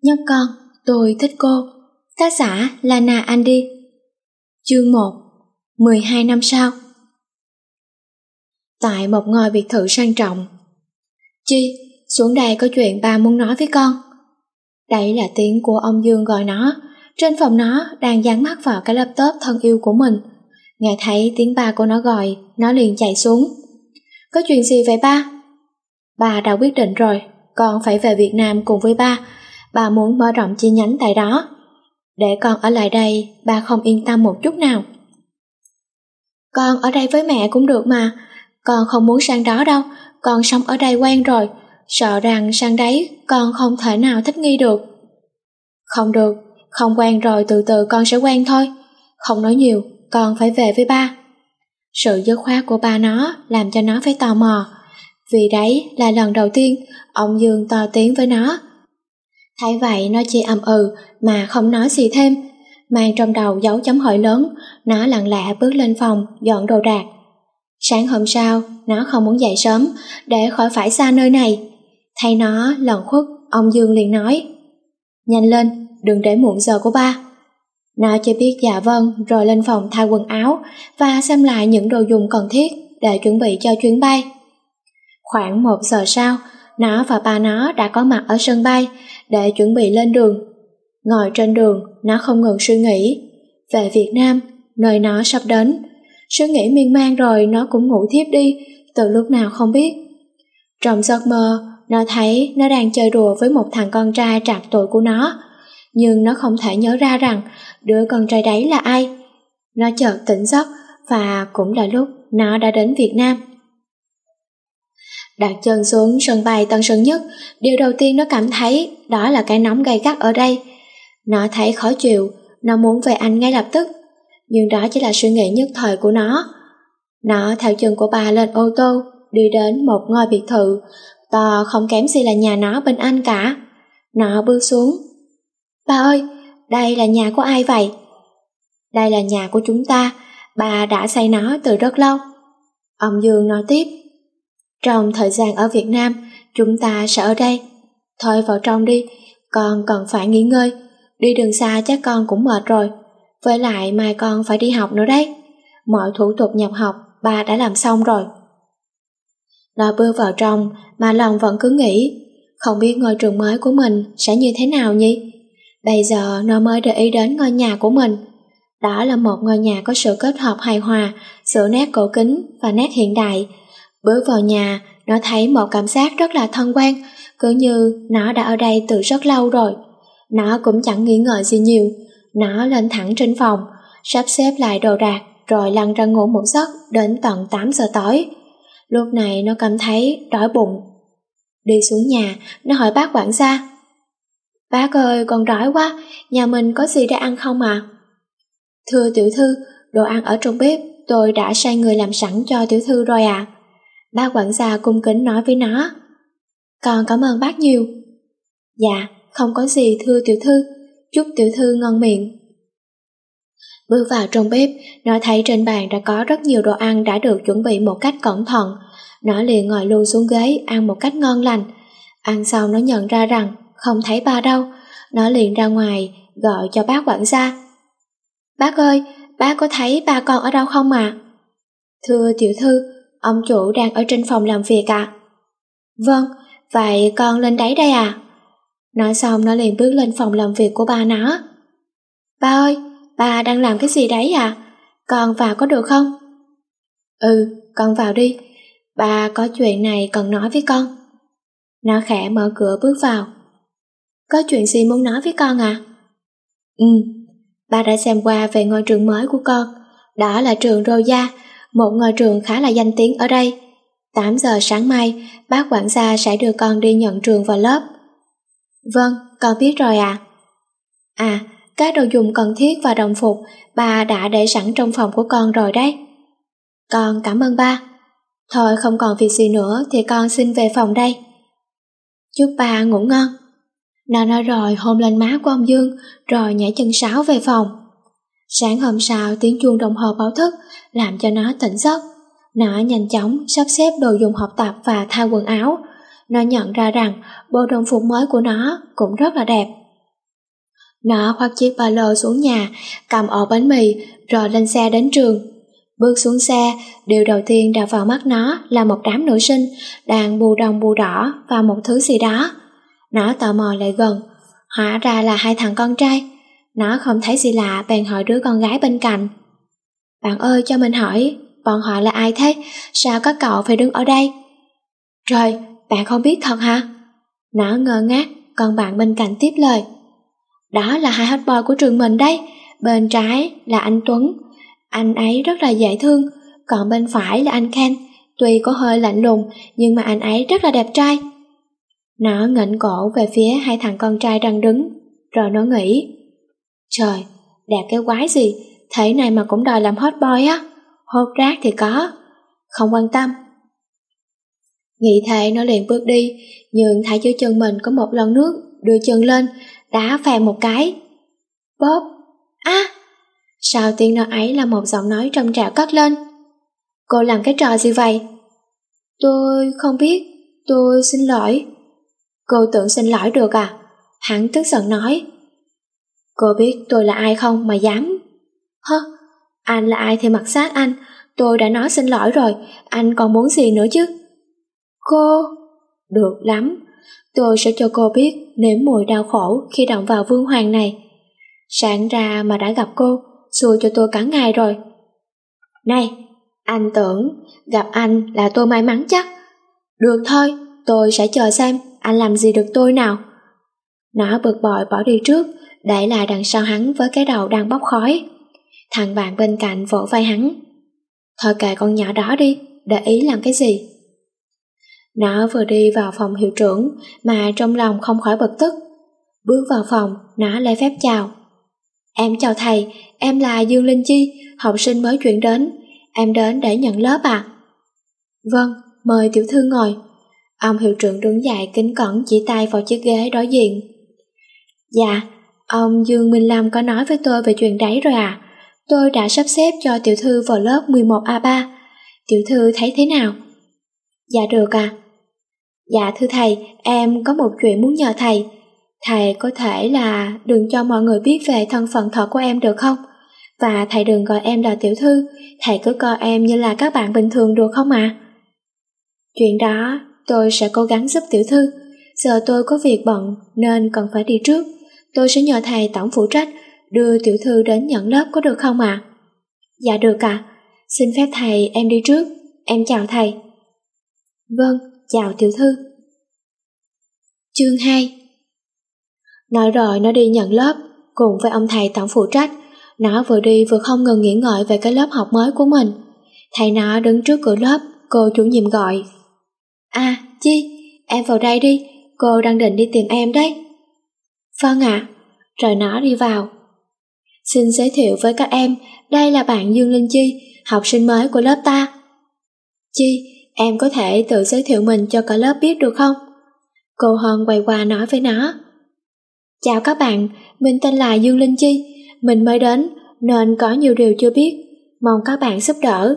Nhóc con, tôi thích cô. Tác giả Lana Andy. Chương 1. 12 năm sau. Tại một ngôi biệt thự sang trọng. Chi, xuống đây có chuyện ba muốn nói với con. Đấy là tiếng của ông Dương gọi nó. Trên phòng nó đang dán mắt vào cái laptop thân yêu của mình. Nghe thấy tiếng ba của nó gọi, nó liền chạy xuống. Có chuyện gì vậy ba? Ba đã quyết định rồi, con phải về Việt Nam cùng với ba. Ba muốn mở rộng chi nhánh tại đó. Để con ở lại đây, ba không yên tâm một chút nào. Con ở đây với mẹ cũng được mà. Con không muốn sang đó đâu, con sống ở đây quen rồi. Sợ rằng sang đấy con không thể nào thích nghi được. Không được, không quen rồi từ từ con sẽ quen thôi. Không nói nhiều, con phải về với ba. Sự dứt khoát của ba nó làm cho nó phải tò mò. Vì đấy là lần đầu tiên ông Dương to tiếng với nó. Thấy vậy nó chỉ ậm ừ mà không nói gì thêm. Mang trong đầu dấu chấm hỏi lớn, nó lặng lẽ bước lên phòng dọn đồ đạc. Sáng hôm sau, nó không muốn dậy sớm để khỏi phải xa nơi này. Thay nó lẩn khuất, ông Dương liền nói: Nhanh lên, đừng để muộn giờ của ba. Nó chỉ biết dạ vâng rồi lên phòng thay quần áo và xem lại những đồ dùng cần thiết để chuẩn bị cho chuyến bay. Khoảng 1 giờ sau, nó và ba nó đã có mặt ở sân bay để chuẩn bị lên đường. Ngồi trên đường, nó không ngừng suy nghĩ về Việt Nam, nơi nó sắp đến. Suy nghĩ miên man rồi nó cũng ngủ thiếp đi, từ lúc nào không biết. Trong giấc mơ, nó thấy nó đang chơi đùa với một thằng con trai trạc tuổi của nó, nhưng nó không thể nhớ ra rằng đứa con trai đấy là ai. Nó chợt tỉnh giấc và cũng là lúc nó đã đến Việt Nam. Đặt chân xuống sân bay Tân Sơn Nhất, điều đầu tiên nó cảm thấy đó là cái nóng gay gắt ở đây. Nó thấy khó chịu, nó muốn về Anh ngay lập tức, nhưng đó chỉ là suy nghĩ nhất thời của nó. Nó theo chân của ba lên ô tô, đi đến một ngôi biệt thự, to không kém gì là nhà nó bên Anh cả. Nó bước xuống. Ba ơi, đây là nhà của ai vậy? Đây là nhà của chúng ta, ba đã xây nó từ rất lâu. Ông Dương nói tiếp. Trong thời gian ở Việt Nam, chúng ta sẽ ở đây. Thôi vào trong đi, con cần phải nghỉ ngơi. Đi đường xa chắc con cũng mệt rồi. Với lại mai con phải đi học nữa đấy. Mọi thủ tục nhập học ba đã làm xong rồi. Nó bước vào trong mà lòng vẫn cứ nghĩ, không biết ngôi trường mới của mình sẽ như thế nào nhỉ? Bây giờ nó mới để ý đến ngôi nhà của mình. Đó là một ngôi nhà có sự kết hợp hài hòa giữa nét cổ kính và nét hiện đại. Bước vào nhà, nó thấy một cảm giác rất là thân quen, cứ như nó đã ở đây từ rất lâu rồi. Nó cũng chẳng nghĩ ngợi gì nhiều, nó lên thẳng trên phòng, sắp xếp lại đồ đạc rồi lăn ra ngủ một giấc đến tận 8 giờ tối. Lúc này nó cảm thấy đói bụng. Đi xuống nhà, nó hỏi bác quản gia. Bác ơi, con đói quá, nhà mình có gì để ăn không ạ? Thưa tiểu thư, đồ ăn ở trong bếp, tôi đã sai người làm sẵn cho tiểu thư rồi ạ. Bác quản gia cung kính nói với nó. Con cảm ơn bác nhiều. Dạ, không có gì thưa tiểu thư, chúc tiểu thư ngon miệng. Bước vào trong bếp, nó thấy trên bàn đã có rất nhiều đồ ăn đã được chuẩn bị một cách cẩn thận. Nó liền ngồi luôn xuống ghế ăn một cách ngon lành. Ăn xong nó nhận ra rằng không thấy ba đâu. Nó liền ra ngoài gọi cho bác quản gia. Bác ơi, bác có thấy ba con ở đâu không ạ? Thưa tiểu thư, ông chủ đang ở trên phòng làm việc ạ. Vâng, vậy con lên đấy đây à? Nói xong nó liền bước lên phòng làm việc của ba nó. Ba ơi, ba đang làm cái gì đấy à? Con vào có được không? Ừ, con vào đi. Ba có chuyện này cần nói với con. Nó khẽ mở cửa bước vào. Có chuyện gì muốn nói với con à? Ba đã xem qua về ngôi trường mới của con. Đó là trường Rosa, một ngôi trường khá là danh tiếng ở đây. 8 giờ sáng mai, bác quản gia sẽ đưa con đi nhận trường vào lớp. Vâng, con biết rồi ạ. À, các đồ dùng cần thiết và đồng phục ba đã để sẵn trong phòng của con rồi đấy. Con cảm ơn ba. Thôi không còn việc gì nữa thì con xin về phòng đây. Chúc ba ngủ ngon. Nó nói rồi hôn lên má của ông Dương rồi nhảy chân sáo về phòng. Sáng hôm sau tiếng chuông đồng hồ báo thức làm cho nó tỉnh giấc. Nó nhanh chóng sắp xếp đồ dùng học tập và thay quần áo. Nó nhận ra rằng bộ đồng phục mới của nó cũng rất là đẹp. Nó khoác chiếc ba lô xuống nhà, cầm ổ bánh mì rồi lên xe đến trường. Bước xuống xe, điều đầu tiên đập vào mắt nó là một đám nữ sinh đang bù đồng bù đỏ vào một thứ gì đó. Nó tò mò lại gần, hóa ra là hai thằng con trai. Nó không thấy gì lạ bèn hỏi đứa con gái bên cạnh: "Bạn ơi, cho mình hỏi, bọn họ là ai thế? Sao các cậu phải đứng ở đây?" "Trời, bạn không biết thật hả?" Nó ngơ ngác, còn bạn bên cạnh tiếp lời: "Đó là hai hot boy của trường mình đấy. Bên trái là anh Tuấn, anh ấy rất là dễ thương, còn bên phải là anh Ken, tuy có hơi lạnh lùng nhưng mà anh ấy rất là đẹp trai." Nó nghển cổ về phía hai thằng con trai đang đứng, rồi nó nghĩ: "Trời, đẹp cái quái gì, thế này mà cũng đòi làm hot boy á, hốt rác thì có, không quan tâm." Nghĩ thế nó liền bước đi, nhưng thấy dưới chân mình có một lon nước, đưa chân lên, đá phèn một cái. Bóp! Á! Sau tiếng nói ấy là một giọng nói trầm trạo cất lên: "Cô làm cái trò gì vậy?" "Tôi không biết, tôi xin lỗi." "Cô tưởng xin lỗi được à?" Hắn tức giận nói. "Cô biết tôi là ai không mà dám?" "Hơ, anh là ai thì mặc xác anh, tôi đã nói xin lỗi rồi, anh còn muốn gì nữa chứ?" "Cô..." "Được lắm, tôi sẽ cho cô biết nếm mùi đau khổ khi động vào vương hoàng này. Sáng ra mà đã gặp cô, xui cho tôi cả ngày rồi." "Này, anh tưởng gặp anh là tôi may mắn chắc. Được thôi, tôi sẽ chờ xem anh làm gì được tôi nào." Nó bực bội bỏ đi trước, để lại đằng sau hắn với cái đầu đang bốc khói. Thằng bạn bên cạnh vỗ vai hắn: "Thôi kệ con nhỏ đó đi, để ý làm cái gì." Nó vừa đi vào phòng hiệu trưởng mà trong lòng không khỏi bực tức. Bước vào phòng, nó lễ phép chào: "Em chào thầy, em là Dương Linh Chi, học sinh mới chuyển đến. Em đến để nhận lớp à?" "Vâng, mời tiểu thư ngồi." Ông hiệu trưởng đứng dậy kính cẩn chỉ tay vào chiếc ghế đối diện. "Dạ, ông Dương Minh Lâm có nói với tôi về chuyện đấy rồi à? Tôi đã sắp xếp cho tiểu thư vào lớp 11A3. Tiểu thư thấy thế nào?" "Dạ được à." "Dạ thưa thầy, em có một chuyện muốn nhờ thầy. Thầy có thể là đừng cho mọi người biết về thân phận thật của em được không? Và thầy đừng gọi em là tiểu thư, thầy cứ coi em như là các bạn bình thường được không ạ?" "Chuyện đó tôi sẽ cố gắng giúp tiểu thư. Giờ tôi có việc bận nên cần phải đi trước. Tôi sẽ nhờ thầy tổng phụ trách đưa tiểu thư đến nhận lớp có được không ạ?" "Dạ được ạ. Xin phép thầy em đi trước. Em chào thầy." "Vâng, chào tiểu thư." Chương 2. Nói rồi nó đi nhận lớp cùng với ông thầy tổng phụ trách. Nó vừa đi vừa không ngừng nghĩ ngợi về cái lớp học mới của mình. Thầy nó đứng trước cửa lớp, cô chủ nhiệm gọi: "À, Chi, em vào đây đi, cô đang định đi tìm em đấy." "Vâng ạ." Rồi nó đi vào. "Xin giới thiệu với các em, đây là bạn Dương Linh Chi, học sinh mới của lớp ta." "Chi, em có thể tự giới thiệu mình cho cả lớp biết được không?" Cô Hân quay qua nói với nó: "Chào các bạn, mình tên là Dương Linh Chi, mình mới đến nên có nhiều điều chưa biết, mong các bạn giúp đỡ."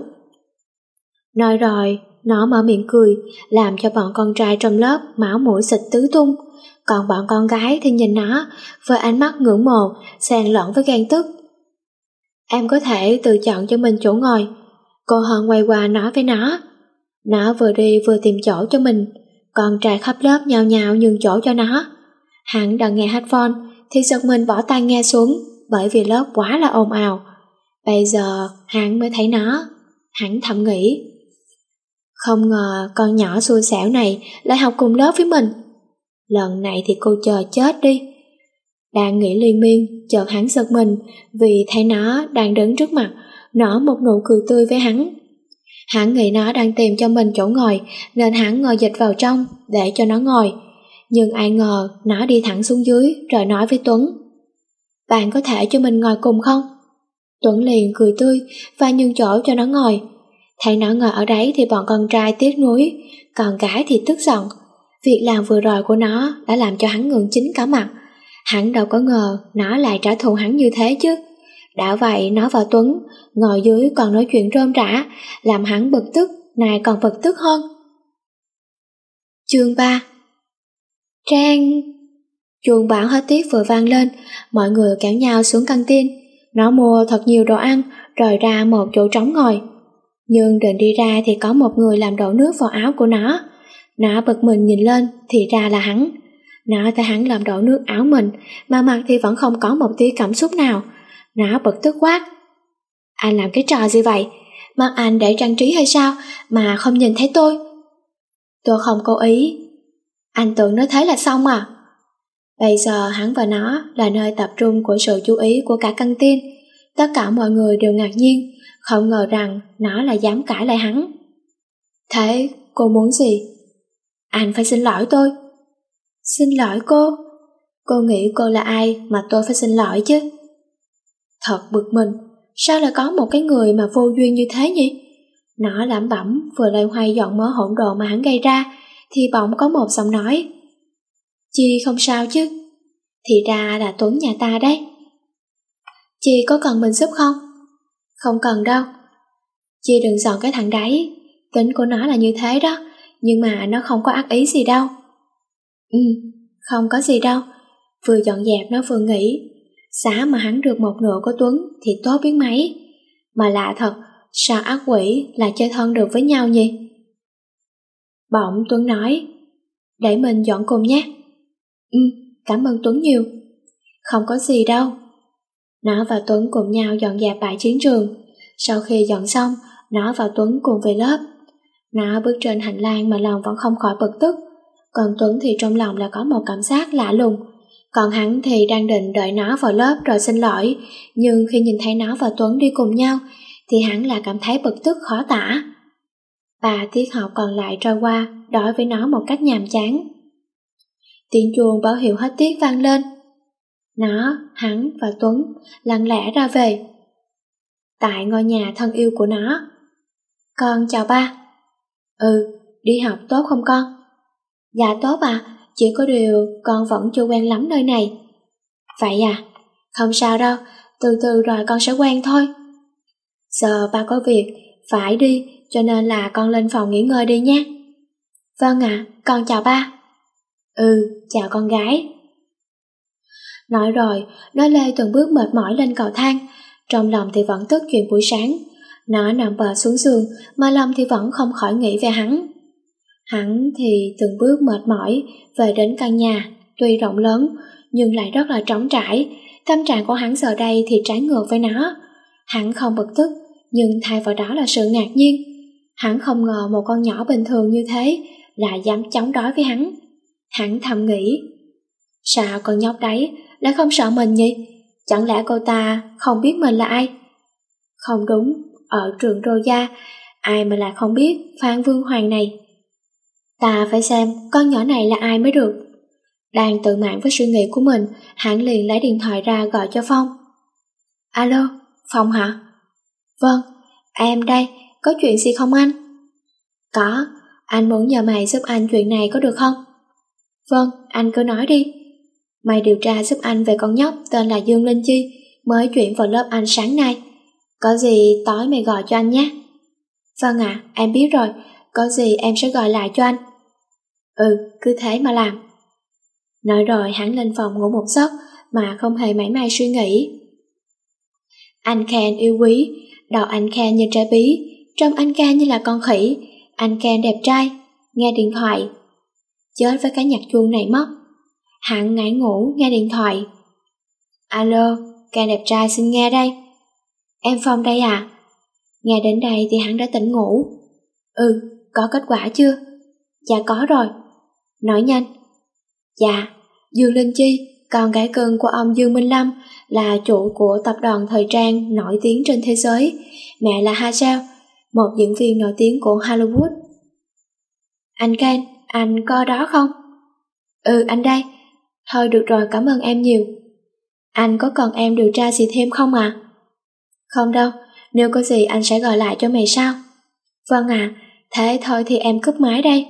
Nói rồi, nó mở miệng cười, làm cho bọn con trai trong lớp máu mũi xịt tứ tung, còn bọn con gái thì nhìn nó với ánh mắt ngưỡng mộ, xen lẫn với ghen tức. "Em có thể tự chọn cho mình chỗ ngồi." Cô Hân quay qua nói với nó. Nó vừa đi vừa tìm chỗ cho mình, con trai khắp lớp nhao nhao nhường chỗ cho nó. Hắn đang nghe headphone thì giật mình bỏ tai nghe xuống bởi vì lớp quá là ồn ào. Bây giờ hắn mới thấy nó. Hắn thầm nghĩ: không ngờ con nhỏ xui xẻo này lại học cùng lớp với mình. Lần này thì cô chờ chết đi. Đang nghĩ liên miên, chợt hắn giật mình vì thấy nó đang đứng trước mặt, nở một nụ cười tươi với hắn. Hắn nghĩ nó đang tìm cho mình chỗ ngồi nên hắn ngồi dịch vào trong để cho nó ngồi. Nhưng ai ngờ nó đi thẳng xuống dưới rồi nói với Tuấn: "Bạn có thể cho mình ngồi cùng không?" Tuấn liền cười tươi và nhường chỗ cho nó ngồi. Thấy nó ngồi ở đấy thì bọn con trai tiếc nuối, còn gái thì tức giận. Việc làm vừa rồi của nó đã làm cho hắn ngượng chín cả mặt. Hắn đâu có ngờ nó lại trả thù hắn như thế chứ. Đã vậy nó và Tuấn ngồi dưới còn nói chuyện rôm rả, làm hắn bực tức, này còn bực tức hơn. Chương 3. Trang... Chuông báo hết tiết vừa vang lên, mọi người kéo nhau xuống căng tin. Nó mua thật nhiều đồ ăn, rồi ra một chỗ trống ngồi. Nhưng định đi ra thì có một người làm đổ nước vào áo của nó. Nó bực mình nhìn lên thì ra là hắn. Nó thấy hắn làm đổ nước áo mình, mà mặt thì vẫn không có một tí cảm xúc nào. Nó bực tức quát: anh làm cái trò gì vậy? Mắt anh để trang trí hay sao mà không nhìn thấy tôi? Tôi không cố ý. Anh tưởng nói thế là xong à? Bây giờ hắn và nó là nơi tập trung của sự chú ý của cả căng tin. Tất cả mọi người đều ngạc nhiên, không ngờ rằng nó là dám cãi lại hắn. Thế cô muốn gì? Anh phải xin lỗi tôi. Xin lỗi cô? Cô nghĩ cô là ai mà tôi phải xin lỗi chứ? Thật bực mình, sao lại có một cái người mà vô duyên như thế nhỉ? Nó lẩm bẩm vừa loay hoay dọn mớ hỗn độn mà hắn gây ra, thì bỗng có một giọng nói: Chi không sao chứ? Thì ra là Tuấn nhà ta đấy. Chi có cần mình giúp không? Không cần đâu. Chi đừng giận cái thằng đấy, tính của nó là như thế đó, nhưng mà nó không có ác ý gì đâu. Không có gì đâu. Vừa dọn dẹp nó vừa nghĩ, giá mà hắn được một nửa của Tuấn thì tốt biết mấy. Mà lạ thật, sao ác quỷ lại chơi thân được với nhau nhỉ? Bỗng Tuấn nói: để mình dọn cùng nhé. Cảm ơn Tuấn nhiều. Không có gì đâu. Nó và Tuấn cùng nhau dọn dẹp bãi chiến trường. Sau khi dọn xong, nó và Tuấn cùng về lớp. Nó bước trên hành lang mà lòng vẫn không khỏi bực tức. Còn Tuấn thì trong lòng là có một cảm giác lạ lùng. Còn hắn thì đang định đợi nó vào lớp rồi xin lỗi, nhưng khi nhìn thấy nó và Tuấn đi cùng nhau thì hắn lại cảm thấy bực tức khó tả. 3 tiết học còn lại trôi qua đối với nó một cách nhàm chán. Tiếng chuông báo hiệu hết tiết vang lên. Nó, hắn và Tuấn lặng lẽ ra về. Tại ngôi nhà thân yêu của nó. Con chào ba. Đi học tốt không con? Dạ tốt à, chỉ có điều con vẫn chưa quen lắm nơi này. Vậy à, không sao đâu, từ từ rồi con sẽ quen thôi. Giờ ba có việc phải đi, cho nên là con lên phòng nghỉ ngơi đi nhé. Vâng ạ, con chào ba. Chào con gái. Nói rồi, nó lê từng bước mệt mỏi lên cầu thang, trong lòng thì vẫn tức chuyện buổi sáng. Nó nằm bờ xuống giường, mà lòng thì vẫn không khỏi nghĩ về hắn. Hắn thì từng bước mệt mỏi về đến căn nhà, tuy rộng lớn nhưng lại rất là trống trải. Tâm trạng của hắn giờ đây thì trái ngược với nó. Hắn không bực tức, nhưng thay vào đó là sự ngạc nhiên. Hắn không ngờ một con nhỏ bình thường như thế lại dám chống đối với hắn. Hắn thầm nghĩ, sao con nhóc đấy lại không sợ mình nhỉ? Chẳng lẽ cô ta không biết mình là ai? Không đúng, ở trường Roja, ai mà lại không biết Phan Vương Hoàng này? Ta phải xem con nhỏ này là ai mới được. Đang tự mãn với suy nghĩ của mình, hắn liền lấy điện thoại ra gọi cho Phong. Alo, Phong hả? Vâng, em đây, có chuyện gì không anh? Có, anh muốn nhờ mày giúp anh chuyện này có được không? Vâng, anh cứ nói đi. Mày điều tra giúp anh về con nhóc tên là Dương Linh Chi, mới chuyển vào lớp anh sáng nay. Có gì tối mày gọi cho anh nhé. Vâng ạ, em biết rồi, có gì em sẽ gọi lại cho anh. Cứ thế mà làm. Nói rồi hắn lên phòng ngủ một giấc mà không hề mảy may suy nghĩ. Anh Ken yêu quý, đầu anh Ken như trái bí, trông anh Ken như là con khỉ. Anh Ken đẹp trai, nghe điện thoại. Chết với cái nhạc chuông này mất. Hắn ngái ngủ nghe điện thoại. Alo, Ken đẹp trai xin nghe đây. Em Phong đây à? Nghe đến đây thì hắn đã tỉnh ngủ. Có kết quả chưa? Dạ có rồi. Nói nhanh. Dạ, Dương Linh Chi, con gái cưng của ông Dương Minh Lâm, là chủ của tập đoàn thời trang nổi tiếng trên thế giới. Mẹ là Hazel, một diễn viên nổi tiếng của Hollywood. Anh Ken, anh có ở đó không? Anh đây. Thôi được rồi, cảm ơn em nhiều. Anh có cần em điều tra gì thêm không à? Không đâu, nếu có gì anh sẽ gọi lại cho mày sau. Vâng ạ, thế thôi thì em cúp máy đây.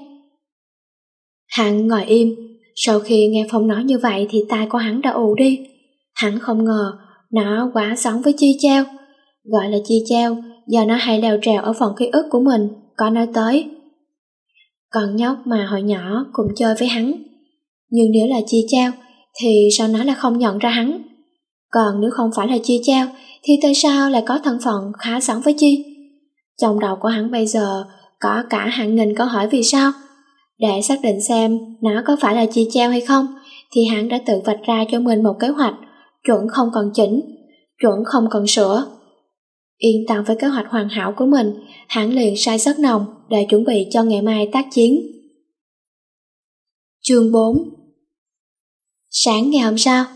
Hắn ngồi im, sau khi nghe Phong nói như vậy thì tai của hắn đã ù đi. Hắn không ngờ nó quá giống với Chi Cheo. Gọi là Chi Cheo do nó hay leo trèo ở phần ký ức của mình, có nói tới. Còn nhóc mà hồi nhỏ cũng chơi với hắn. Nhưng nếu là Chi Cheo thì sao nó lại không nhận ra hắn? Còn nếu không phải là Chi treo, thì tại sao lại có thân phận khá giống với Chi? Trong đầu của hắn bây giờ có cả hàng nghìn câu hỏi vì sao. Để xác định xem nó có phải là Chi treo hay không, thì hắn đã tự vạch ra cho mình một kế hoạch chuẩn không cần chỉnh, chuẩn không cần sửa. Yên tâm với kế hoạch hoàn hảo của mình, hắn liền sai giấc nồng để chuẩn bị cho ngày mai tác chiến. Chương 4. Sáng ngày hôm sau,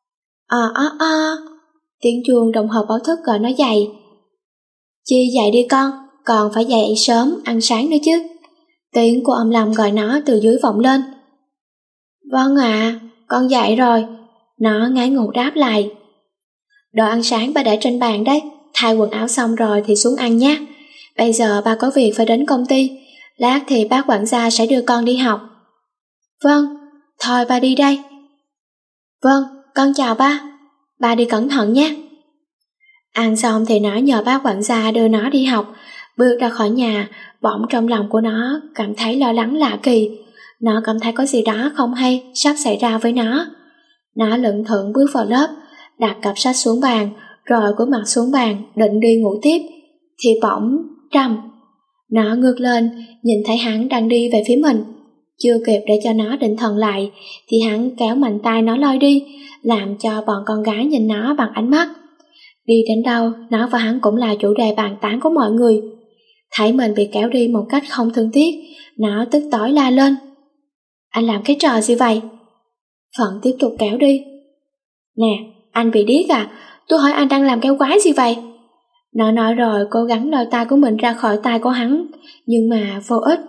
tiếng chuông đồng hồ báo thức gọi nó dậy. Chi dậy đi con, còn phải dậy sớm ăn sáng nữa chứ. Tiếng của ông Lâm gọi nó từ dưới vọng lên. Vâng ạ, con dậy rồi. Nó ngái ngủ đáp lại. Đồ ăn sáng ba để trên bàn đấy, thay quần áo xong rồi thì xuống ăn nhé. Bây giờ ba có việc phải đến công ty, lát thì bác quản gia sẽ đưa con đi học. Vâng, thôi ba đi đây. Vâng, con chào ba đi cẩn thận nhé. Ăn xong thì nó nhờ bác quản gia đưa nó đi học. Bước ra khỏi nhà, bỗng trong lòng của nó cảm thấy lo lắng lạ kỳ. Nó cảm thấy có gì đó không hay sắp xảy ra với nó. Nó lững thững bước vào lớp, đặt cặp sách xuống bàn, rồi cúi mặt xuống bàn định đi ngủ tiếp, thì bỗng trầm. Nó ngước lên, nhìn thấy hắn đang đi về phía mình. Chưa kịp để cho nó định thần lại, thì hắn kéo mạnh tay nó lôi đi, làm cho bọn con gái nhìn nó bằng ánh mắt. Đi đến đâu, nó và hắn cũng là chủ đề bàn tán của mọi người. Thấy mình bị kéo đi một cách không thương tiếc, nó tức tối la lên. Anh làm cái trò gì vậy? Phận tiếp tục kéo đi. Nè, anh bị điếc à? Tôi hỏi anh đang làm cái quái gì vậy? Nó nói rồi cố gắng lôi tay của mình ra khỏi tay của hắn, nhưng mà vô ích.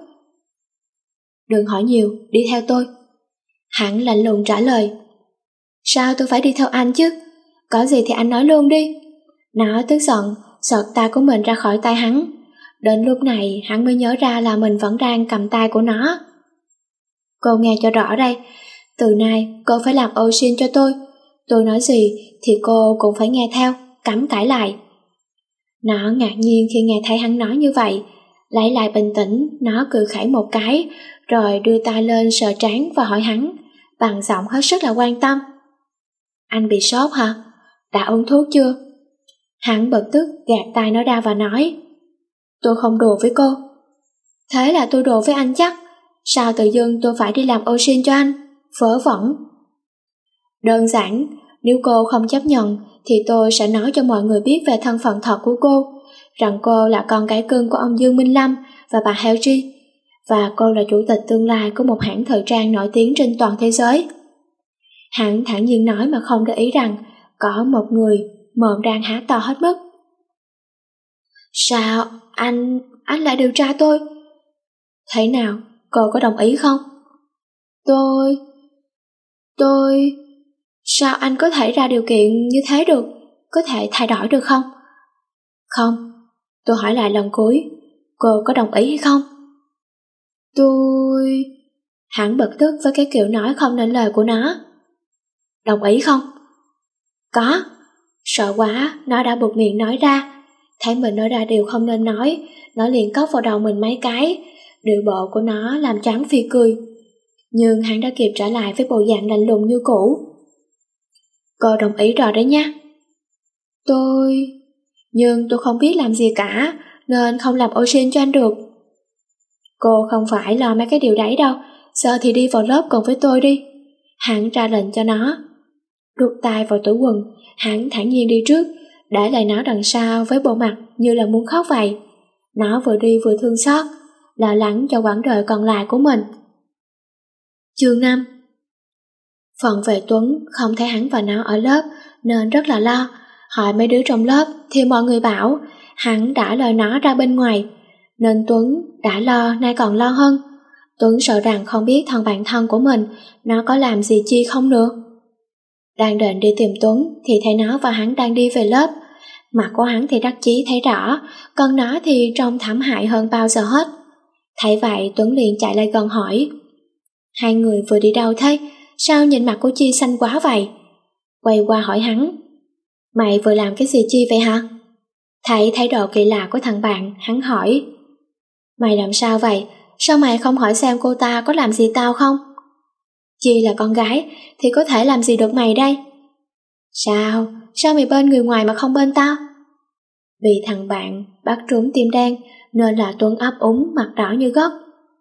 Đừng hỏi nhiều, đi theo tôi. Hắn lạnh lùng trả lời. Sao tôi phải đi theo anh chứ? Có gì thì anh nói luôn đi. Nó tức giận, giật tay của mình ra khỏi tay hắn. Đến lúc này hắn mới nhớ ra là mình vẫn đang cầm tay của nó. Cô nghe cho rõ đây, từ nay cô phải làm ô xin cho tôi. Tôi nói gì thì cô cũng phải nghe theo, cấm cãi lại. Nó ngạc nhiên khi nghe thấy hắn nói như vậy. Lấy lại bình tĩnh, nó cười khẩy một cái, rồi đưa tay lên sờ trán và hỏi hắn, bằng giọng hết sức là quan tâm. Anh bị sốt hả? Đã uống thuốc chưa? Hắn bực tức gạt tay nó ra và nói, tôi không đùa với cô. Thế là tôi đùa với anh chắc. Sao tự dưng tôi phải đi làm ô sin cho anh? Vớ vẩn. Đơn giản, nếu cô không chấp nhận thì tôi sẽ nói cho mọi người biết về thân phận thật của cô, rằng cô là con gái cưng của ông Dương Minh Lâm và bà Helgi, và cô là chủ tịch tương lai của một hãng thời trang nổi tiếng trên toàn thế giới. Hắn thản nhiên nói mà không để ý rằng có một người mồm đang há to hết mức. Sao anh lại điều tra tôi? Thế nào, cô có đồng ý không? Tôi... Sao anh có thể ra điều kiện như thế được? Có thể thay đổi được không? Không, tôi hỏi lại lần cuối, cô có đồng ý hay không? Tôi... Hắn bực tức với cái kiểu nói không nên lời của nó. Đồng ý không? Có. Sợ quá, nó đã buột miệng nói ra. Thấy mình nói ra điều không nên nói, nó liền cốc vào đầu mình mấy cái. Điệu bộ của nó làm cho hắn phi cười. Nhưng hắn đã kịp trả lại với bộ dạng lạnh lùng như cũ. Cô đồng ý rồi đấy nha. Nhưng tôi không biết làm gì cả, nên không làm ô sin cho anh được. Cô không phải lo mấy cái điều đấy đâu, giờ thì đi vào lớp cùng với tôi đi. Hắn ra lệnh cho nó. Đút tay vào túi quần, hắn thản nhiên đi trước, để lại nó đằng sau với bộ mặt như là muốn khóc vậy. Nó vừa đi vừa thương xót, lo lắng cho quãng đời còn lại của mình. Chương 5. Phần về Tuấn không thấy hắn và nó ở lớp nên rất là lo. Hỏi mấy đứa trong lớp thì mọi người bảo hắn đã lôi nó ra bên ngoài, nên Tuấn đã lo nay còn lo hơn. Tuấn sợ rằng không biết thằng bạn thân của mình nó có làm gì Chi không nữa. Đang định đi tìm Tuấn thì thấy nó và hắn đang đi về lớp. Mặt của hắn thì đắc chí thấy rõ, còn nó thì trông thảm hại hơn bao giờ hết. Thấy vậy Tuấn liền chạy lại gần hỏi, hai người vừa đi đâu thế? Sao nhìn mặt của Chi xanh quá vậy? Quay qua hỏi hắn, mày vừa làm cái gì Chi vậy hả? Thấy thái độ kỳ lạ của thằng bạn, hắn hỏi, mày làm sao vậy? Sao mày không hỏi xem cô ta có làm gì tao không? Chi là con gái thì có thể làm gì được mày đây? Sao mày bên người ngoài mà không bên tao? Vì thằng bạn bắt trúng tim đen nên là Tuấn ấp úng mặt đỏ như gấc.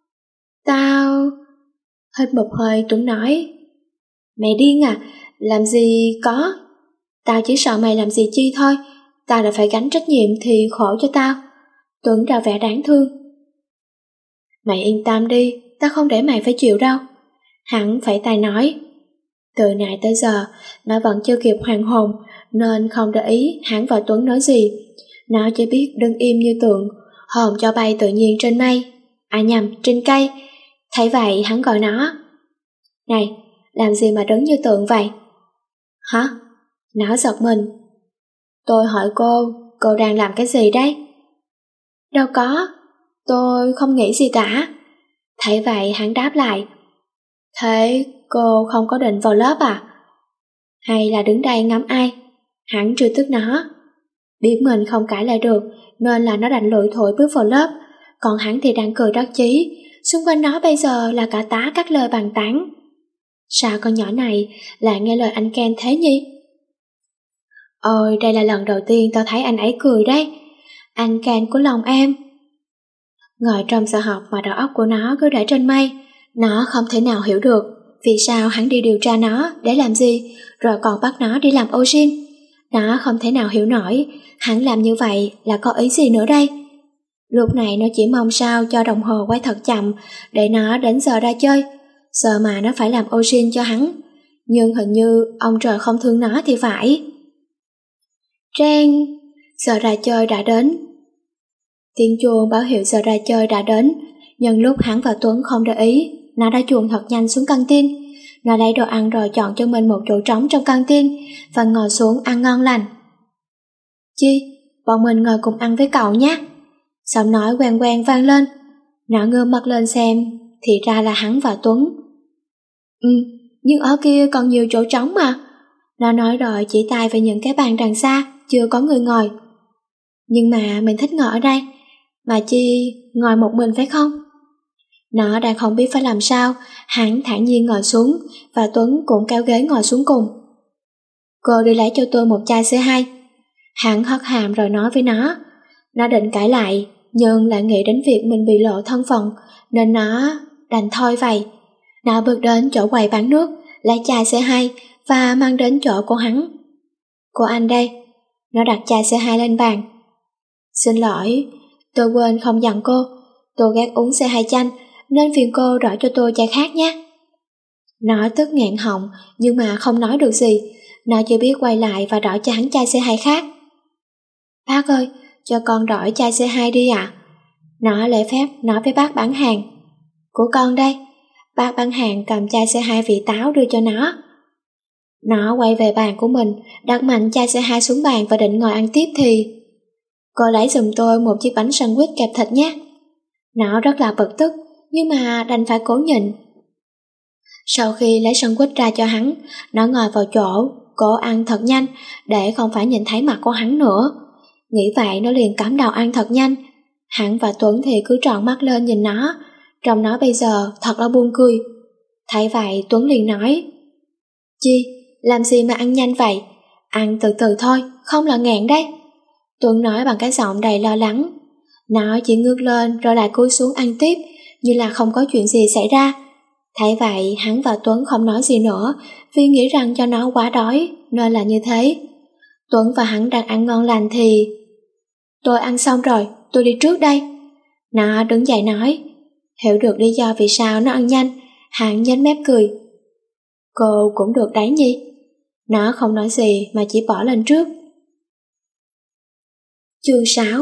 Tao... Hít một hơi Tuấn nói, mày điên à, làm gì có. Tao chỉ sợ mày làm gì Chi thôi, tao đã phải gánh trách nhiệm thì khổ cho tao. Tuấn ra vẻ đáng thương. Mày yên tâm đi, tao không để mày phải chịu đâu. Hắn phẩy tay nói. Từ nãy tới giờ, nó vẫn chưa kịp hoàn hồn, nên không để ý hắn và Tuấn nói gì. Nó chỉ biết đứng im như tượng, hồn cho bay tự nhiên trên mây. Trên cây. Thấy vậy hắn gọi nó. Này, làm gì mà đứng như tượng vậy? Hả? Nó giật mình. Tôi hỏi cô đang làm cái gì đấy? Đâu có, tôi không nghĩ gì cả. Thấy vậy hắn đáp lại. Thế cô không có định vào lớp à? Hay là đứng đây ngắm ai? Hắn trêu tức nó. Biết mình không cãi lại được nên là nó đành lủi thủi bước vào lớp. Còn hắn thì đang cười đắc chí. Xung quanh nó bây giờ là cả tá các lời bàn tán. Sao con nhỏ này lại nghe lời anh Ken thế nhỉ? Ôi, đây là lần đầu tiên tao thấy anh ấy cười đấy. Anh Ken của lòng em. Ngồi trong giờ học mà đầu óc của nó cứ để trên mây. Nó không thể nào hiểu được vì sao hắn đi điều tra nó để làm gì, rồi còn bắt nó đi làm ô sin. Nó không thể nào hiểu nổi hắn làm như vậy là có ý gì nữa đây. Lúc này nó chỉ mong sao cho đồng hồ quay thật chậm để nó đến giờ ra chơi. Giờ mà nó phải làm ô sin cho hắn. Nhưng hình như ông trời không thương nó thì phải. Trang, giờ ra chơi đã đến. Tiếng chuông báo hiệu giờ ra chơi đã đến. Nhân lúc hắn và Tuấn không để ý, nó đã chuồn thật nhanh xuống căng tin. Nó lấy đồ ăn rồi chọn cho mình một chỗ trống trong căng tin và ngồi xuống ăn ngon lành. Chi, bọn mình ngồi cùng ăn với cậu nhé. Giọng nói quen quen vang lên. Nó ngước mắt lên xem, thì ra là hắn và Tuấn. Nhưng ở kia còn nhiều chỗ trống mà. Nó nói rồi chỉ tay về những cái bàn đằng xa, chưa có người ngồi. Nhưng mà mình thích ngồi ở đây, mà Chi ngồi một mình phải không? Nó đang không biết phải làm sao, hắn thản nhiên ngồi xuống và Tuấn cũng kéo ghế ngồi xuống cùng. Cô đi lấy cho tôi một chai C2. Hắn hất hàm rồi nói với nó. Nó định cãi lại, nhưng lại nghĩ đến việc mình bị lộ thân phận, nên nó đành thôi vậy. Nó bước đến chỗ quầy bán nước, lấy chai C2 và mang đến chỗ của hắn. Cô anh đây. Nó đặt chai C2 lên bàn. Xin lỗi, tôi quên không dặn cô. Tôi ghét uống C2 chanh, nên phiền cô đổ cho tôi chai khác nhé. Nó tức nghẹn họng, nhưng mà không nói được gì. Nó chỉ biết quay lại và đổ cho hắn chai C2 khác. Bác ơi, cho con đổi chai C2 đi ạ. Nó lễ phép nói với bác bán hàng. Của con đây. Bác bán hàng cầm chai C2 vị táo đưa cho nó. Nó quay về bàn của mình, đặt mạnh chai C2 xuống bàn và định ngồi ăn tiếp thì... Cô lấy giùm tôi một chiếc bánh sandwich kẹp thịt nhé. Nó rất là bực tức, nhưng mà đành phải cố nhịn. Sau khi lấy sandwich ra cho hắn, nó ngồi vào chỗ, cố ăn thật nhanh để không phải nhìn thấy mặt của hắn nữa. Nghĩ vậy nó liền cắm đầu ăn thật nhanh. Hắn và Tuấn thì cứ tròn mắt lên nhìn nó, trông nó bây giờ thật là buồn cười. Thấy vậy Tuấn liền nói. Chi, làm gì mà ăn nhanh vậy? Ăn từ từ thôi, không là nghẹn đấy. Tuấn nói bằng cái giọng đầy lo lắng. Nó chỉ ngước lên rồi lại cúi xuống ăn tiếp, như là không có chuyện gì xảy ra. Thấy vậy hắn và Tuấn không nói gì nữa, vì nghĩ rằng cho nó quá đói, nên là như thế. Tuấn và hắn đang ăn ngon lành thì... Tôi ăn xong rồi, tôi đi trước đây. Nó đứng dậy nói. Hiểu được lý do vì sao nó ăn nhanh, hắn nhếch mép cười. Cô cũng được đấy nhỉ. Nó không nói gì mà chỉ bỏ lên trước. Chương 6.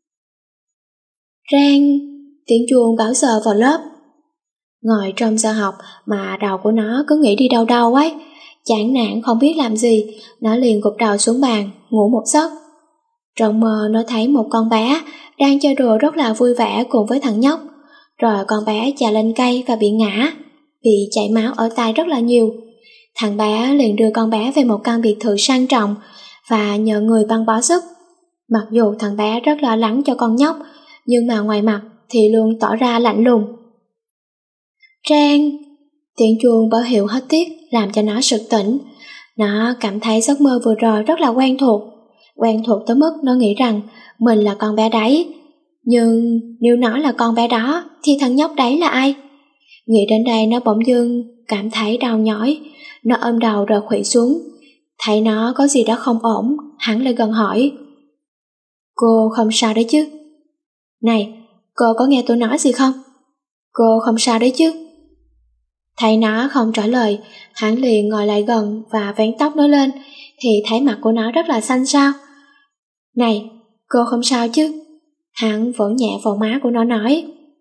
Rang, tiếng chuông báo giờ vào lớp. Ngồi trong giờ học mà đầu của nó cứ nghĩ đi đâu đâu ấy. Chán nản không biết làm gì, nó liền gục đầu xuống bàn, ngủ một giấc. Trong mơ nó thấy một con bé đang chơi đùa rất là vui vẻ cùng với thằng nhóc. Rồi con bé chà lên cây và bị ngã, bị chảy máu ở tay rất là nhiều. Thằng bé liền đưa con bé về một căn biệt thự sang trọng và nhờ người băng bó sức. Mặc dù thằng bé rất lo lắng cho con nhóc, nhưng mà ngoài mặt thì luôn tỏ ra lạnh lùng. Trang, Tiếng chuông báo hiệu hết tiết làm cho nó sực tỉnh. Nó cảm thấy giấc mơ vừa rồi rất là quen thuộc tới mức nó nghĩ rằng mình là con bé đấy. Nhưng nếu nó là con bé đó thì thằng nhóc đấy là ai? Nghĩ đến đây nó bỗng dưng cảm thấy đau nhói. Nó ôm đầu rồi khuỵu xuống. Thấy nó có gì đó không ổn, hắn lại gần hỏi: Cô không sao đấy chứ? Này, cô có nghe tôi nói gì không? Cô không sao đấy chứ? Thấy nó không trả lời, hắn liền ngồi lại gần và vén tóc nó lên, thì thấy mặt của nó rất là xanh xao. Này, cô không sao chứ? Hắn vỗ nhẹ vào má của nó nói.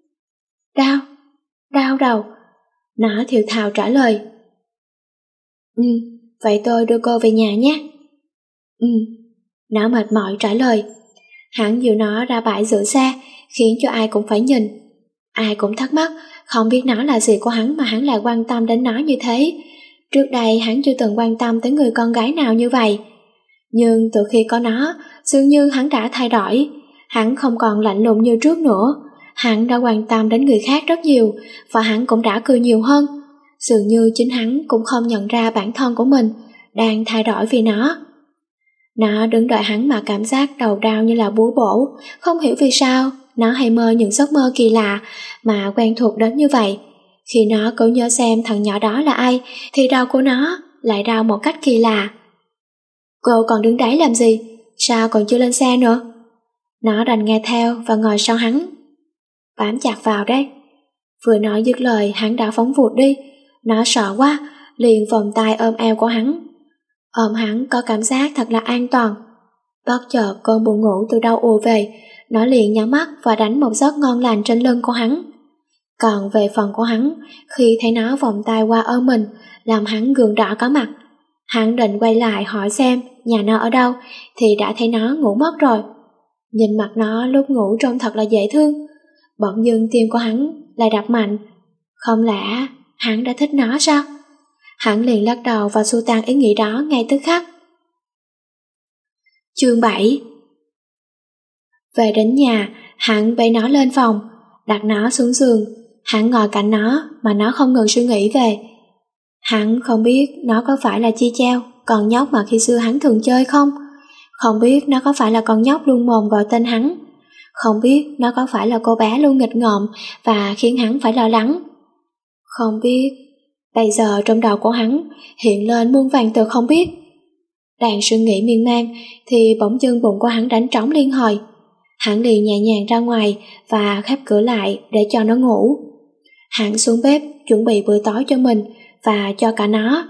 Đau đầu. Nó thều thào trả lời. Vậy tôi đưa cô về nhà nhé. Nó mệt mỏi trả lời. Hắn dìu nó ra bãi giữ xe, khiến cho ai cũng phải nhìn. Ai cũng thắc mắc, không biết nó là gì của hắn mà hắn lại quan tâm đến nó như thế. Trước đây hắn chưa từng quan tâm tới người con gái nào như vậy. Nhưng từ khi có nó, dường như hắn đã thay đổi. Hắn không còn lạnh lùng như trước nữa. Hắn đã quan tâm đến người khác rất nhiều, và hắn cũng đã cười nhiều hơn. Dường như chính hắn cũng không nhận ra bản thân của mình đang thay đổi vì nó. Nó đứng đợi hắn mà cảm giác đầu đau như là búa bổ, không hiểu vì sao nó hay mơ những giấc mơ kỳ lạ mà quen thuộc đến như vậy. Khi nó cố nhớ xem thằng nhỏ đó là ai, thì đầu của nó lại đau một cách kỳ lạ. Cô còn đứng đấy làm gì? Sao còn chưa lên xe nữa? Nó đành nghe theo và ngồi sau hắn. Bám chặt vào đấy. Vừa nói dứt lời, hắn đã phóng vụt đi. Nó sợ quá, liền vòng tay ôm eo của hắn. Ôm hắn có cảm giác thật là an toàn. Bất chợt cơn buồn ngủ từ đâu ùa về, nó liền nhắm mắt và đánh một giấc ngon lành trên lưng của hắn. Còn về phần của hắn, khi thấy nó vòng tay qua ôm mình, làm hắn gượng đỏ cả mặt. Hắn định quay lại hỏi xem nhà nó ở đâu, thì đã thấy nó ngủ mất rồi. Nhìn mặt nó lúc ngủ trông thật là dễ thương. Bỗng dưng tim của hắn lại đập mạnh. Không lẽ hắn đã thích nó sao? Hắn liền lắc đầu và xua tan ý nghĩ đó ngay tức khắc. Chương 7. Về đến nhà, hắn bế nó lên phòng, đặt nó xuống giường. Hắn ngồi cạnh nó mà nó không ngừng suy nghĩ về. Hắn không biết nó có phải là Chi Cheo, con nhóc mà khi xưa hắn thường chơi không? Không biết nó có phải là con nhóc luôn mồm gọi tên hắn. Không biết nó có phải là cô bé luôn nghịch ngợm và khiến hắn phải lo lắng. Không biết. Bây giờ trong đầu của hắn hiện lên muôn vàn từ không biết. Đang suy nghĩ miên man thì bỗng dưng bụng của hắn đánh trống liên hồi. Hắn liền nhẹ nhàng ra ngoài và khép cửa lại để cho nó ngủ. Hắn xuống bếp chuẩn bị bữa tối cho mình và cho cả nó.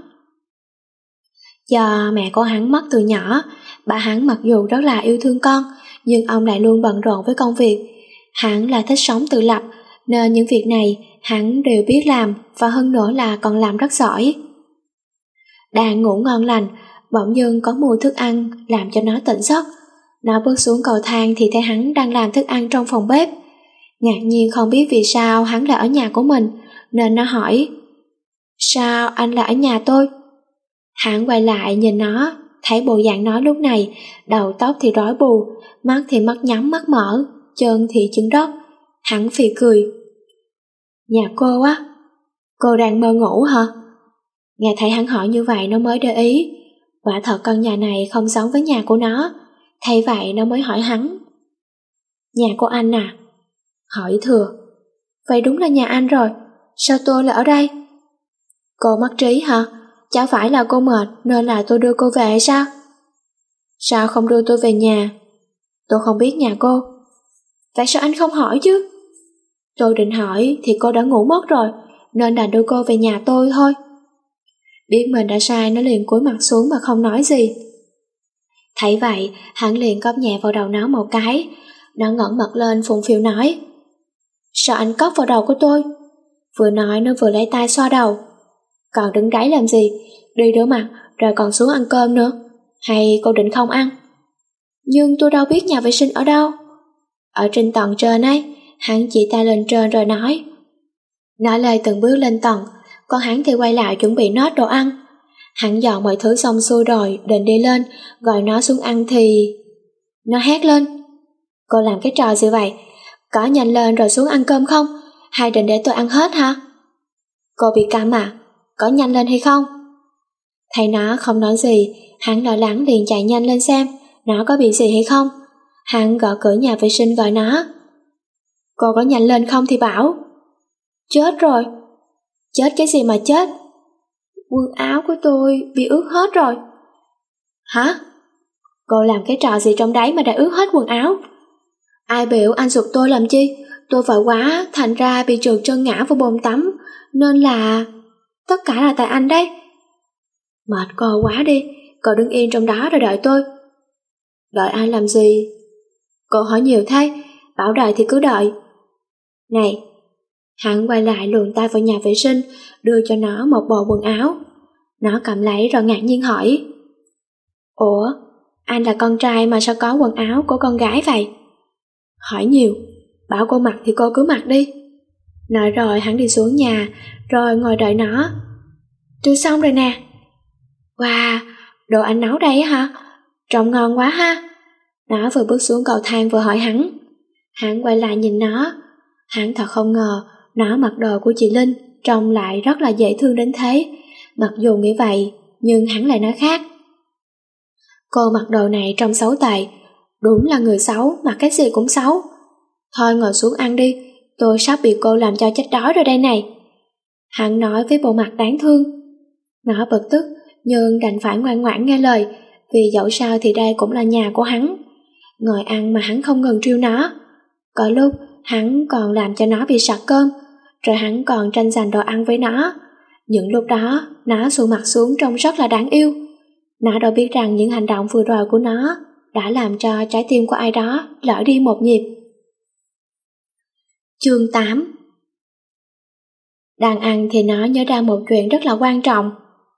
Do mẹ của hắn mất từ nhỏ, bà hắn mặc dù rất là yêu thương con, nhưng ông lại luôn bận rộn với công việc. Hắn là thích sống tự lập, nên những việc này hắn đều biết làm, và hơn nữa là còn làm rất giỏi. Đang ngủ ngon lành, bỗng dưng có mùi thức ăn làm cho nó tỉnh giấc. Nó bước xuống cầu thang thì thấy hắn đang làm thức ăn trong phòng bếp. Ngạc nhiên không biết vì sao hắn lại ở nhà của mình, nên nó hỏi: Sao anh lại ở nhà tôi? Hắn quay lại nhìn nó, thấy bộ dạng nó lúc này, đầu tóc thì rối bù, mắt thì mắt nhắm mắt mở, chân thì chân đất. Hắn phì cười. Nhà cô á? Cô đang mơ ngủ hả? Nghe thấy hắn hỏi như vậy nó mới để ý. Quả thật căn nhà này không giống với nhà của nó. Thay vậy nó mới hỏi hắn: Nhà của anh à? Hỏi thừa. Vậy đúng là nhà anh rồi. Sao tôi lại ở đây? Cô mất trí hả? Chả phải là cô mệt nên là tôi đưa cô về hay sao? Sao không đưa tôi về nhà? Tôi không biết nhà cô. Tại sao anh không hỏi chứ? Tôi định hỏi thì cô đã ngủ mất rồi, nên đành đưa cô về nhà tôi thôi. Biết mình đã sai, nó liền cúi mặt xuống mà không nói gì. Thấy vậy, hắn liền cóp nhẹ vào đầu nó một cái. Nó ngẩng mặt lên phụng phịu nói: Sao anh cóp vào đầu của tôi? Vừa nói nó vừa lấy tay xoa đầu. Còn đứng đấy làm gì? Đi rửa mặt rồi còn xuống ăn cơm nữa. Hay cô định không ăn? Nhưng tôi đâu biết nhà vệ sinh ở đâu. Ở trên tầng trên ấy. Hắn chỉ tay lên trên rồi nói. Nói lời từng bước lên tầng, còn hắn thì quay lại chuẩn bị nốt đồ ăn. Hắn dọn mọi thứ xong xuôi rồi định đi lên gọi nó xuống ăn thì nó hét lên: Cô làm cái trò gì vậy? Có nhanh lên rồi xuống ăn cơm không? Hay định để tôi ăn hết hả? Cô bị câm à? Có nhanh lên hay không? Thấy nó không nói gì, hắn lo lắng liền chạy nhanh lên xem nó có bị gì hay không. Hắn gõ cửa nhà vệ sinh gọi nó. Cô có nhanh lên không thì bảo. Chết rồi. Chết cái gì mà chết? Quần áo của tôi bị ướt hết rồi. Hả? Cô làm cái trò gì trong đấy mà đã ướt hết quần áo? Ai biểu anh giục tôi làm chi? Tôi vội quá, thành ra bị trượt chân ngã vào bồn tắm, nên là... Tất cả là tại anh đấy. Mệt cô quá đi, cô đứng yên trong đó rồi đợi tôi. Đợi ai làm gì? Cô hỏi nhiều thế, bảo đợi thì cứ đợi. Này, hắn quay lại luồn tay vào nhà vệ sinh, đưa cho nó một bộ quần áo. Nó cầm lấy rồi ngạc nhiên hỏi. Ủa, anh là con trai mà sao có quần áo của con gái vậy? Hỏi nhiều, bảo cô mặc thì cô cứ mặc đi. Nói rồi hắn đi xuống nhà, rồi ngồi đợi nó. Tôi xong rồi nè. Wow, đồ anh nấu đây á hả? Trông ngon quá ha. Nó vừa bước xuống cầu thang vừa hỏi hắn. Hắn quay lại nhìn nó. Hắn thật không ngờ nó mặc đồ của chị Linh trông lại rất là dễ thương đến thế. Mặc dù nghĩ vậy, nhưng hắn lại nói khác. Cô mặc đồ này trông xấu tệ. Đúng là người xấu, mặc cái gì cũng xấu. Thôi ngồi xuống ăn đi, tôi sắp bị cô làm cho chết đói rồi đây này. Hắn nói với bộ mặt đáng thương. Nó bực tức, nhưng đành phải ngoan ngoãn nghe lời, vì dẫu sao thì đây cũng là nhà của hắn. Ngồi ăn mà hắn không ngừng trêu nó. Có lúc hắn còn làm cho nó bị sặc cơm, rồi hắn còn tranh giành đồ ăn với nó. Những lúc đó, nó xù mặt xuống trông rất là đáng yêu. Nó đâu biết rằng những hành động vừa rồi của nó đã làm cho trái tim của ai đó lỡ đi một nhịp. Chương 8. Đang ăn thì nó nhớ ra một chuyện rất là quan trọng.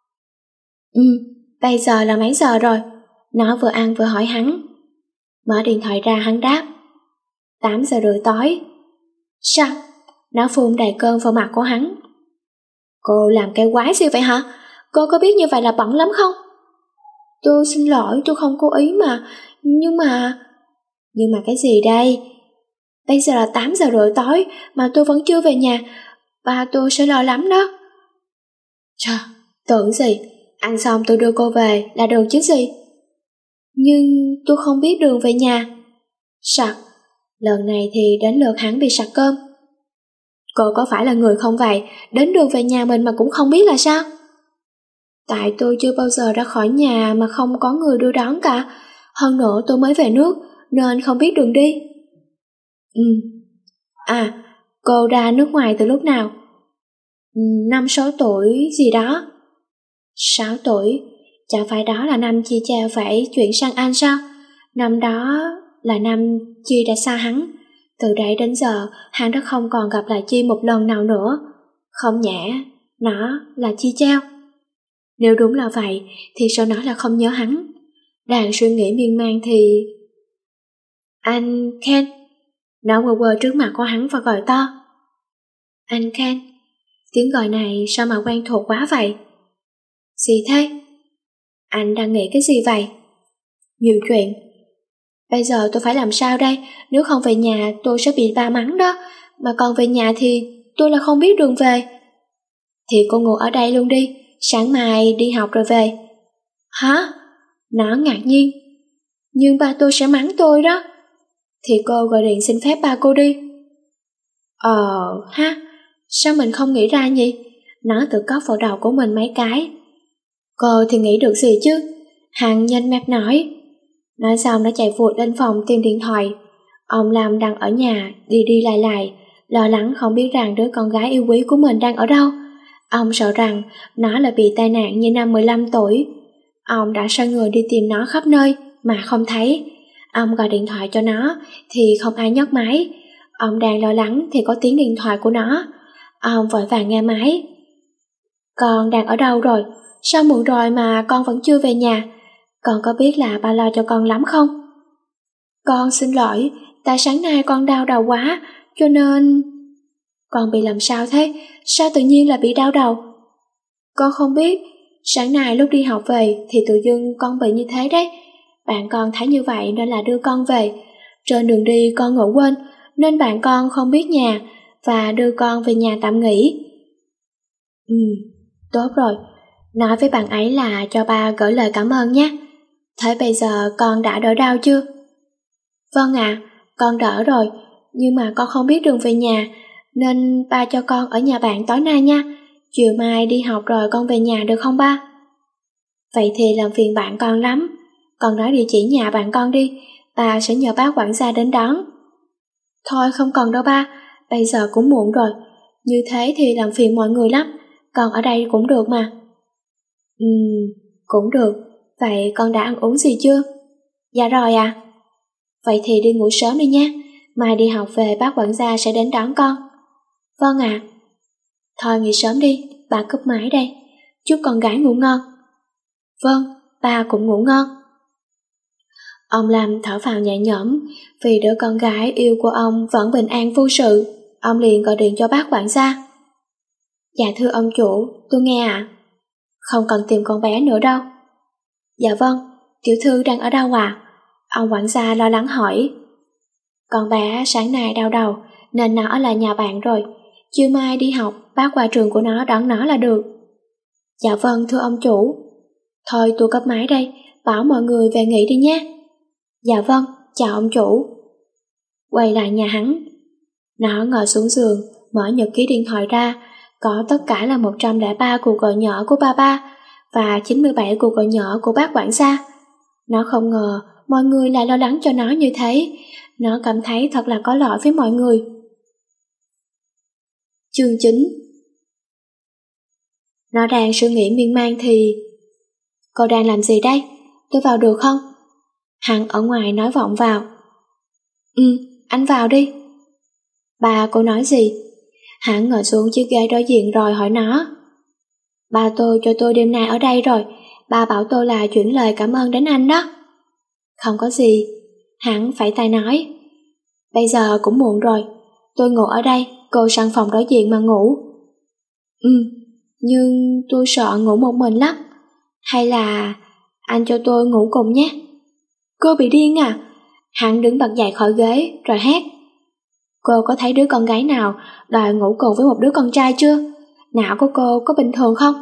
Bây giờ là mấy giờ rồi? Nó vừa ăn vừa hỏi hắn. Mở điện thoại ra hắn đáp. 8 giờ rưỡi tối. Sao? Nó phun đầy cơm vào mặt của hắn. Cô làm cái quái gì vậy hả? Cô có biết như vậy là bẩn lắm không? Tôi xin lỗi, tôi không cố ý mà. Nhưng mà cái gì đây? Bây giờ là 8 giờ rưỡi tối mà tôi vẫn chưa về nhà. Ba tôi sẽ lo lắm đó. Trời, tưởng gì? Ăn xong tôi đưa cô về là được chứ gì? Nhưng tôi không biết đường về nhà. Sặc. Lần này thì đến lượt hắn bị sặc cơm. Cô có phải là người không vậy? Đến đường về nhà mình mà cũng không biết là sao? Tại tôi chưa bao giờ ra khỏi nhà mà không có người đưa đón cả. Hơn nữa tôi mới về nước nên không biết đường đi. À, cô ra nước ngoài từ lúc nào? 5-6 tuổi gì đó. 6 tuổi? Chẳng phải đó là năm Chi cha phải chuyển sang Anh sao? Năm đó là năm Chi đã xa hắn. Từ đấy đến giờ hắn đã không còn gặp lại Chi một lần nào nữa. Không nhẽ nó là Chi Chao? Nếu đúng là vậy thì sao nó là không nhớ hắn? Đang suy nghĩ miên man thì... Anh Ken. Nó quơ quơ trước mặt của hắn và gọi to. Anh Ken. Tiếng gọi này sao mà quen thuộc quá vậy? Gì thế? Anh đang nghĩ cái gì vậy? Nhiều chuyện. Bây giờ tôi phải làm sao đây? Nếu không về nhà tôi sẽ bị ba mắng đó. Mà còn về nhà thì tôi là không biết đường về. Thì cô ngủ ở đây luôn đi. Sáng mai đi học rồi về. Hả? Nó ngạc nhiên. Nhưng ba tôi sẽ mắng tôi đó. Thì cô gọi điện xin phép ba cô đi. Ha, sao mình không nghĩ ra nhỉ? Nó tự cốc vào đầu của mình mấy cái. Cô thì nghĩ được gì chứ? Hằng nhanh mép nói. Nói xong nó chạy vụt lên phòng tìm điện thoại. Ông Lâm đang ở nhà, đi đi lại, lo lắng không biết rằng đứa con gái yêu quý của mình đang ở đâu. Ông sợ rằng nó lại bị tai nạn như năm 15 tuổi. Ông đã sai người đi tìm nó khắp nơi mà không thấy. Ông gọi điện thoại cho nó thì không ai nhấc máy. Ông đang lo lắng thì có tiếng điện thoại của nó. Ông vội vàng nghe máy. Con đang ở đâu rồi? Sao muộn rồi mà con vẫn chưa về nhà? Con có biết là ba lo cho con lắm không? Con xin lỗi, tại sáng nay con đau đầu quá, cho nên... Con bị làm sao thế? Sao tự nhiên lại bị đau đầu? Con không biết, sáng nay lúc đi học về thì tự dưng con bị như thế đấy. Bạn con thấy như vậy nên là đưa con về. Trên đường đi con ngủ quên, nên bạn con không biết nhà và đưa con về nhà tạm nghỉ. Ừ, tốt rồi. Nói với bạn ấy là cho ba gửi lời cảm ơn nhé. Thế bây giờ con đã đỡ đau chưa? Vâng ạ, con đỡ rồi, nhưng mà con không biết đường về nhà, nên ba cho con ở nhà bạn tối nay nha. Chiều mai đi học rồi con về nhà được không ba? Vậy thì làm phiền bạn con lắm. Con nói địa chỉ nhà bạn con đi, ba sẽ nhờ bác quản gia đến đón. Thôi không cần đâu ba, bây giờ cũng muộn rồi. Như thế thì làm phiền mọi người lắm, con ở đây cũng được mà. Cũng được. Vậy con đã ăn uống gì chưa? Dạ rồi à. Vậy thì đi ngủ sớm đi nhé, mai đi học về bác quản gia sẽ đến đón con. Vâng ạ. Thôi nghỉ sớm đi, bà cúp máy đây. Chúc con gái ngủ ngon. Vâng, ba cũng ngủ ngon. Ông Lâm thở phào nhẹ nhõm, vì đứa con gái yêu của ông vẫn bình an vô sự. Ông liền gọi điện cho bác quản gia. Dạ thưa ông chủ, tôi nghe ạ. Không cần tìm con bé nữa đâu. Dạ vâng, tiểu thư đang ở đâu ạ? Ông quản gia lo lắng hỏi. Con bé sáng nay đau đầu nên nó ở lại nhà bạn rồi. Chiều mai đi học, bác qua trường của nó đón nó là được. Dạ vâng thưa ông chủ. Thôi tôi cúp máy đây, bảo mọi người về nghỉ đi nhé. Dạ vâng, chào ông chủ. Quay lại nhà hắn. Nó ngồi xuống giường, mở nhật ký điện thoại ra, có tất cả là 103 cuộc gọi nhỏ của ba và 97 cuộc gọi nhỏ của bác quản gia. Nó không ngờ mọi người lại lo lắng cho nó như thế. Nó cảm thấy thật là có lỗi với mọi người. Chương 9. Nó đang suy nghĩ miên man thì... Cô đang làm gì đây? Tôi vào được không? Hắn ở ngoài nói vọng vào. Anh vào đi. Ba cô nói gì? Hắn ngồi xuống chiếc ghế đối diện rồi hỏi nó. Ba tôi cho tôi đêm nay ở đây rồi, ba bảo tôi là chuyển lời cảm ơn đến anh đó. Không có gì. Hắn phải tay nói. Bây giờ cũng muộn rồi, tôi ngủ ở đây, cô sang phòng đối diện mà ngủ. Nhưng tôi sợ ngủ một mình lắm. Hay là anh cho tôi ngủ cùng nhé. Cô bị điên à? Hắn đứng bật dậy khỏi ghế rồi hét. Cô có thấy đứa con gái nào đòi ngủ cùng với một đứa con trai chưa? Não của cô có bình thường không?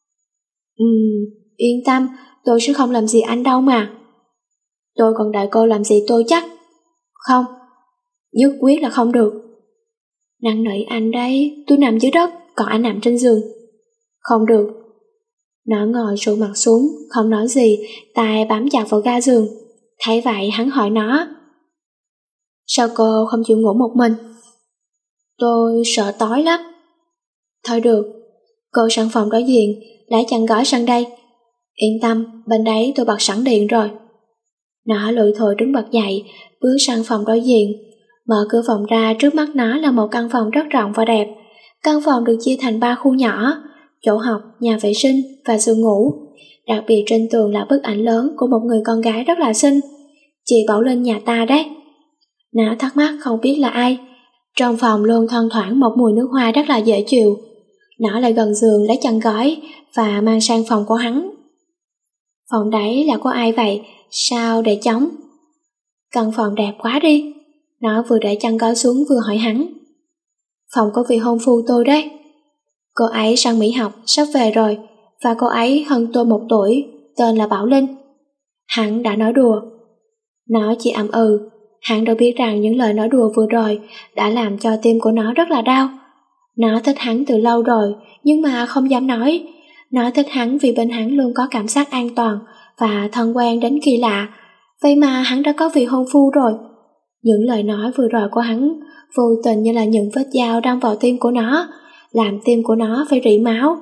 Yên tâm, tôi sẽ không làm gì anh đâu mà. Tôi còn đợi cô làm gì tôi chắc. Không, nhất quyết là không được. Năn nỉ anh đấy, tôi nằm dưới đất, còn anh nằm trên giường. Không được. Nó ngồi sụ mặt xuống, không nói gì, tay bám chặt vào ga giường. Thấy vậy hắn hỏi nó. Sao cô không chịu ngủ một mình? Tôi sợ tối lắm. Thôi được, cô sang phòng đối diện, lấy chăn gói sang đây. Yên tâm, bên đấy tôi bật sẵn điện rồi. Nó lủi thủi đứng bật dậy, bước sang phòng đối diện. Mở cửa phòng ra, trước mắt nó là một căn phòng rất rộng và đẹp. Căn phòng được chia thành 3 khu nhỏ, chỗ học, nhà vệ sinh và giường ngủ. Đặc biệt trên tường là bức ảnh lớn của một người con gái rất là xinh. Chị Bảo Linh nhà ta đấy. Nó thắc mắc không biết là ai. Trong phòng luôn thoang thoảng một mùi nước hoa rất là dễ chịu. Nó lại gần giường lấy chăn gói và mang sang phòng của hắn. Phòng đấy là của ai vậy? Sao để trống? Căn phòng đẹp quá đi. Nó vừa để chăn gói xuống vừa hỏi hắn. Phòng của vị hôn phu tôi đấy. Cô ấy sang Mỹ học, sắp về rồi, và cô ấy hơn tôi 1 tuổi, tên là Bảo Linh. Hắn đã nói đùa. Nó chỉ ậm ừ. Hắn đâu biết rằng những lời nói đùa vừa rồi đã làm cho tim của nó rất là đau. Nó thích hắn từ lâu rồi, nhưng mà không dám nói. Nó thích hắn vì bên hắn luôn có cảm giác an toàn và thân quen đến kỳ lạ. Vậy mà hắn đã có vị hôn phu rồi. Những lời nói vừa rồi của hắn vô tình như là những vết dao đâm vào tim của nó, làm tim của nó phải rỉ máu.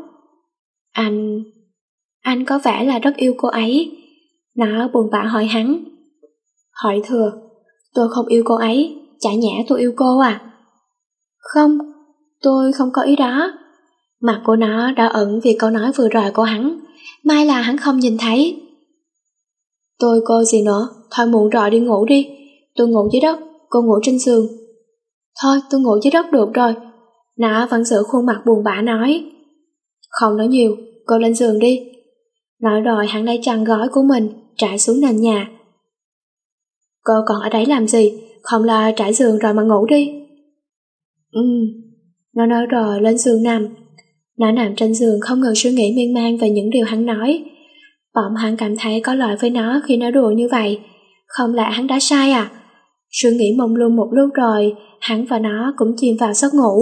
Anh có vẻ là rất yêu cô ấy. Nó buồn bã hỏi hắn. Hỏi thừa, tôi không yêu cô ấy, chả nhẽ tôi yêu cô à? Không, tôi không có ý đó. Mặt của nó đỏ ửng vì câu nói vừa rồi của hắn. May là hắn không nhìn thấy. Tôi cô gì nữa, thôi muộn rồi đi ngủ đi. Tôi ngủ dưới đất, cô ngủ trên giường. Thôi tôi ngủ dưới đất được rồi. Nó vẫn giữ khuôn mặt buồn bã nói. Không nói nhiều, cô lên giường đi. Nói rồi hắn lấy chăn gói của mình trải xuống nền nhà. Cô còn ở đấy làm gì? Không là trải giường rồi mà ngủ đi. Nó nói rồi lên giường nằm. Nó nằm trên giường không ngừng suy nghĩ miên man về những điều hắn nói. Bỗng hắn cảm thấy có lỗi với nó khi nó đùa như vậy. Không lẽ hắn đã sai à? Suy nghĩ mông lung một lúc rồi, hắn và nó cũng chìm vào giấc ngủ.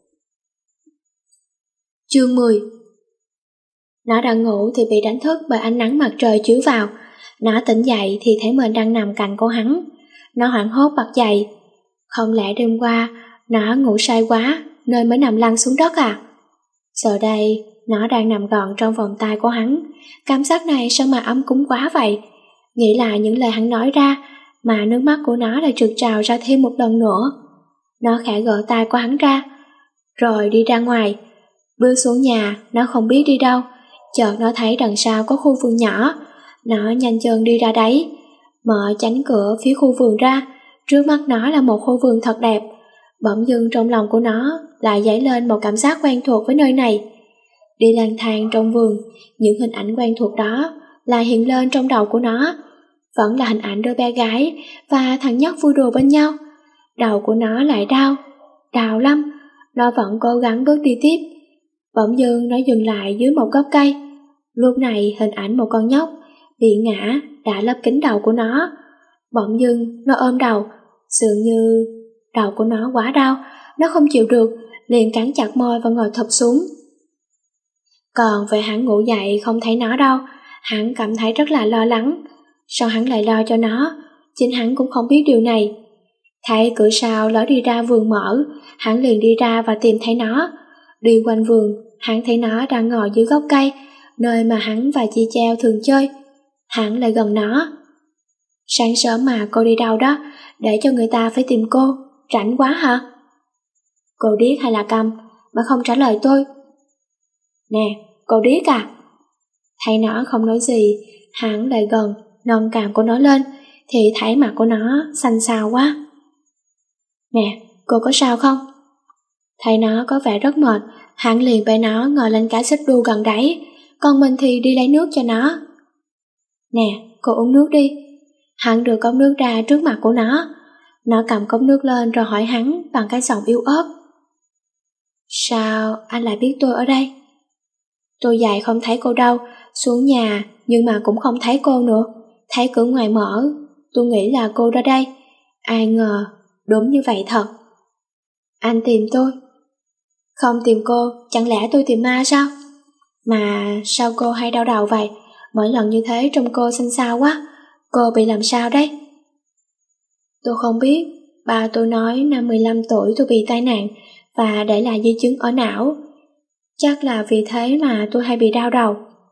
Chương 10. Nó đang ngủ thì bị đánh thức bởi ánh nắng mặt trời chiếu vào. Nó tỉnh dậy thì thấy mình đang nằm cạnh cô hắn. Nó hoảng hốt bật dậy. Không lẽ đêm qua nó ngủ say quá nên mới nằm lăn xuống đất à? Giờ đây nó đang nằm gọn trong vòng tay của hắn. Cảm giác này sao mà ấm cúng quá vậy? Nghĩ lại những lời hắn nói ra mà nước mắt của nó lại trượt trào ra thêm một lần nữa. Nó khẽ gỡ tay của hắn ra rồi đi ra ngoài. Bước xuống nhà, nó không biết đi đâu. Chợt nó thấy đằng sau có khu vườn nhỏ. Nó nhanh chân đi ra đấy, mở cánh cửa phía khu vườn ra. Trước mắt nó là một khu vườn thật đẹp. Bỗng dưng trong lòng của nó lại dấy lên một cảm giác quen thuộc với nơi này. Đi lang thang trong vườn, những hình ảnh quen thuộc đó lại hiện lên trong đầu của nó. Vẫn là hình ảnh đứa bé gái và thằng nhóc vui đùa bên nhau. Đầu của nó lại đau lắm. Nó vẫn cố gắng bước đi tiếp. Bỗng dưng nó dừng lại dưới một gốc cây. Lúc này hình ảnh một con nhóc bị ngã đã lấp kín đầu của nó. Bỗng dưng nó ôm đầu, dường như đầu của nó quá đau. Nó không chịu được, liền cắn chặt môi và ngồi thụp xuống. Còn về hắn ngủ dậy không thấy nó đâu. Hắn cảm thấy rất là lo lắng. Sao hắn lại lo cho nó? Chính hắn cũng không biết điều này. Thấy cửa sau lối đi ra vườn mở, hắn liền đi ra và tìm thấy nó. Đi quanh vườn, hắn thấy nó đang ngồi dưới gốc cây, nơi mà hắn và Chi Cheo thường chơi. Hắn lại gần nó. Sáng sớm mà cô đi đâu đó, để cho người ta phải tìm cô, rảnh quá hả? Cô điếc hay là câm mà không trả lời tôi? Nè, cô điếc à? Thấy nó không nói gì, hắn lại gần, nâng cằm của nó lên, thì thấy mặt của nó xanh xao quá. Nè, cô có sao không? Thấy nó có vẻ rất mệt, hắn liền bế nó ngồi lên cái xích đu gần đấy, còn mình thì đi lấy nước cho nó. Nè, cô uống nước đi. Hắn đưa cốc nước ra trước mặt của nó. Nó cầm cốc nước lên rồi hỏi hắn bằng cái giọng yếu ớt. Sao anh lại biết tôi ở đây? Tôi dậy không thấy cô đâu, xuống nhà nhưng mà cũng không thấy cô nữa. Thấy cửa ngoài mở, tôi nghĩ là cô ra đây. Ai ngờ, đúng như vậy thật. Anh tìm tôi? Không tìm cô, chẳng lẽ tôi tìm ma sao? Mà sao cô hay đau đầu vậy? Mỗi lần như thế trông cô xanh xao quá. Cô bị làm sao đấy? Tôi không biết. Ba tôi nói năm 15 tuổi tôi bị tai nạn và để lại di chứng ở não. Chắc là vì thế mà tôi hay bị đau đầu.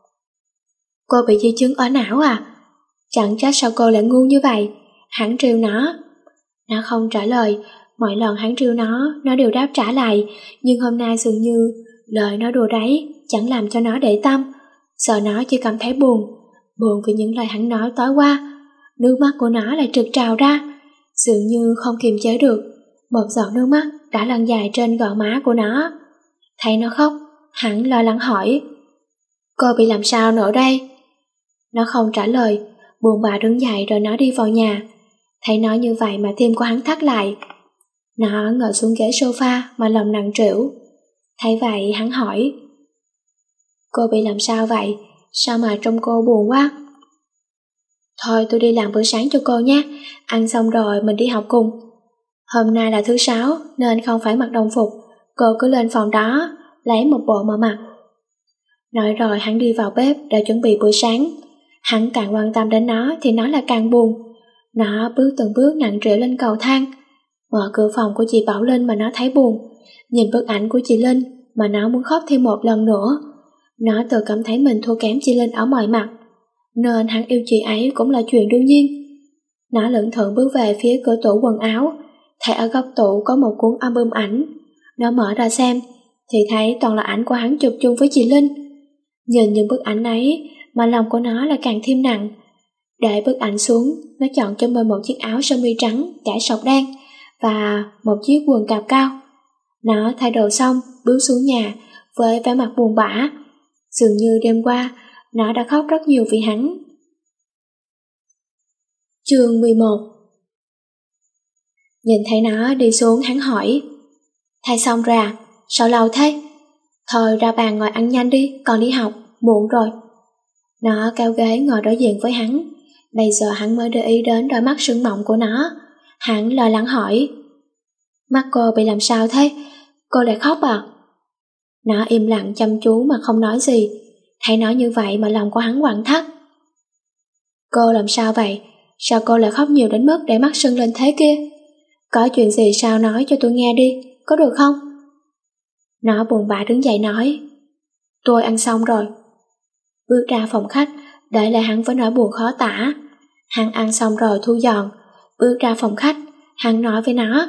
Cô bị di chứng ở não à? Chẳng trách sao cô lại ngu như vậy. Hắn trêu nó. Nó không trả lời. Mỗi lần hắn trêu nó đều đáp trả lại. Nhưng hôm nay dường như lời nó đùa đấy chẳng làm cho nó để tâm. Giờ nó chỉ cảm thấy buồn vì những lời hắn nói tối qua. Nước mắt của nó lại trực trào ra, dường như không kiềm chế được. Một giọt nước mắt đã lăn dài trên gò má của nó. Thấy nó khóc, hắn lo lắng hỏi. Cô bị làm sao nữa đây? Nó không trả lời, buồn bã đứng dậy rồi nó đi vào nhà. Thấy nó như vậy mà tim của hắn thắt lại. Nó ngồi xuống ghế sofa mà lòng nặng trĩu. Thấy vậy hắn hỏi. Cô bị làm sao vậy? Sao mà trông cô buồn quá? Thôi tôi đi làm bữa sáng cho cô nhé. Ăn xong rồi mình đi học cùng. Hôm nay là thứ Sáu nên không phải mặc đồng phục. Cô cứ lên phòng đó lấy một bộ mà mặc. Nói rồi hắn đi vào bếp để chuẩn bị bữa sáng. Hắn càng quan tâm đến nó thì nó lại càng buồn. Nó bước từng bước nặng trĩu lên cầu thang. Mở cửa phòng của chị Bảo Linh mà nó thấy buồn. Nhìn bức ảnh của chị Linh mà nó muốn khóc thêm một lần nữa. Nó tự cảm thấy mình thua kém chị Linh ở mọi mặt, nên hắn yêu chị ấy cũng là chuyện đương nhiên. Nó lững thững bước về phía cửa tủ quần áo, thấy ở góc tủ có một cuốn album ảnh. Nó mở ra xem thì thấy toàn là ảnh của hắn chụp chung với chị Linh. Nhìn những bức ảnh ấy mà lòng của nó lại càng thêm nặng. Để bức ảnh xuống, nó chọn cho mình một chiếc áo sơ mi trắng trải sọc đen và một chiếc quần cạp cao. Nó thay đồ xong bước xuống nhà với vẻ mặt buồn bã. Dường như đêm qua nó đã khóc rất nhiều vì hắn. Chương 11. Nhìn thấy nó đi xuống, hắn hỏi. Thay xong rồi à? Sao lâu thế? Thôi ra bàn ngồi ăn nhanh đi, còn đi học, muộn rồi. Nó kéo ghế ngồi đối diện với hắn. Bây giờ hắn mới để ý đến đôi mắt sưng mọng của nó. Hắn lo lắng hỏi, mắt cô bị làm sao thế? Cô lại khóc à? Nó im lặng chăm chú mà không nói gì. Thấy nói như vậy mà lòng của hắn quặn thắt. Cô làm sao vậy? Sao cô lại khóc nhiều đến mức để mắt sưng lên thế kia? Có chuyện gì sao nói cho tôi nghe đi, có được không? Nó buồn bã đứng dậy nói, tôi ăn xong rồi. Bước ra phòng khách, để lại hắn với nỗi buồn khó tả. Hắn ăn xong rồi thu dọn. Bước ra phòng khách, hắn nói với nó,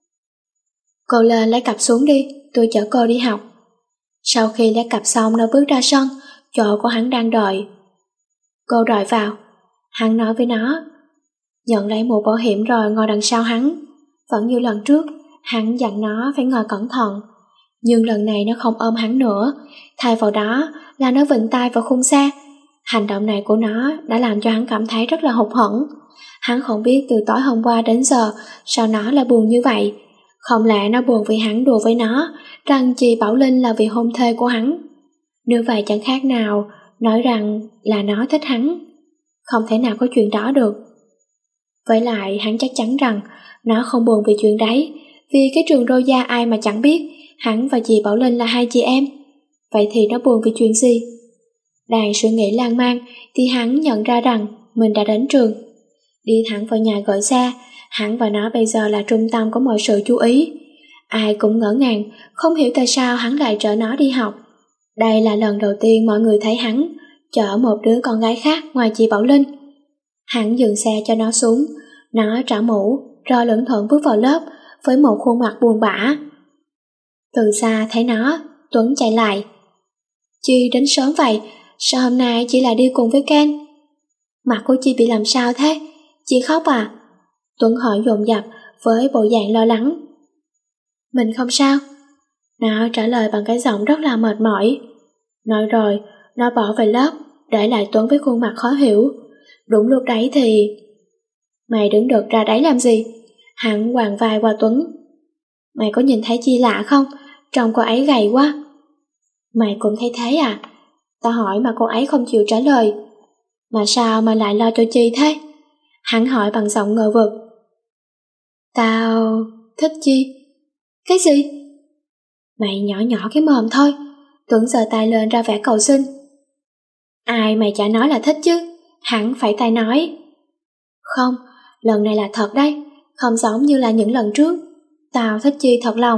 cô lên lấy cặp xuống đi, tôi chở cô đi học. Sau khi lấy cặp xong nó bước ra sân, chỗ của hắn đang đợi. Cô đợi vào. Hắn nói với nó, nhận lấy mũ bảo hiểm rồi ngồi đằng sau hắn. Vẫn như lần trước, hắn dặn nó phải ngồi cẩn thận. Nhưng lần này nó không ôm hắn nữa, thay vào đó là nó vịnh tay vào khung xe. Hành động này của nó đã làm cho hắn cảm thấy rất là hụt hẫng. Hắn không biết từ tối hôm qua đến giờ sao nó lại buồn như vậy. Không lẽ nó buồn vì hắn đùa với nó rằng chị Bảo Linh là vị hôn thê của hắn? Nếu vậy chẳng khác nào nói rằng là nó thích hắn. Không thể nào có chuyện đó được. Với lại hắn chắc chắn rằng nó không buồn vì chuyện đấy, vì cái trường Rosa ai mà chẳng biết hắn và chị Bảo Linh là hai chị em. Vậy thì nó buồn vì chuyện gì? Đang suy nghĩ lan man thì hắn nhận ra rằng mình đã đến trường. Đi thẳng vào nhà gọi xe, hắn và nó bây giờ là trung tâm của mọi sự chú ý. Ai cũng ngỡ ngàng, không hiểu tại sao hắn lại chở nó đi học. Đây là lần đầu tiên mọi người thấy hắn chở một đứa con gái khác ngoài chị Bảo Linh. Hắn dừng xe cho nó xuống, nó trả mũ, rồi lững thững bước vào lớp với một khuôn mặt buồn bã. Từ xa thấy nó, Tuấn chạy lại. Chị đến sớm vậy, sao hôm nay chị lại đi cùng với Ken? Mặt của chị bị làm sao thế? Chị khóc à? Tuấn hỏi dồn dập với bộ dạng lo lắng. Mình không sao. Nó trả lời bằng cái giọng rất là mệt mỏi. Nói rồi, nó bỏ về lớp, để lại Tuấn với khuôn mặt khó hiểu. Đúng lúc đấy thì... Mày đứng được ra đấy làm gì? Hắn quàng vai qua Tuấn. Mày có nhìn thấy Chi lạ không? Trông cô ấy gầy quá. Mày cũng thấy thế à? Tao hỏi mà cô ấy không chịu trả lời. Mà sao mà lại lo cho Chi thế? Hắn hỏi bằng giọng ngờ vực. Tao thích Chi. Cái gì? Mày nhỏ nhỏ cái mồm thôi. Tuấn giơ tay lên ra vẻ cầu xin. Ai mày chả nói là thích chứ? Hắn phẩy tay nói. Không, lần này là thật đấy, không giống như là những lần trước. Tao thích Chi thật lòng.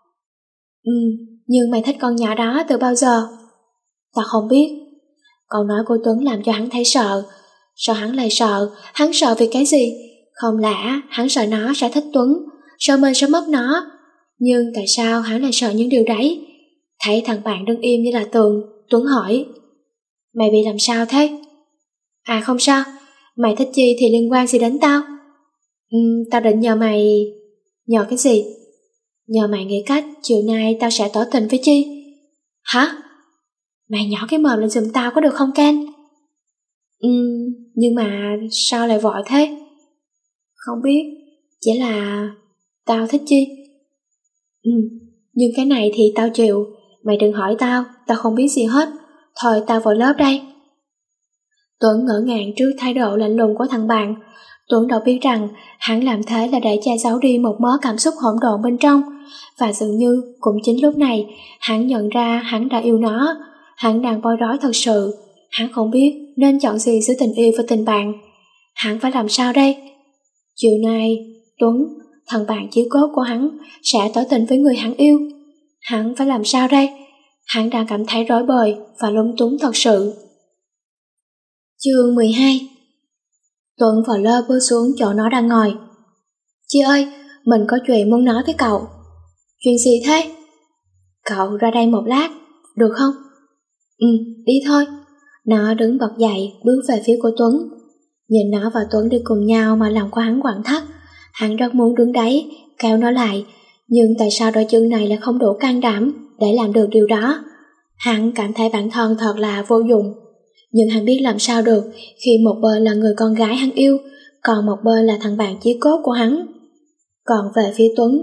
Nhưng mày thích con nhỏ đó từ bao giờ? Tao không biết. Câu nói của Tuấn làm cho hắn thấy sợ. Sao hắn lại sợ? Hắn sợ vì cái gì? Không lẽ hắn sợ nó sẽ thích Tuấn, sợ mình sẽ mất nó? Nhưng tại sao hắn lại sợ những điều đấy? Thấy thằng bạn đứng im như là tường, Tuấn hỏi. Mày bị làm sao thế? À không sao, mày thích Chi thì liên quan gì đến tao? Tao định nhờ mày... Nhờ cái gì? Nhờ mày nghĩ cách chiều nay tao sẽ tỏ tình với Chi. Hả? Mày nhỏ cái mồm lên giùm tao có được không Ken? Nhưng mà sao lại vội thế? Không biết, chỉ là tao thích Chi. Nhưng cái này thì tao chịu. Mày đừng hỏi tao, tao không biết gì hết. Thôi tao vào lớp đây. Tuấn ngỡ ngàng trước thái độ lạnh lùng của thằng bạn. Tuấn đâu biết rằng hắn làm thế là để che giấu đi một mớ cảm xúc hỗn độn bên trong. Và dường như cũng chính lúc này hắn nhận ra hắn đã yêu nó. Hắn đang bối rối thật sự. Hắn không biết nên chọn gì giữa tình yêu và tình bạn. Hắn phải làm sao đây? Chiều nay Tuấn, thằng bạn chiếu cốt của hắn, sẽ tỏ tình với người hắn yêu. Hắn phải làm sao đây? Hắn đang cảm thấy rối bời và lúng túng thật sự. Chương 12. Tuấn vào lớp bước xuống chỗ nó đang ngồi. Chị ơi, mình có chuyện muốn nói với cậu. Chuyện gì thế? Cậu ra đây một lát, được không? Đi thôi. Nó đứng bật dậy, bước về phía của Tuấn. Nhìn nó và Tuấn đi cùng nhau mà lòng của hắn quặn thắt. Hắn rất muốn đứng đấy, kéo nó lại. Nhưng tại sao đôi chân này lại không đủ can đảm để làm được điều đó? Hắn cảm thấy bản thân thật là vô dụng. Nhưng hắn biết làm sao được khi một bên là người con gái hắn yêu, còn một bên là thằng bạn chí cốt của hắn. Còn về phía Tuấn,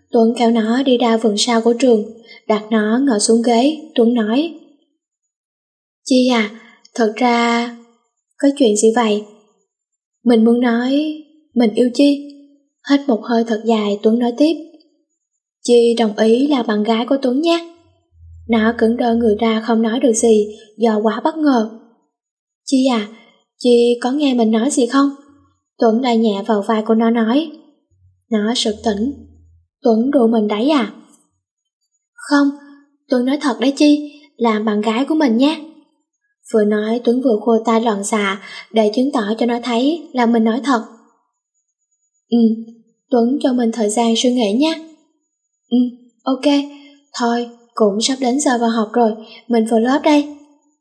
Tuấn kéo nó đi ra vườn sau của trường, đặt nó ngồi xuống ghế. Tuấn nói: Chi à, thật ra có chuyện gì vậy? Mình muốn nói mình yêu Chi. Hít một hơi thật dài, Tuấn nói tiếp: Chi đồng ý là bạn gái của Tuấn nhé. Nó cứng đơ người ra không nói được gì do quá bất ngờ. Chi à, Chi có nghe mình nói gì không? Tuấn đẩy nhẹ vào vai của nó nói. Nó sực tỉnh. Tuấn đùa mình đấy à? Không, Tuấn nói thật đấy Chi, làm bạn gái của mình nhé. Vừa nói Tuấn vừa khua tay loạn xạ để chứng tỏ cho nó thấy là mình nói thật. Tuấn cho mình thời gian suy nghĩ nhé. Ok, thôi, cũng sắp đến giờ vào học rồi, mình vào lớp đây.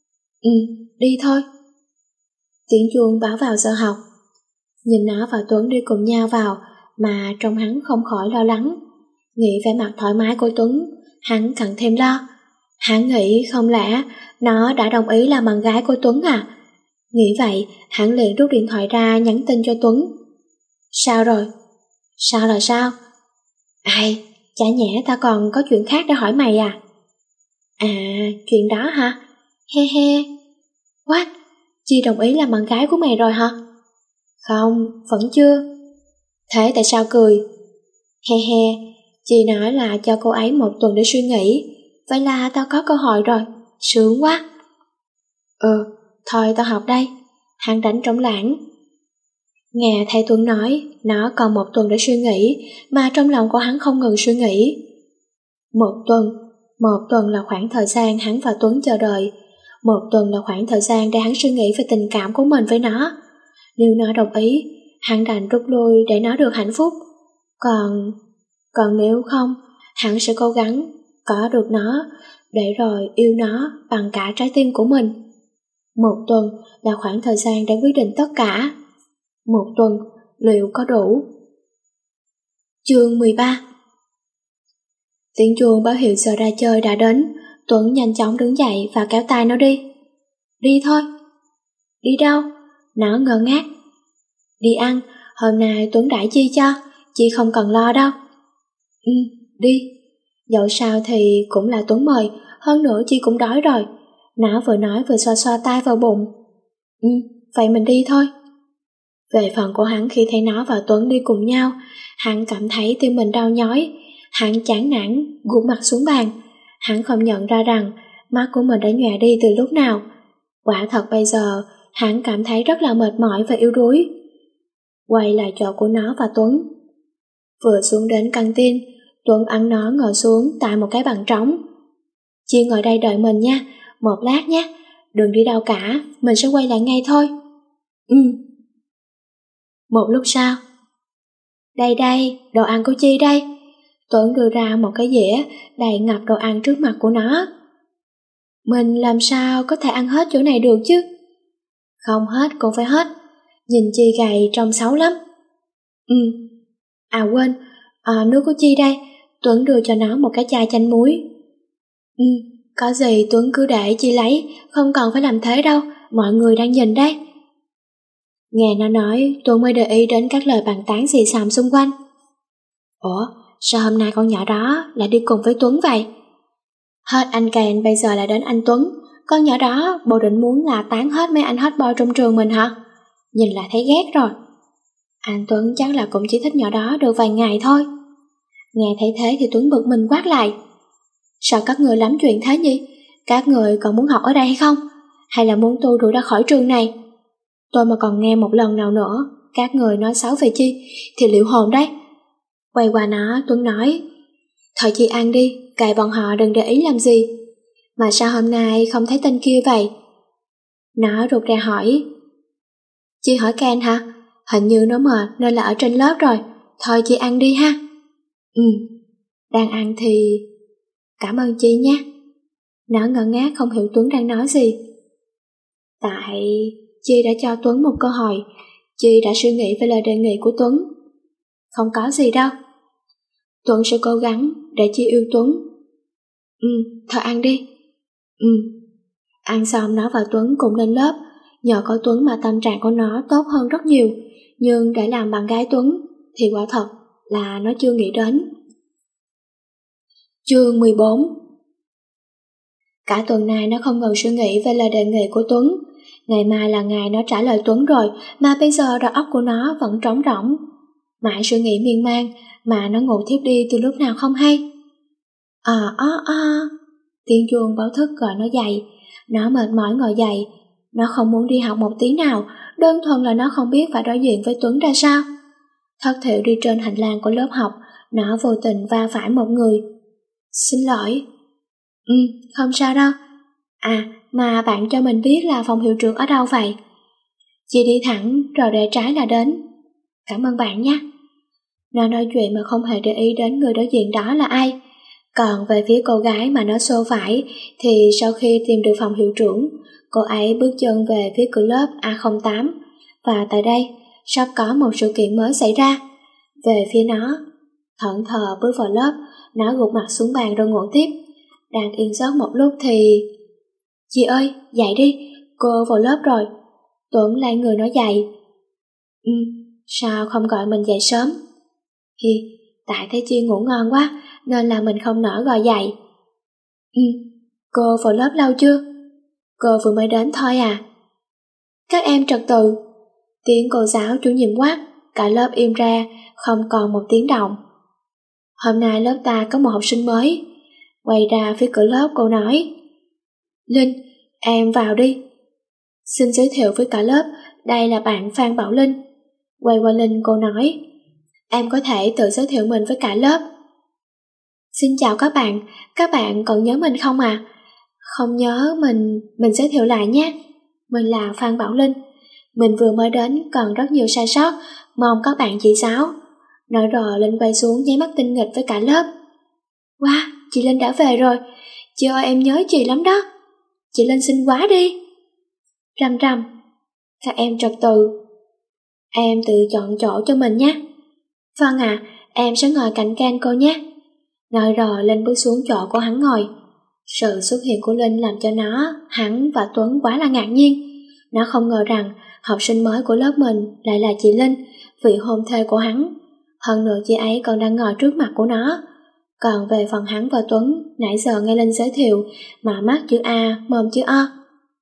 Đi thôi. Tiếng chuông báo vào giờ học. Nhìn nó và Tuấn đi cùng nhau vào mà trong hắn không khỏi lo lắng. Nghĩ vẻ mặt thoải mái của Tuấn, hắn càng thêm lo. Hắn nghĩ không lẽ nó đã đồng ý làm bạn gái của Tuấn à? Nghĩ vậy, hắn liền rút điện thoại ra nhắn tin cho Tuấn. Sao rồi? Sao là sao? Ai, chả nhẽ ta còn có chuyện khác để hỏi mày à? À, chuyện đó hả? He he. What? Chi đồng ý làm bạn gái của mày rồi hả? Không, vẫn chưa. Thế tại sao cười? He he, Chi nói là cho cô ấy 1 tuần để suy nghĩ. Vậy là tao có cơ hội rồi, sướng quá. Thôi tao học đây. Hắn đánh trống lãng. Nghe thầy Tuấn nói, nó còn 1 tuần để suy nghĩ, mà trong lòng của hắn không ngừng suy nghĩ. 1 tuần là khoảng thời gian hắn và Tuấn chờ đợi. 1 tuần là khoảng thời gian để hắn suy nghĩ về tình cảm của mình với nó. Nếu nó đồng ý, hắn đành rút lui để nó được hạnh phúc. Còn nếu không, hắn sẽ cố gắng có được nó, để rồi yêu nó bằng cả trái tim của mình. 1 tuần là khoảng thời gian để quyết định tất cả. 1 tuần liệu có đủ? Chương 13. Tiếng chuông báo hiệu giờ ra chơi đã đến. Tuấn nhanh chóng đứng dậy và kéo tay nó đi. Đi thôi. Đi đâu? Nó ngơ ngác. Đi ăn, hôm nay Tuấn đãi Chi cho, Chi không cần lo đâu. Đi. Dẫu sao thì cũng là Tuấn mời, hơn nữa Chi cũng đói rồi. Nó vừa nói vừa xoa xoa tay vào bụng. Vậy mình đi thôi. Về phần của hắn khi thấy nó và Tuấn đi cùng nhau, hắn cảm thấy tim mình đau nhói. Hắn chán nản, gục mặt xuống bàn. Hắn không nhận ra rằng mắt của mình đã nhòe đi từ lúc nào. Quả thật bây giờ, hắn cảm thấy rất là mệt mỏi và yếu đuối. Quay lại chỗ của nó và Tuấn. Vừa xuống đến căng tin, Tuấn ẵn nó ngồi xuống tại một cái bàn trống. Chị ngồi đây đợi mình nha, 1 lát nhé, đừng đi đâu cả, mình sẽ quay lại ngay thôi. Một lúc sau. Đây, đồ ăn của Chi đây. Tuấn đưa ra một cái dĩa đầy ngập đồ ăn trước mặt của nó. Mình làm sao có thể ăn hết chỗ này được chứ? Không hết cũng phải hết. Nhìn Chi gầy trông xấu lắm. À quên, nước của Chi đây. Tuấn đưa cho nó một cái chai chanh muối. Có gì Tuấn cứ để Chi lấy, không cần phải làm thế đâu, mọi người đang nhìn đấy. Nghe nó nói, Tuấn mới để ý đến các lời bàn tán xì xầm xung quanh. Ủa, sao hôm nay con nhỏ đó lại đi cùng với Tuấn vậy? Hết anh Kèn bây giờ lại đến anh Tuấn. Con nhỏ đó bộ định muốn là tán hết mấy anh hot boy trong trường mình hả? Nhìn là thấy ghét rồi. Anh Tuấn chắc là cũng chỉ thích nhỏ đó được vài ngày thôi. Nghe thấy thế thì Tuấn bực mình quát lại. Sao các người lắm chuyện thế nhỉ? Các người còn muốn học ở đây hay không? Hay là muốn tôi đuổi ra khỏi trường này? Tôi mà còn nghe một lần nào nữa các người nói xấu về Chi thì liệu hồn đấy. Quay qua nó, Tuấn nói. Thôi Chi ăn đi, kệ bọn họ đừng để ý làm gì. Mà sao hôm nay không thấy tên kia vậy? Nó rụt rè hỏi. Chi hỏi Ken hả? Hình như nó mệt nên là ở trên lớp rồi. Thôi Chi ăn đi ha. Đang ăn thì... Cảm ơn Chi nhé. Nó ngơ ngác không hiểu Tuấn đang nói gì. Tại Chi đã cho Tuấn một cơ hội. Chi đã suy nghĩ về lời đề nghị của Tuấn. Không có gì đâu. Tuấn sẽ cố gắng để Chi yêu Tuấn. Thôi ăn đi. Ăn xong nó và Tuấn cùng lên lớp. Nhờ có Tuấn mà tâm trạng của nó tốt hơn rất nhiều. Nhưng để làm bạn gái Tuấn thì quả thật là nó chưa nghĩ đến. Chương 14. Cả tuần này nó không ngừng suy nghĩ về lời đề nghị của Tuấn. Ngày mai là ngày nó trả lời Tuấn rồi, mà bây giờ đầu óc của nó vẫn trống rỗng. Mãi suy nghĩ miên man mà nó ngủ thiếp đi từ lúc nào không hay. Tiếng chuông báo thức gọi nó dậy. Nó mệt mỏi ngồi dậy. Nó không muốn đi học một tí nào, đơn thuần là nó không biết phải đối diện với Tuấn ra sao. Thất thểu đi trên hành lang của lớp học, nó vô tình va phải một người. Xin lỗi. Không sao đâu. Mà bạn cho mình biết là phòng hiệu trưởng ở đâu vậy? Chị đi thẳng rồi để trái là đến. Cảm ơn bạn nhé. Nó nói chuyện mà không hề để ý đến người đối diện đó là ai. Còn về phía cô gái mà nó xô phải thì sau khi tìm được phòng hiệu trưởng, cô ấy bước chân về phía cửa lớp A08. Và tại đây sắp có một sự kiện mới xảy ra. Về phía nó, thẫn thờ bước vào lớp, nó gục mặt xuống bàn rồi ngủ tiếp. Đang yên giấc một lúc thì... Chị ơi, dậy đi, cô vào lớp rồi. Tuấn lay người nó dậy. Sao không gọi mình dậy sớm? Tại thấy Chi ngủ ngon quá nên là mình không nỡ gọi dậy. Cô vào lớp lâu chưa? Cô vừa mới đến thôi à? Các em trật tự. Tiếng cô giáo chủ nhiệm quát, cả lớp im ra, không còn một tiếng động. Hôm nay lớp ta có một học sinh mới. Quay ra phía cửa lớp cô nói, Linh, em vào đi. Xin giới thiệu với cả lớp, đây là bạn Phan Bảo Linh. Quay qua Linh cô nói, em có thể tự giới thiệu mình với cả lớp. Xin chào các bạn còn nhớ mình không à? Không nhớ mình giới thiệu lại nhé. Mình là Phan Bảo Linh. Mình vừa mới đến còn rất nhiều sai sót, mong các bạn chỉ giáo. Nói rồi Linh quay xuống nháy mắt tinh nghịch với cả lớp. Wow, chị Linh đã về rồi. Chị ơi em nhớ chị lắm đó. Chị Linh xinh quá đi. Rầm rầm. Các em trật tự. Em tự chọn chỗ cho mình nhé. Vâng ạ, em sẽ ngồi cạnh can cô nhé. Nói rồi Linh bước xuống chỗ của hắn ngồi. Sự xuất hiện của Linh làm cho hắn và Tuấn quá là ngạc nhiên. Nó không ngờ rằng học sinh mới của lớp mình lại là chị Linh, vị hôn thê của hắn. Hơn nữa chị ấy còn đang ngồi trước mặt của nó. Còn về phần hắn và Tuấn, nãy giờ nghe Linh giới thiệu mà mắt chữ A, mồm chữ O.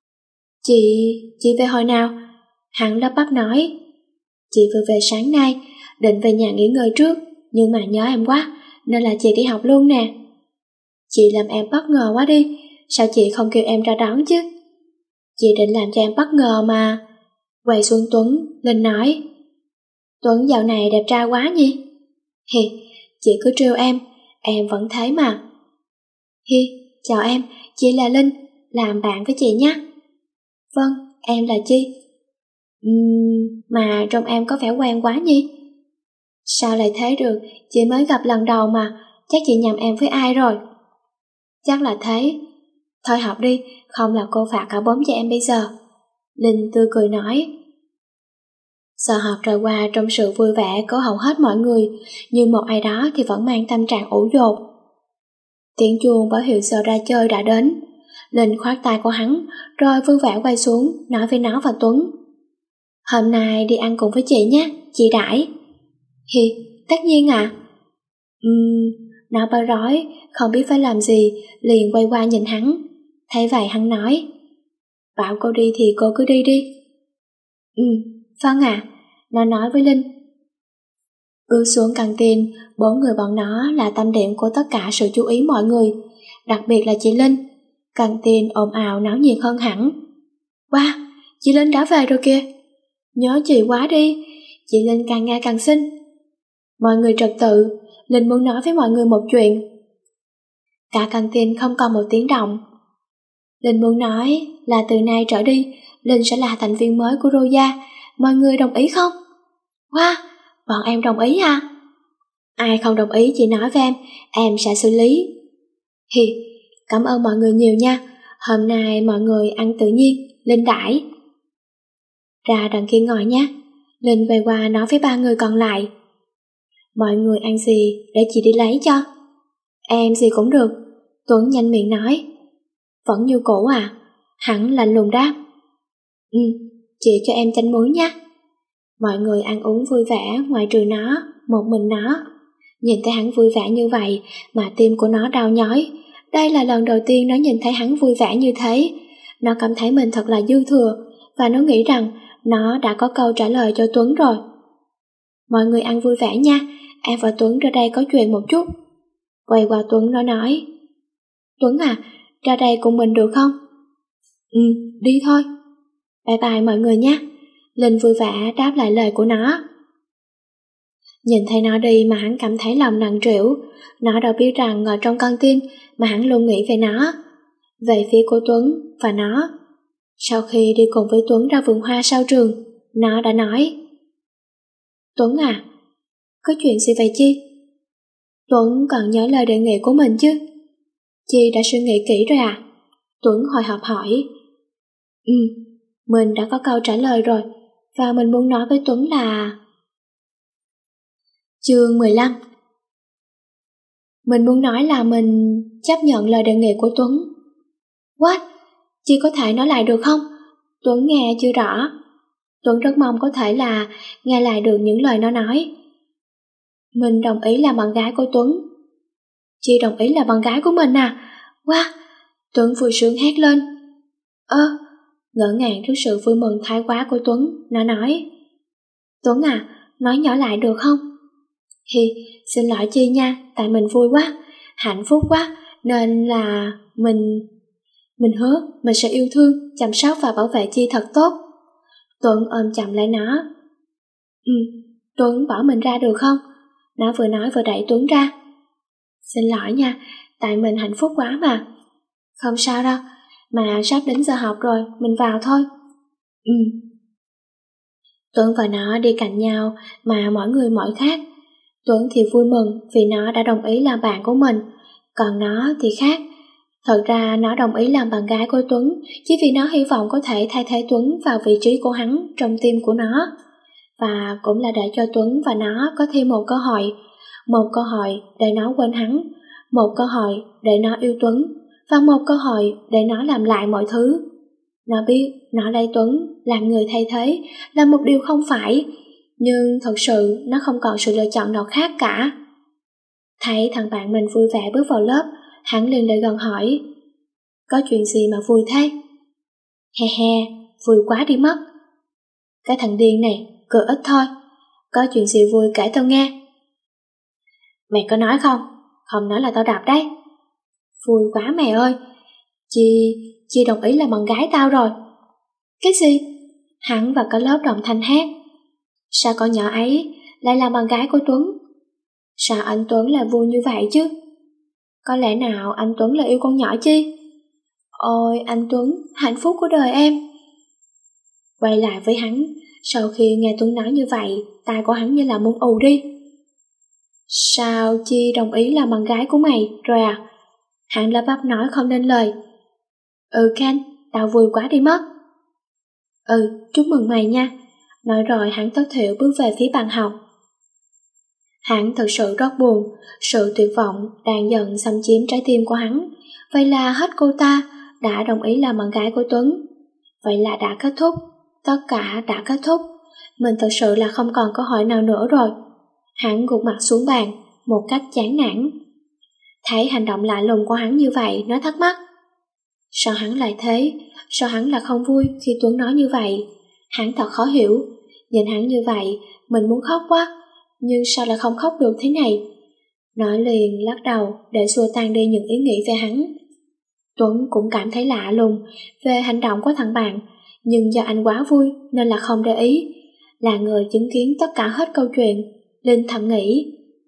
Chị về hồi nào? Hắn lắp bắp nói. Chị vừa về sáng nay, định về nhà nghỉ ngơi trước, nhưng mà nhớ em quá, nên là chị đi học luôn nè. Chị làm em bất ngờ quá đi, sao chị không kêu em ra đón chứ? Chị định làm cho em bất ngờ mà. Quay xuống Tuấn, Linh nói. Tuấn dạo này đẹp trai quá nhỉ? Chị cứ trêu em vẫn thế mà. Chào em, chị là Linh, làm bạn với chị nhé. Vâng, em là Chi. Mà trông em có vẻ quen quá nhỉ? Sao lại thế được, chị mới gặp lần đầu mà, chắc chị nhầm em với ai rồi. Chắc là thế. Thôi học đi, không là cô phạt cả bốm cho em bây giờ. Linh tươi cười nói. Giờ học trôi qua trong sự vui vẻ của hầu hết mọi người, nhưng một ai đó thì vẫn mang tâm trạng ủ dột. Tiếng chuông báo hiệu giờ ra chơi đã đến. Linh khoát tay của hắn, rồi vui vẻ quay xuống, nói với nó và Tuấn. Hôm nay đi ăn cùng với chị nhé, chị đãi. Tất nhiên à. Nó bối rối, không biết phải làm gì, liền quay qua nhìn hắn. Thấy vậy hắn nói, bảo cô đi thì cô cứ đi đi. Vâng à, nó nói với Linh. Bước xuống căng tin, 4 người bọn nó là tâm điểm của tất cả sự chú ý mọi người, đặc biệt là chị Linh. Căng tin ồn ào náo nhiệt hơn hẳn. Wow, chị Linh đã về rồi kìa. Nhớ chị quá đi, chị Linh càng ngày càng xinh. Mọi người trật tự, Linh muốn nói với mọi người một chuyện. Cả căng tin không còn một tiếng động. Linh muốn nói là từ nay trở đi, Linh sẽ là thành viên mới của Rosa. Mọi người đồng ý không? Wow, bọn em đồng ý à? Ai không đồng ý chị nói với em sẽ xử lý. Cảm ơn mọi người nhiều nha. Hôm nay mọi người ăn tự nhiên, Linh đãi. Ra đằng kia ngồi nhé. Linh quay qua nói với 3 người còn lại. Mọi người ăn gì để chị đi lấy cho? Em gì cũng được, Tuấn nhanh miệng nói. Vẫn như cũ à? Hắn lạnh lùng đáp. Chị cho em chanh muối nhé. Mọi người ăn uống vui vẻ ngoại trừ nó, một mình nó. Nhìn thấy hắn vui vẻ như vậy mà tim của nó đau nhói. Đây là lần đầu tiên nó nhìn thấy hắn vui vẻ như thế. Nó cảm thấy mình thật là dư thừa, và nó nghĩ rằng nó đã có câu trả lời cho Tuấn rồi. Mọi người ăn vui vẻ nha, em và Tuấn ra đây có chuyện một chút. Quay qua Tuấn nó nói, Tuấn à, ra đây cùng mình được không? Ừ, đi thôi. Bye bye mọi người nhé. Linh vui vẻ đáp lại lời của nó. Nhìn thấy nó đi mà hắn cảm thấy lòng nặng trĩu. Nó đâu biết rằng ngồi trong căng tin mà hắn luôn nghĩ về nó, về phía của Tuấn và nó. Sau khi đi cùng với Tuấn ra vườn hoa sau trường, nó đã nói, Tuấn à, có chuyện gì vậy Chi? Tuấn còn nhớ lời đề nghị của mình chứ? Chi đã suy nghĩ kỹ rồi à? Tuấn hồi hộp hỏi. Mình đã có câu trả lời rồi, và mình muốn nói với Tuấn là... Chương 15. Mình muốn nói là mình chấp nhận lời đề nghị của Tuấn. What? Chi có thể nói lại được không? Tuấn nghe chưa rõ. Tuấn rất mong có thể là nghe lại được những lời nó nói. Mình đồng ý làm bạn gái của Tuấn. Chi đồng ý là bạn gái của mình à? Wow! Tuấn vui sướng hét lên. Ngỡ ngàng trước sự vui mừng thái quá của Tuấn, nó nói, Tuấn à, nói nhỏ lại được không? Xin lỗi Chi nha, tại mình vui quá, hạnh phúc quá, nên là mình hứa mình sẽ yêu thương, chăm sóc và bảo vệ Chi thật tốt. Tuấn ôm chầm lấy nó. Tuấn bỏ mình ra được không? Nó vừa nói vừa đẩy Tuấn ra. Xin lỗi nha, tại mình hạnh phúc quá mà. Không sao đâu, mà sắp đến giờ học rồi, mình vào thôi. Tuấn và nó đi cạnh nhau mà mỗi người mỗi khác. Tuấn thì vui mừng vì nó đã đồng ý làm bạn của mình, còn nó thì khác. Thật ra nó đồng ý làm bạn gái của Tuấn chỉ vì nó hy vọng có thể thay thế Tuấn vào vị trí của hắn trong tim của nó. Và cũng là để cho Tuấn và nó có thêm một cơ hội để nó quên hắn, một cơ hội để nó yêu Tuấn, và một cơ hội để nó làm lại mọi thứ. Nó biết nó lấy Tuấn làm người thay thế là một điều không phải, nhưng thật sự nó không còn sự lựa chọn nào khác cả. Thấy thằng bạn mình vui vẻ bước vào lớp, hắn liền lại gần hỏi, có chuyện gì mà vui thế? He he, vui quá đi mất. Cái thằng điên này, cười ít thôi, có chuyện gì vui kể tao nghe. Mày có nói không? Không nói là tao đập đấy. Vui quá mày ơi, Chi đồng ý là bạn gái tao rồi. Cái gì? Hắn và cả lớp đồng thanh hét. Sao con nhỏ ấy lại là bạn gái của Tuấn? Sao anh Tuấn lại vui như vậy chứ? Có lẽ nào anh Tuấn là yêu con nhỏ Chi? Ôi anh Tuấn, hạnh phúc của đời em. Quay lại với hắn, sau khi nghe Tuấn nói như vậy, tai của hắn như là muốn ù đi. Sao Chi đồng ý làm bạn gái của mày rồi à? Hắn lắp bắp nói không nên lời. Ken, tao vui quá đi mất. Chúc mừng mày nha. Nói rồi hắn thất thiểu bước về phía bàn học. Hắn thật sự rất buồn, sự tuyệt vọng đang dần xâm chiếm trái tim của hắn. Vậy là hết cô ta đã đồng ý làm bạn gái của Tuấn. Vậy là đã kết thúc, tất cả đã kết thúc. Mình thật sự là không còn cơ hội nào nữa rồi. Hắn gục mặt xuống bàn, một cách chán nản. Thấy hành động lạ lùng của hắn như vậy, nó thắc mắc. Sao hắn lại thế? Sao hắn là không vui khi Tuấn nói như vậy? Hắn thật khó hiểu. Nhìn hắn như vậy, mình muốn khóc quá, nhưng sao lại không khóc được thế này? Nó liền lắc đầu để xua tan đi những ý nghĩ về hắn. Tuấn cũng cảm thấy lạ lùng về hành động của thằng bạn, nhưng do anh quá vui nên là không để ý. Là người chứng kiến tất cả hết câu chuyện, Linh thầm nghĩ.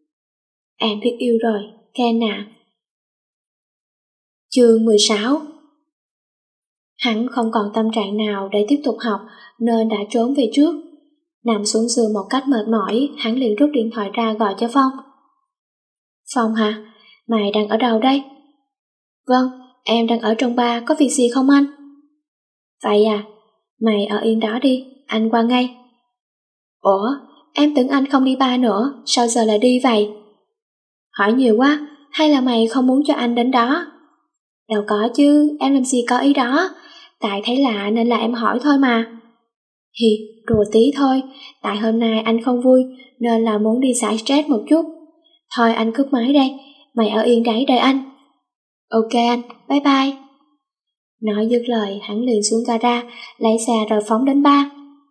Em biết yêu rồi, Ken à. Chương 16. Hắn không còn tâm trạng nào để tiếp tục học nên đã trốn về trước. Nằm xuống giường một cách mệt mỏi, hắn liền rút điện thoại ra gọi cho Phong. Phong hả? Mày đang ở đâu đây? Vâng, em đang ở trong bar, có việc gì không anh? Vậy à, mày ở yên đó đi, anh qua ngay. Ủa, em tưởng anh không đi bar nữa, sao giờ lại đi vậy? Hỏi nhiều quá, hay là mày không muốn cho anh đến đó? Đâu có chứ, em làm gì có ý đó, tại thấy lạ nên là em hỏi thôi mà. Đùa tí thôi, tại hôm nay anh không vui nên là muốn đi giải stress một chút. Thôi anh cúp máy đây, mày ở yên đấy đợi anh. Ok anh, bye bye. Nói dứt lời, hắn liền xuống gara, lấy xe rồi phóng đến bar.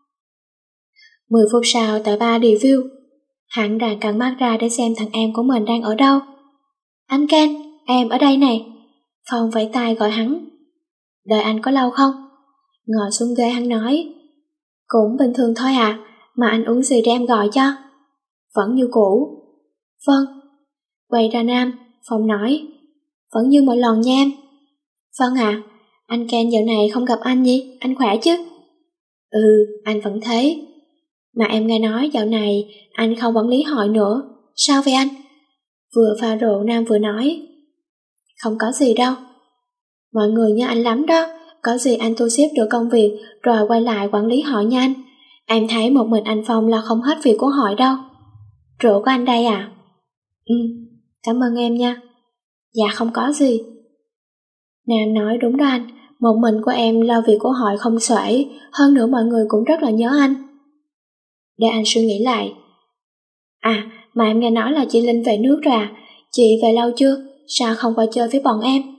10 phút sau tại bar review, hắn đang căng mắt ra để xem thằng em của mình đang ở đâu. Anh Ken, em ở đây này. Phong vẫy tay gọi hắn. Đợi anh có lâu không? Ngồi xuống ghế hắn nói. Cũng bình thường thôi à, mà anh uống gì để em gọi cho? Vẫn như cũ. Vâng. Quay ra Nam, Phong nói. Vẫn như mọi lần nha em. Vâng à, anh Ken dạo này không gặp anh nhỉ, anh khỏe chứ? Ừ, anh vẫn thế. Mà em nghe nói dạo này anh không quản lý hội nữa. Sao vậy anh? Vừa pha rượu Nam vừa nói. Không có gì đâu. Mọi người nhớ anh lắm đó. Có gì anh thu xếp được công việc rồi quay lại quản lý hội nha anh. Em thấy một mình anh Phong lo không hết việc của hội đâu. Rượu của anh đây à? Ừ, cảm ơn em nha. Dạ không có gì. Nam nói đúng đó anh. Một mình của em lo việc của hội không xuể. Hơn nữa mọi người cũng rất là nhớ anh. Để anh suy nghĩ lại. À, mà em nghe nói là chị Linh về nước rồi à? Chị về lâu chưa? Sao không qua chơi với bọn em?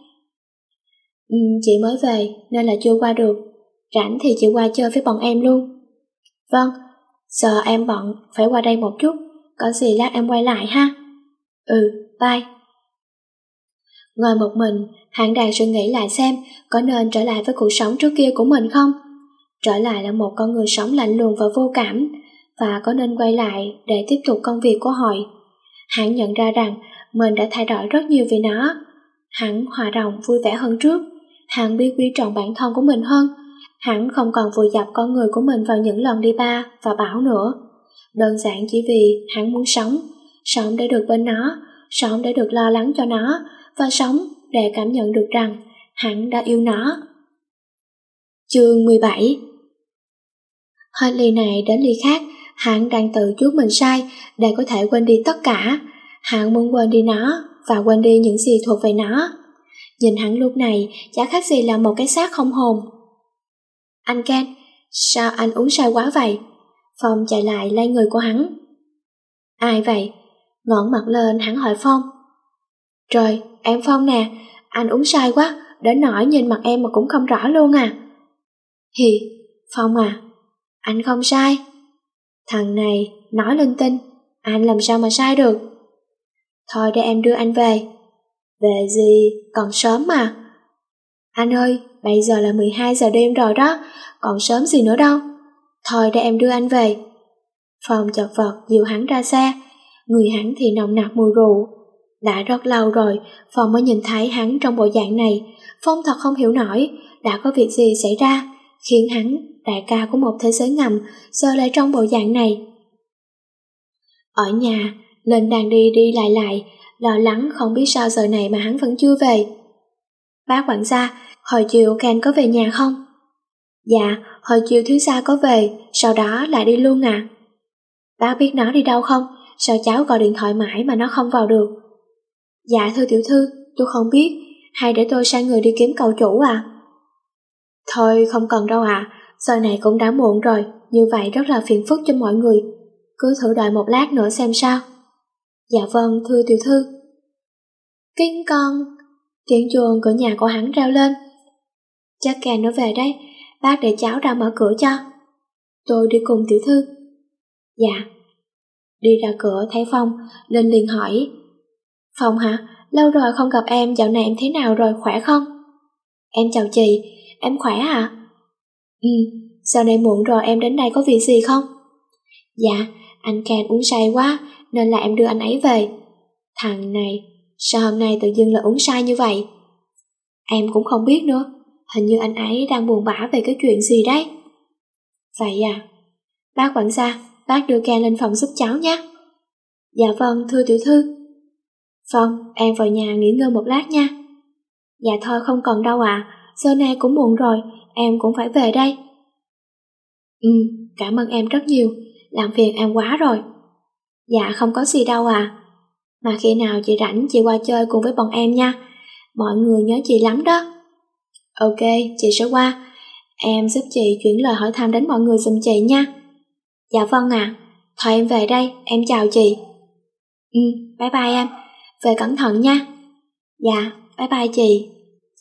Chị mới về nên là chưa qua được. Rảnh thì chị qua chơi với bọn em luôn. Vâng, giờ em bận phải qua đây một chút. Có gì lát em quay lại ha. Ừ, bye. Ngồi một mình, hắn đang suy nghĩ lại xem có nên trở lại với cuộc sống trước kia của mình không? Trở lại là một con người sống lạnh lùng và vô cảm, và có nên quay lại để tiếp tục công việc của hội. Hắn nhận ra rằng mình đã thay đổi rất nhiều vì nó. Hắn hòa đồng vui vẻ hơn trước. Hắn biết quý trọng bản thân của mình hơn. Hắn không còn vùi dập con người của mình vào những lần đi bar và bão nữa. Đơn giản chỉ vì hắn muốn sống để được bên nó, sống để được lo lắng cho nó, và sống để cảm nhận được rằng hắn đã yêu nó. Chương 17. Hết ly này đến ly khác, hắn đang tự chuốc mình sai để có thể quên đi tất cả. Hắn muốn quên đi nó và quên đi những gì thuộc về nó. Nhìn hắn lúc này chả khác gì là một cái xác không hồn. Anh Ken, sao anh uống say quá vậy? Phong chạy lại lấy người của hắn. Ai vậy? Ngẩng mặt lên hắn hỏi Phong. Trời, em Phong nè, anh uống say quá, đến nỗi nhìn mặt em mà cũng không rõ luôn à. Hì, Phong à, anh không sai. Thằng này nói linh tinh, anh làm sao mà sai được. Thôi để em đưa anh về. Về gì, còn sớm mà. Anh ơi, bây giờ là 12 giờ đêm rồi đó, còn sớm gì nữa đâu. Thôi để em đưa anh về. Phong chật vật dìu hắn ra xe, người hắn thì nồng nặc mùi rượu. Đã rất lâu rồi, Phong mới nhìn thấy hắn trong bộ dạng này. Phong thật không hiểu nổi, đã có việc gì xảy ra, khiến hắn, đại ca của một thế giới ngầm, giờ lại trong bộ dạng này. Ở nhà, Linh đang đi đi lại, lo lắng không biết sao giờ này mà hắn vẫn chưa về. Bác quản gia, hồi chiều Ken có về nhà không? Dạ, hồi chiều thiếu gia có về, sau đó lại đi luôn à. Bác biết nó đi đâu không? Sao cháu gọi điện thoại mãi mà nó không vào được? Dạ thưa tiểu thư, tôi không biết, hay để tôi sai người đi kiếm cậu chủ à? Thôi không cần đâu ạ, giờ này cũng đã muộn rồi, như vậy rất là phiền phức cho mọi người. Cứ thử đợi một lát nữa xem sao. Dạ vâng thưa tiểu thư. Kinh con, tiếng chuông cửa nhà của hắn reo lên. Chắc Ken nó về đấy, bác để cháu ra mở cửa cho. Tôi đi cùng tiểu thư. Dạ. Đi ra cửa thấy Phong, Linh liền hỏi. Phong hả? Lâu rồi không gặp em, dạo này em thế nào rồi, khỏe không? Em chào chị, em khỏe à? Sau này muộn rồi em đến đây có việc gì không? Dạ, anh Ken uống say quá, nên là em đưa anh ấy về. Thằng này, sao hôm nay tự dưng là uống say như vậy? Em cũng không biết nữa, hình như anh ấy đang buồn bã về cái chuyện gì đấy. Vậy à? Bác quản gia, bác đưa Ken lên phòng giúp cháu nhé. Dạ vâng, thưa tiểu thư. Phong, em vào nhà nghỉ ngơi một lát nha. Dạ thôi không cần đâu ạ, giờ này cũng muộn rồi, em cũng phải về đây. Cảm ơn em rất nhiều, làm phiền em quá rồi. Dạ không có gì đâu à. Mà khi nào chị rảnh chị qua chơi cùng với bọn em nha, mọi người nhớ chị lắm đó. Ok, chị sẽ qua, em giúp chị chuyển lời hỏi thăm đến mọi người giùm chị nha. Dạ vâng ạ, thôi em về đây, em chào chị. Bye bye em, về cẩn thận nha. Dạ, bye bye chị.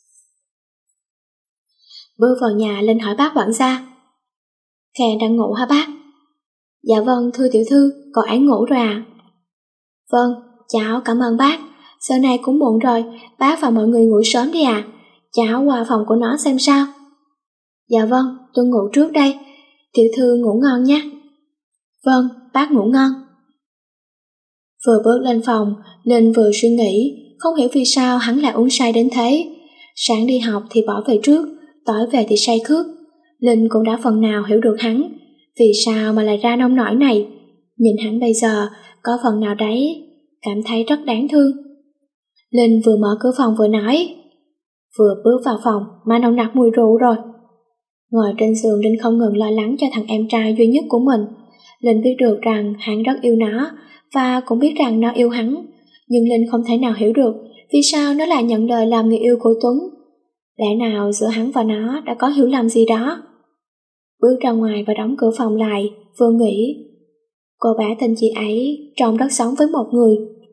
Bước vào nhà Linh hỏi bác quản gia. Khang đang ngủ hả bác? Dạ vâng, thưa tiểu thư, cậu ấy ngủ rồi à? Vâng, cháu cảm ơn bác. Giờ này cũng muộn rồi, bác và mọi người ngủ sớm đi à. Cháu qua phòng của nó xem sao. Dạ vâng, tôi ngủ trước đây. Tiểu thư ngủ ngon nhé. Vâng, bác ngủ ngon. Vừa bước lên phòng, Linh vừa suy nghĩ, không hiểu vì sao hắn lại uống say đến thế. Sáng đi học thì bỏ về trước, tối về thì say khướt. Linh cũng đã phần nào hiểu được hắn, vì sao mà lại ra nông nổi này. Nhìn hắn bây giờ, có phần nào đấy, cảm thấy rất đáng thương. Linh vừa mở cửa phòng vừa nói. Vừa bước vào phòng mà nồng nặc mùi rượu rồi. Ngồi trên giường, Linh không ngừng lo lắng cho thằng em trai duy nhất của mình. Linh biết được rằng hắn rất yêu nó, và cũng biết rằng nó yêu hắn, nhưng Linh không thể nào hiểu được vì sao nó lại nhận lời làm người yêu của Tuấn. Lẽ nào giữa hắn và nó đã có hiểu lầm gì đó? Bước ra ngoài và đóng cửa phòng lại, vừa nghĩ, cô bé tên chị ấy trông rất giống với một người.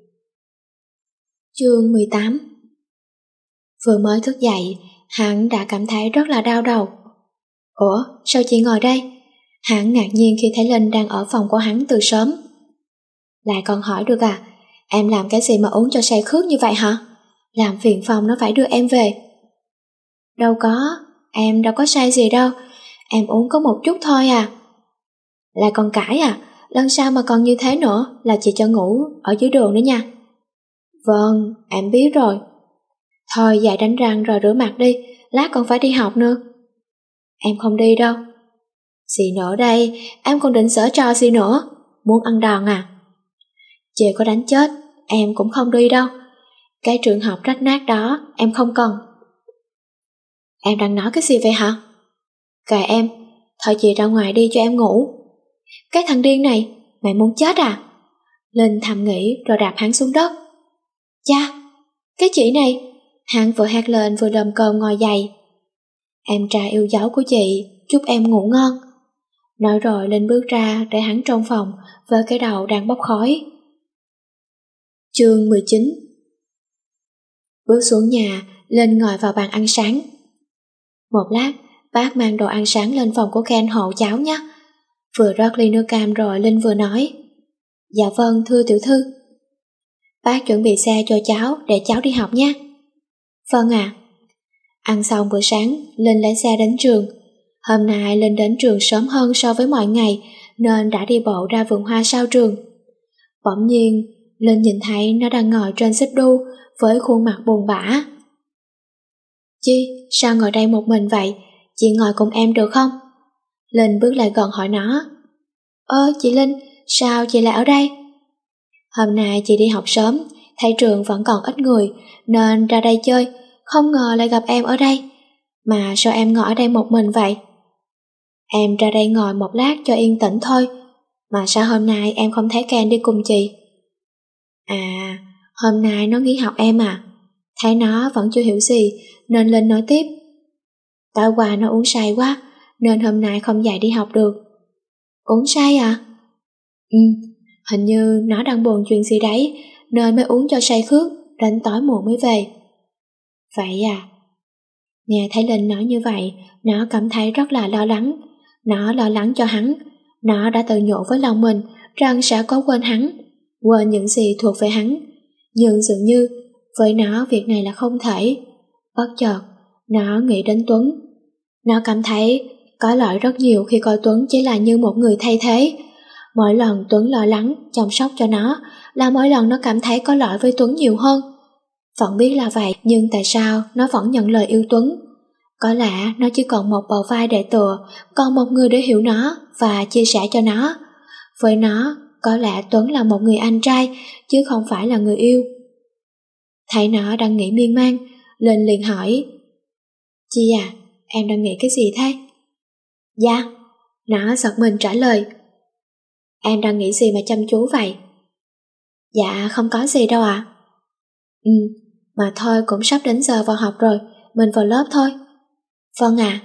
Chương 18. Vừa mới thức dậy, hắn đã cảm thấy rất là đau đầu. Ủa, sao chị ngồi đây? Hắn ngạc nhiên khi thấy Linh đang ở phòng của hắn từ sớm. Lại còn hỏi được à? Em làm cái gì mà uống cho say khướt như vậy hả? Làm phiền phòng nó phải đưa em về. Đâu có, em đâu có say gì đâu. Em uống có một chút thôi à. Lại còn cãi à? Lần sau mà còn như thế nữa là chị cho ngủ ở dưới đường nữa nha. Vâng, em biết rồi. Thôi dậy đánh răng rồi rửa mặt đi, lát còn phải đi học nữa. Em không đi đâu. Gì nữa đây, em còn định giở trò gì nữa? Muốn ăn đòn à? Chị có đánh chết, em cũng không đi đâu. Cái trường học rách nát đó em không cần. Em đang nói cái gì vậy hả? Kệ em, thôi chị ra ngoài đi cho em ngủ. Cái thằng điên này, mày muốn chết à? Linh thầm nghĩ rồi đạp hắn xuống đất. Cha, cái chị này. Hắn vừa hét lên vừa lồm cồm ngồi dậy. Em trai yêu dấu của chị, chúc em ngủ ngon. Nói rồi Linh bước ra để hắn trong phòng với cái đầu đang bốc khói. Chương 19. Bước xuống nhà, Linh ngồi vào bàn ăn sáng. Một lát, bác mang đồ ăn sáng lên phòng của Ken hộ cháu nhé. Vừa rót ly nước cam rồi Linh vừa nói. Dạ vâng, thưa tiểu thư. Bác chuẩn bị xe cho cháu để cháu đi học nhé. Vâng ạ. Ăn xong bữa sáng, Linh lấy xe đến trường. Hôm nay Linh đến trường sớm hơn so với mọi ngày nên đã đi bộ ra vườn hoa sau trường. Bỗng nhiên, Linh nhìn thấy nó đang ngồi trên xích đu với khuôn mặt buồn bã. Chi, sao ngồi đây một mình vậy? Chị ngồi cùng em được không? Linh bước lại gần hỏi nó. Chị Linh, sao chị lại ở đây? Hôm nay chị đi học sớm, thấy trường vẫn còn ít người nên ra đây chơi, không ngờ lại gặp em ở đây. Mà sao em ngồi ở đây một mình vậy? Em ra đây ngồi một lát cho yên tĩnh thôi. Mà sao hôm nay em không thấy Ken đi cùng chị? À, hôm nay nó nghỉ học em à? Thấy nó vẫn chưa hiểu gì nên Linh nói tiếp. Tối qua nó uống say quá nên hôm nay không dậy đi học được. Uống say à? Hình như nó đang buồn chuyện gì đấy nên mới uống cho say khướt, đến tối muộn mới về. Vậy à? Nghe thấy Linh nói như vậy, nó cảm thấy rất là lo lắng. Nó lo lắng cho hắn. Nó đã tự nhủ với lòng mình rằng sẽ có quên hắn, quên những gì thuộc về hắn. Nhưng dường như với nó việc này là không thể. Bất chợt, nó nghĩ đến Tuấn. Nó cảm thấy có lỗi rất nhiều khi coi Tuấn chỉ là như một người thay thế. Mỗi lần Tuấn lo lắng, chăm sóc cho nó là mỗi lần nó cảm thấy có lỗi với Tuấn nhiều hơn. Vẫn biết là vậy, nhưng tại sao nó vẫn nhận lời yêu Tuấn? Có lẽ nó chỉ còn một bờ vai để tựa, còn một người để hiểu nó và chia sẻ cho nó. Với nó, có lẽ Tuấn là một người anh trai, chứ không phải là người yêu. Thấy nó đang nghĩ miên man, Linh liền hỏi. Chi à, em đang nghĩ cái gì thế? Dạ, nó giật mình trả lời. Em đang nghĩ gì mà chăm chú vậy? Dạ, không có gì đâu ạ. Mà thôi cũng sắp đến giờ vào học rồi, mình vào lớp thôi. Vâng ạ.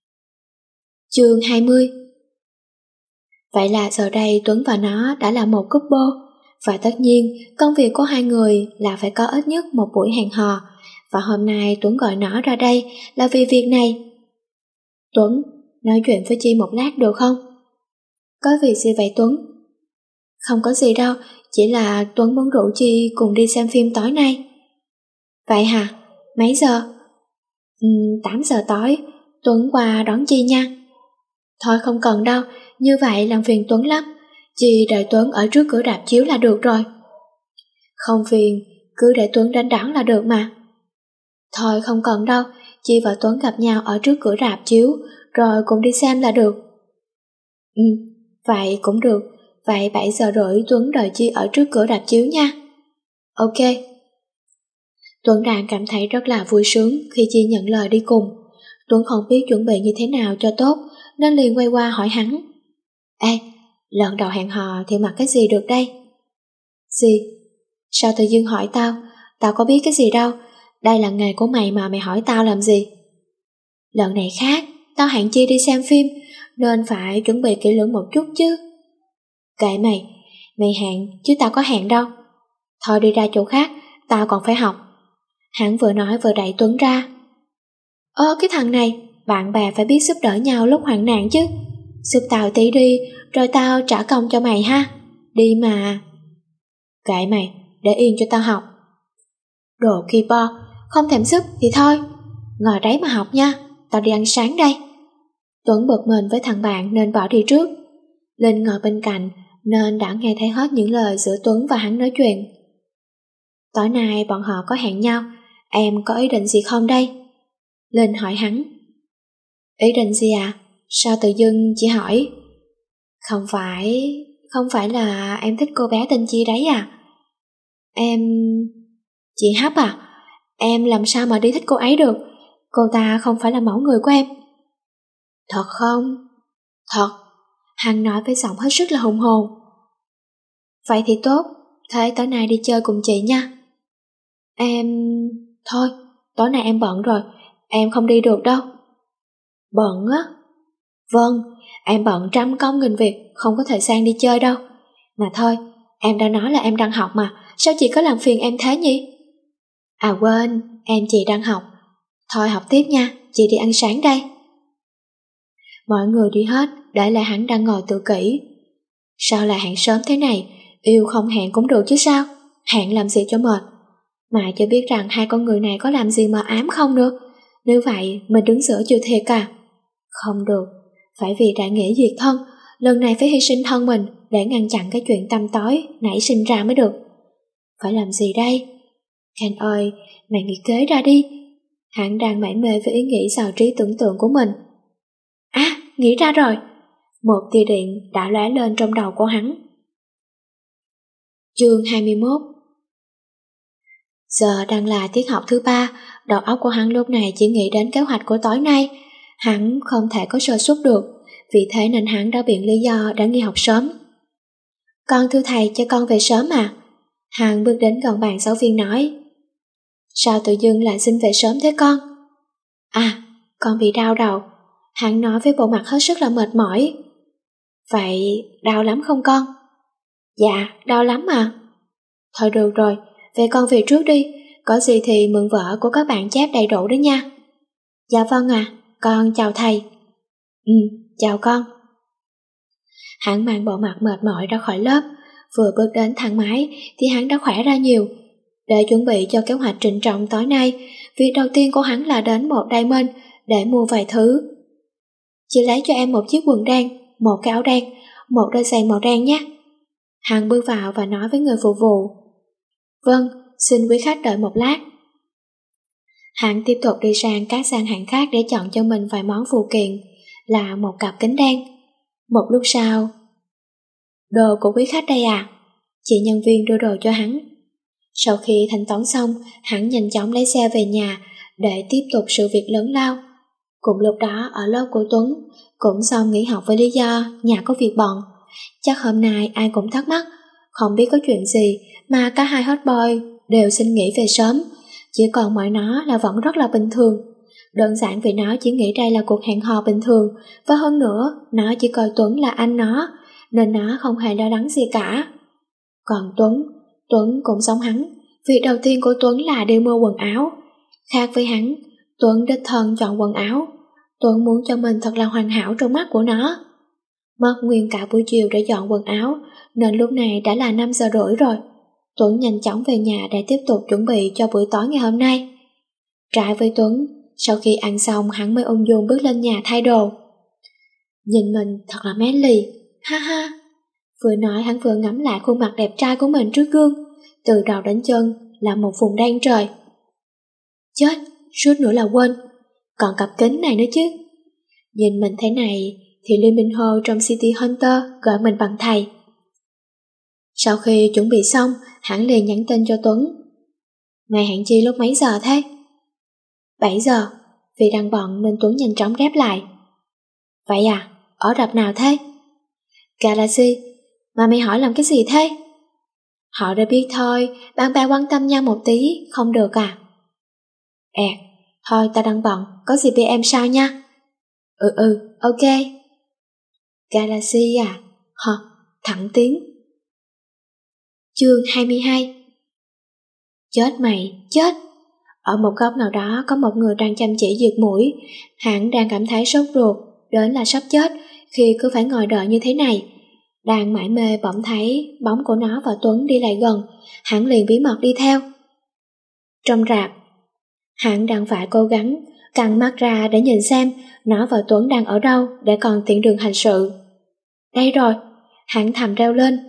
Chương 20. Vậy là giờ đây Tuấn và nó đã là một couple. Và tất nhiên, công việc của hai người là phải có ít nhất một buổi hẹn hò, và hôm nay Tuấn gọi nó ra đây là vì việc này. Tuấn, nói chuyện với Chi một lát được không? Có việc gì vậy Tuấn? Không có gì đâu, chỉ là Tuấn muốn rủ Chi cùng đi xem phim tối nay. Vậy hả? Mấy giờ? 8 giờ tối, Tuấn qua đón Chi nha. Thôi không cần đâu, như vậy làm phiền Tuấn lắm. Chi đợi Tuấn ở trước cửa rạp chiếu là được rồi. Không phiền, cứ để Tuấn đến đón là được mà. Thôi không cần đâu, Chi và Tuấn gặp nhau ở trước cửa rạp chiếu, rồi cùng đi xem là được. Vậy cũng được, vậy 7 giờ rưỡi Tuấn đợi Chi ở trước cửa rạp chiếu nha. Ok. Tuấn đang cảm thấy rất là vui sướng khi Chi nhận lời đi cùng. Tuấn không biết chuẩn bị như thế nào cho tốt, nên liền quay qua hỏi hắn. Ê, lần đầu hẹn hò thì mặc cái gì được đây? Gì? Sao tự dưng hỏi tao? Tao có biết cái gì đâu, đây là nghề của mày mà mày hỏi tao làm gì? Lần này khác, tao hẹn Chi đi xem phim, nên phải chuẩn bị kỹ lưỡng một chút chứ. Kệ mày, mày hẹn chứ tao có hẹn đâu. Thôi đi ra chỗ khác, tao còn phải học. Hắn vừa nói vừa đẩy Tuấn ra. Cái thằng này, bạn bè phải biết giúp đỡ nhau lúc hoạn nạn chứ. Giúp tao tí đi, rồi tao trả công cho mày ha. Đi mà. Kệ mày, để yên cho tao học. Đồ keeper, không thèm giúp thì thôi. Ngồi đấy mà học nha, tao đi ăn sáng đây. Tuấn bực mình với thằng bạn nên bỏ đi trước. Linh ngồi bên cạnh nên đã nghe thấy hết những lời giữa Tuấn và hắn nói chuyện. Tối nay bọn họ có hẹn nhau, em có ý định gì không đây? Linh hỏi hắn. Ý định gì à? Sao tự dưng chị hỏi? Không phải là em thích cô bé tên Chi đấy à? Chị Hấp à? Em làm sao mà đi thích cô ấy được? Cô ta không phải là mẫu người của em. Thật không? Thật. Hắn nói với giọng hết sức là hùng hồn. Vậy thì tốt, thế tối nay đi chơi cùng chị nha. Thôi, tối nay em bận rồi, em không đi được đâu. Bận á? Vâng, em bận trăm công nghìn việc, không có thời gian đi chơi đâu. Mà thôi, em đã nói là em đang học mà, sao chị có làm phiền em thế nhỉ? À quên, em chị đang học. Thôi học tiếp nha, chị đi ăn sáng đây. Mọi người đi hết, để lại hắn đang ngồi tự kỷ. Sao lại hẹn sớm thế này? Yêu không hẹn cũng được chứ sao? Hẹn làm gì cho mệt? Mà chưa biết rằng hai con người này có làm gì mà ám không nữa. Nếu vậy, mình đứng giữa chịu thiệt à? Không được, phải vì đại nghĩa diệt thân, lần này phải hy sinh thân mình để ngăn chặn cái chuyện tăm tối nảy sinh ra mới được. Phải làm gì đây? Khanh ơi, mày nghĩ kế ra đi. Hắn đang mải mê với ý nghĩ xào trí tưởng tượng của mình. Nghĩ ra rồi. Một tia điện đã lóe lên trong đầu của hắn. Chương 21. Giờ đang là tiết học thứ 3, đầu óc của hắn lúc này chỉ nghĩ đến kế hoạch của tối nay. Hắn không thể có sơ suất được, vì thế nên hắn đã biện lý do đã nghỉ học sớm. Con thưa thầy cho con về sớm à? Hắn bước đến gần bàn giáo viên nói. Sao tự dưng lại xin về sớm thế con? Con bị đau đầu. Hắn nói với bộ mặt hết sức là mệt mỏi. Vậy đau lắm không con? Dạ, đau lắm mà. Thôi được rồi, vậy con về trước đi, có gì thì mượn vở của các bạn chép đầy đủ đó nha. Dạ vâng ạ, con chào thầy. Chào con. Hắn mang bộ mặt mệt mỏi ra khỏi lớp, vừa bước đến thang máy thì hắn đã khỏe ra nhiều. Để chuẩn bị cho kế hoạch trịnh trọng tối nay, việc đầu tiên của hắn là đến một Diamond để mua vài thứ. Chị lấy cho em một chiếc quần đen, một cái áo đen, một đôi giày màu đen nhé. Hắn bước vào và nói với người phục vụ. Vâng, xin quý khách đợi một lát. Hắn tiếp tục đi sang các gian hàng khác để chọn cho mình vài món phụ kiện, là một cặp kính đen. Một lúc sau, đồ của quý khách đây à? Chị nhân viên đưa đồ cho hắn. Sau khi thanh toán xong, hắn nhanh chóng lấy xe về nhà để tiếp tục sự việc lớn lao. Cùng lúc đó ở lớp của Tuấn cũng xong nghỉ học với lý do nhà có việc bận. Chắc hôm nay ai cũng thắc mắc, không biết có chuyện gì mà cả hai hot boy đều xin nghỉ về sớm, chỉ còn mọi nó là vẫn rất là bình thường. Đơn giản vì nó chỉ nghĩ đây là cuộc hẹn hò bình thường, và hơn nữa nó chỉ coi Tuấn là anh nó, nên nó không hề lo lắng gì cả. Còn Tuấn cũng giống hắn. Việc đầu tiên của Tuấn là đi mua quần áo. Khác với hắn, Tuấn đích thân chọn quần áo. Tuấn muốn cho mình thật là hoàn hảo trong mắt của nó. Mất nguyên cả buổi chiều để dọn quần áo, nên lúc này đã là 5 giờ rưỡi rồi. Tuấn nhanh chóng về nhà để tiếp tục chuẩn bị cho buổi tối ngày hôm nay. Trái với Tuấn, sau khi ăn xong hắn mới ung dung bước lên nhà thay đồ. Nhìn mình thật là manly, ha ha. Vừa nói hắn vừa ngắm lại khuôn mặt đẹp trai của mình trước gương, từ đầu đến chân là một vùng đen trời. Chết, suýt nữa là quên, còn cặp kính này nữa chứ. Nhìn mình thế này thì Lee Min Ho trong City Hunter gọi mình bằng thầy. Sau khi chuẩn bị xong, hắn liền nhắn tin cho Tuấn. Ngày hẹn chi lúc mấy giờ thế? 7 giờ, vì đang bận nên Tuấn nhanh chóng đáp lại. Vậy à, ở rạp nào thế? Galaxy, mà mày hỏi làm cái gì thế? Họ đã biết thôi, bạn bè quan tâm nhau một tí, không được à? Thôi tao đang bận, có gì PM sao nha? Ok. Galaxy à? Thẳng tiếng. Chương 22. Chết mày, chết! Ở một góc nào đó có một người đang chăm chỉ diệt mũi. Hắn đang cảm thấy sốt ruột, đến là sắp chết khi cứ phải ngồi đợi như thế này. Đang mải mê bỗng thấy bóng của nó và Tuấn đi lại gần, hắn liền bí mật đi theo. Trong rạp, hắn đang phải cố gắng căng mắt ra để nhìn xem nó và Tuấn đang ở đâu để còn tiện đường hành sự. Đây rồi, hắn thầm reo lên.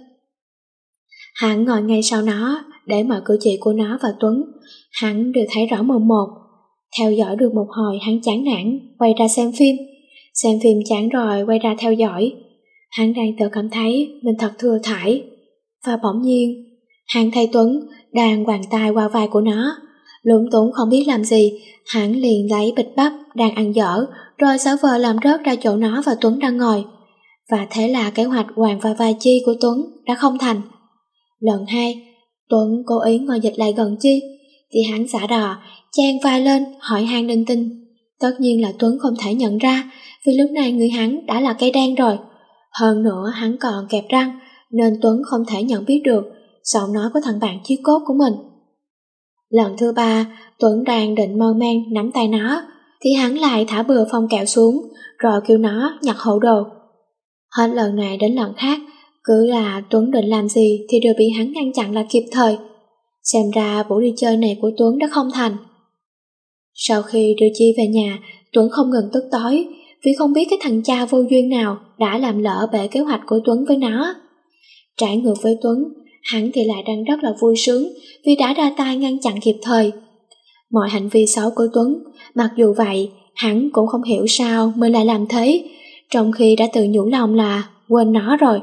Hắn ngồi ngay sau nó để mọi cử chỉ của nó và Tuấn hắn đều thấy rõ mồn một. Theo dõi được một hồi hắn chán nản, quay ra xem phim. Xem phim chán rồi quay ra theo dõi. Hắn đang tự cảm thấy mình thật thừa thãi. Và bỗng nhiên, hắn thấy Tuấn đang quàng tay qua vai của nó. Lúng túng không biết làm gì, hắn liền lấy bịch bắp đang ăn dở rồi xáo vờ làm rớt ra chỗ nó và Tuấn đang ngồi. Và thế là kế hoạch quàng vào vai Chi của Tuấn đã không thành. Lần 2, Tuấn cố ý ngồi dịch lại gần Chi, thì hắn xả đò, chen vai lên hỏi han linh tinh. Tất nhiên là Tuấn không thể nhận ra, vì lúc này người hắn đã là cây đen rồi. Hơn nữa hắn còn kẹp răng, nên Tuấn không thể nhận biết được giọng nói của thằng bạn chí cốt của mình. Lần thứ 3, Tuấn đang định mơ man nắm tay nó, thì hắn lại thả bừa phong kẹo xuống, rồi kêu nó nhặt hộ đồ. Hết lần này đến lần khác, cứ là Tuấn định làm gì thì đều bị hắn ngăn chặn là kịp thời. Xem ra buổi đi chơi này của Tuấn đã không thành. Sau khi đưa Chi về nhà, Tuấn không ngừng tức tối vì không biết cái thằng cha vô duyên nào đã làm lỡ bể kế hoạch của Tuấn với nó. Trái ngược với Tuấn, hắn thì lại đang rất là vui sướng vì đã ra tay ngăn chặn kịp thời mọi hành vi xấu của Tuấn. Mặc dù vậy, hắn cũng không hiểu sao mình lại làm thế, trong khi đã tự nhủ lòng là quên nó rồi.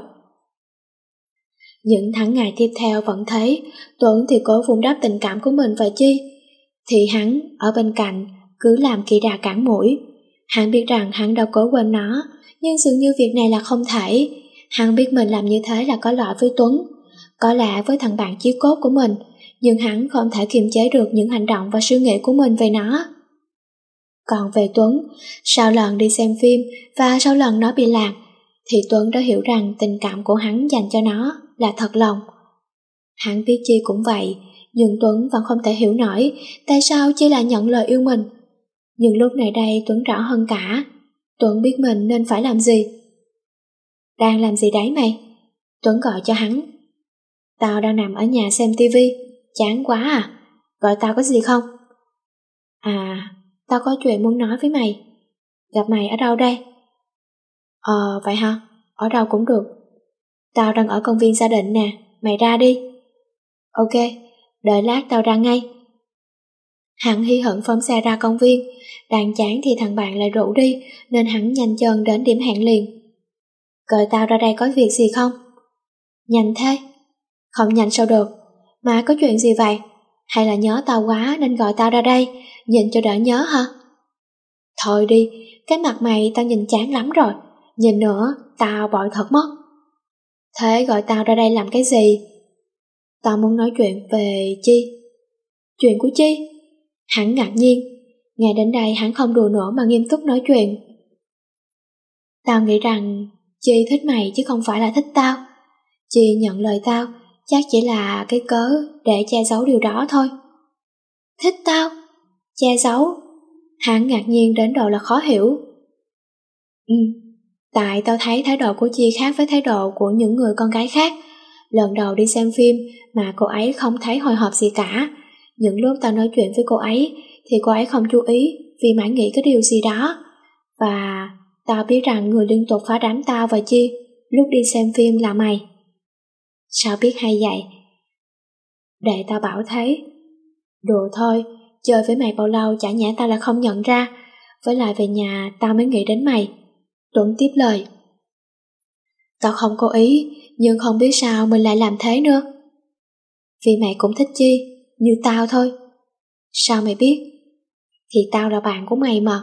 Những tháng ngày tiếp theo vẫn thấy Tuấn thì cố vun đắp tình cảm của mình và Chi, thì hắn ở bên cạnh cứ làm kỳ đà cản mũi. Hắn biết rằng hắn đâu cố quên nó, nhưng dường như việc này là không thể. Hắn biết mình làm như thế là có lỗi với Tuấn, có lẽ với thằng bạn chí cốt của mình, nhưng hắn không thể kiềm chế được những hành động và suy nghĩ của mình về nó. Còn về Tuấn, sau lần đi xem phim và sau lần nó bị lạc, thì Tuấn đã hiểu rằng tình cảm của hắn dành cho nó là thật lòng. Hắn biết Chi cũng vậy, nhưng Tuấn vẫn không thể hiểu nổi tại sao Chi lại nhận lời yêu mình. Nhưng lúc này đây Tuấn rõ hơn cả. Tuấn biết mình nên phải làm gì. Đang làm gì đấy mày? Tuấn gọi cho hắn. Tao đang nằm ở nhà xem tivi, chán quá à, gọi tao có gì không? À, tao có chuyện muốn nói với mày. Gặp mày ở đâu đây? Vậy hả? Ở đâu cũng được. Tao đang ở công viên gia đình nè, mày ra đi. Ok, đợi lát tao ra ngay. Hắn hí hửng phóng xe ra công viên, đang chán thì thằng bạn lại rủ đi, nên hắn nhanh chân đến điểm hẹn liền. Gọi tao ra đây có việc gì không? Nhanh thế? Không nhanh sao được, mà có chuyện gì vậy? Hay là nhớ tao quá nên gọi tao ra đây, nhìn cho đỡ nhớ hả? Thôi đi, cái mặt mày tao nhìn chán lắm rồi, nhìn nữa tao bội thật mất. Thế gọi tao ra đây làm cái gì? Tao muốn nói chuyện về Chi. Chuyện của Chi? Hắn ngạc nhiên, nghe đến đây hắn không đùa nữa mà nghiêm túc nói chuyện. Tao nghĩ rằng Chi thích mày chứ không phải là thích tao. Chi nhận lời tao, chắc chỉ là cái cớ để che giấu điều đó thôi. Thích tao? Che giấu? Hắn ngạc nhiên đến độ là khó hiểu. Tại tao thấy thái độ của Chi khác với thái độ của những người con gái khác. Lần đầu đi xem phim mà cô ấy không thấy hồi hộp gì cả. Những lúc tao nói chuyện với cô ấy thì cô ấy không chú ý vì mãi nghĩ cái điều gì đó. Và tao biết rằng người liên tục phá đám tao và Chi lúc đi xem phim là mày. Sao biết hay vậy? Để tao bảo thế. Đùa thôi, chơi với mày bao lâu chả nhẽ tao là không nhận ra. Với lại về nhà tao mới nghĩ đến mày. Tuấn tiếp lời. Tao không cố ý, nhưng không biết sao mình lại làm thế nữa. Vì mày cũng thích Chi, như tao thôi. Sao mày biết? Thì tao là bạn của mày mà.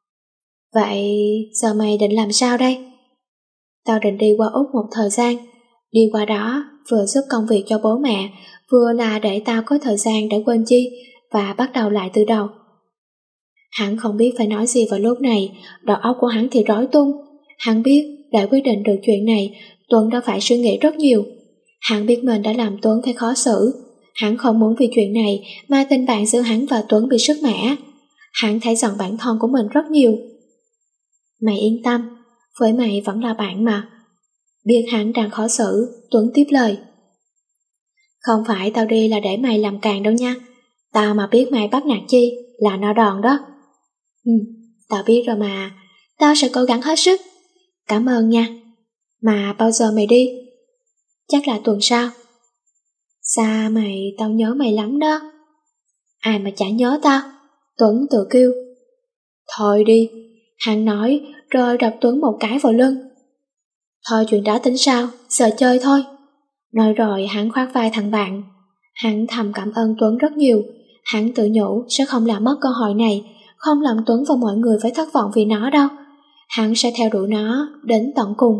Vậy giờ mày định làm sao đây? Tao định đi qua Úc một thời gian. Đi qua đó vừa giúp công việc cho bố mẹ, vừa là để tao có thời gian để quên Chi và bắt đầu lại từ đầu. Hắn không biết phải nói gì vào lúc này, đầu óc của hắn thì rối tung. Hắn biết để quyết định được chuyện này, Tuấn đã phải suy nghĩ rất nhiều. Hắn biết mình đã làm Tuấn phải khó xử. Hắn không muốn vì chuyện này mà tình bạn giữa hắn và Tuấn bị sứt mẻ. Hắn thấy giận bản thân của mình rất nhiều. Mày yên tâm, với mày vẫn là bạn mà. Biết hắn đang khó xử, Tuấn tiếp lời. Không phải tao đi là để mày làm càng đâu nha. Tao mà biết mày bắt nạt Chi là nó đòn đó. Tao biết rồi mà. Tao sẽ cố gắng hết sức. Cảm ơn nha. Mà bao giờ mày đi? Chắc là tuần sau. Xa mày, tao nhớ mày lắm đó. Ai mà chả nhớ tao? Tuấn tự kêu. Thôi đi, hắn nói rồi đập Tuấn một cái vào lưng. Thôi chuyện đó tính sao, giờ chơi thôi. Nói rồi hắn khoác vai thằng bạn. Hắn thầm cảm ơn Tuấn rất nhiều. Hắn tự nhủ sẽ không làm mất cơ hội này, không làm Tuấn và mọi người phải thất vọng vì nó đâu. Hắn sẽ theo đuổi nó đến tận cùng.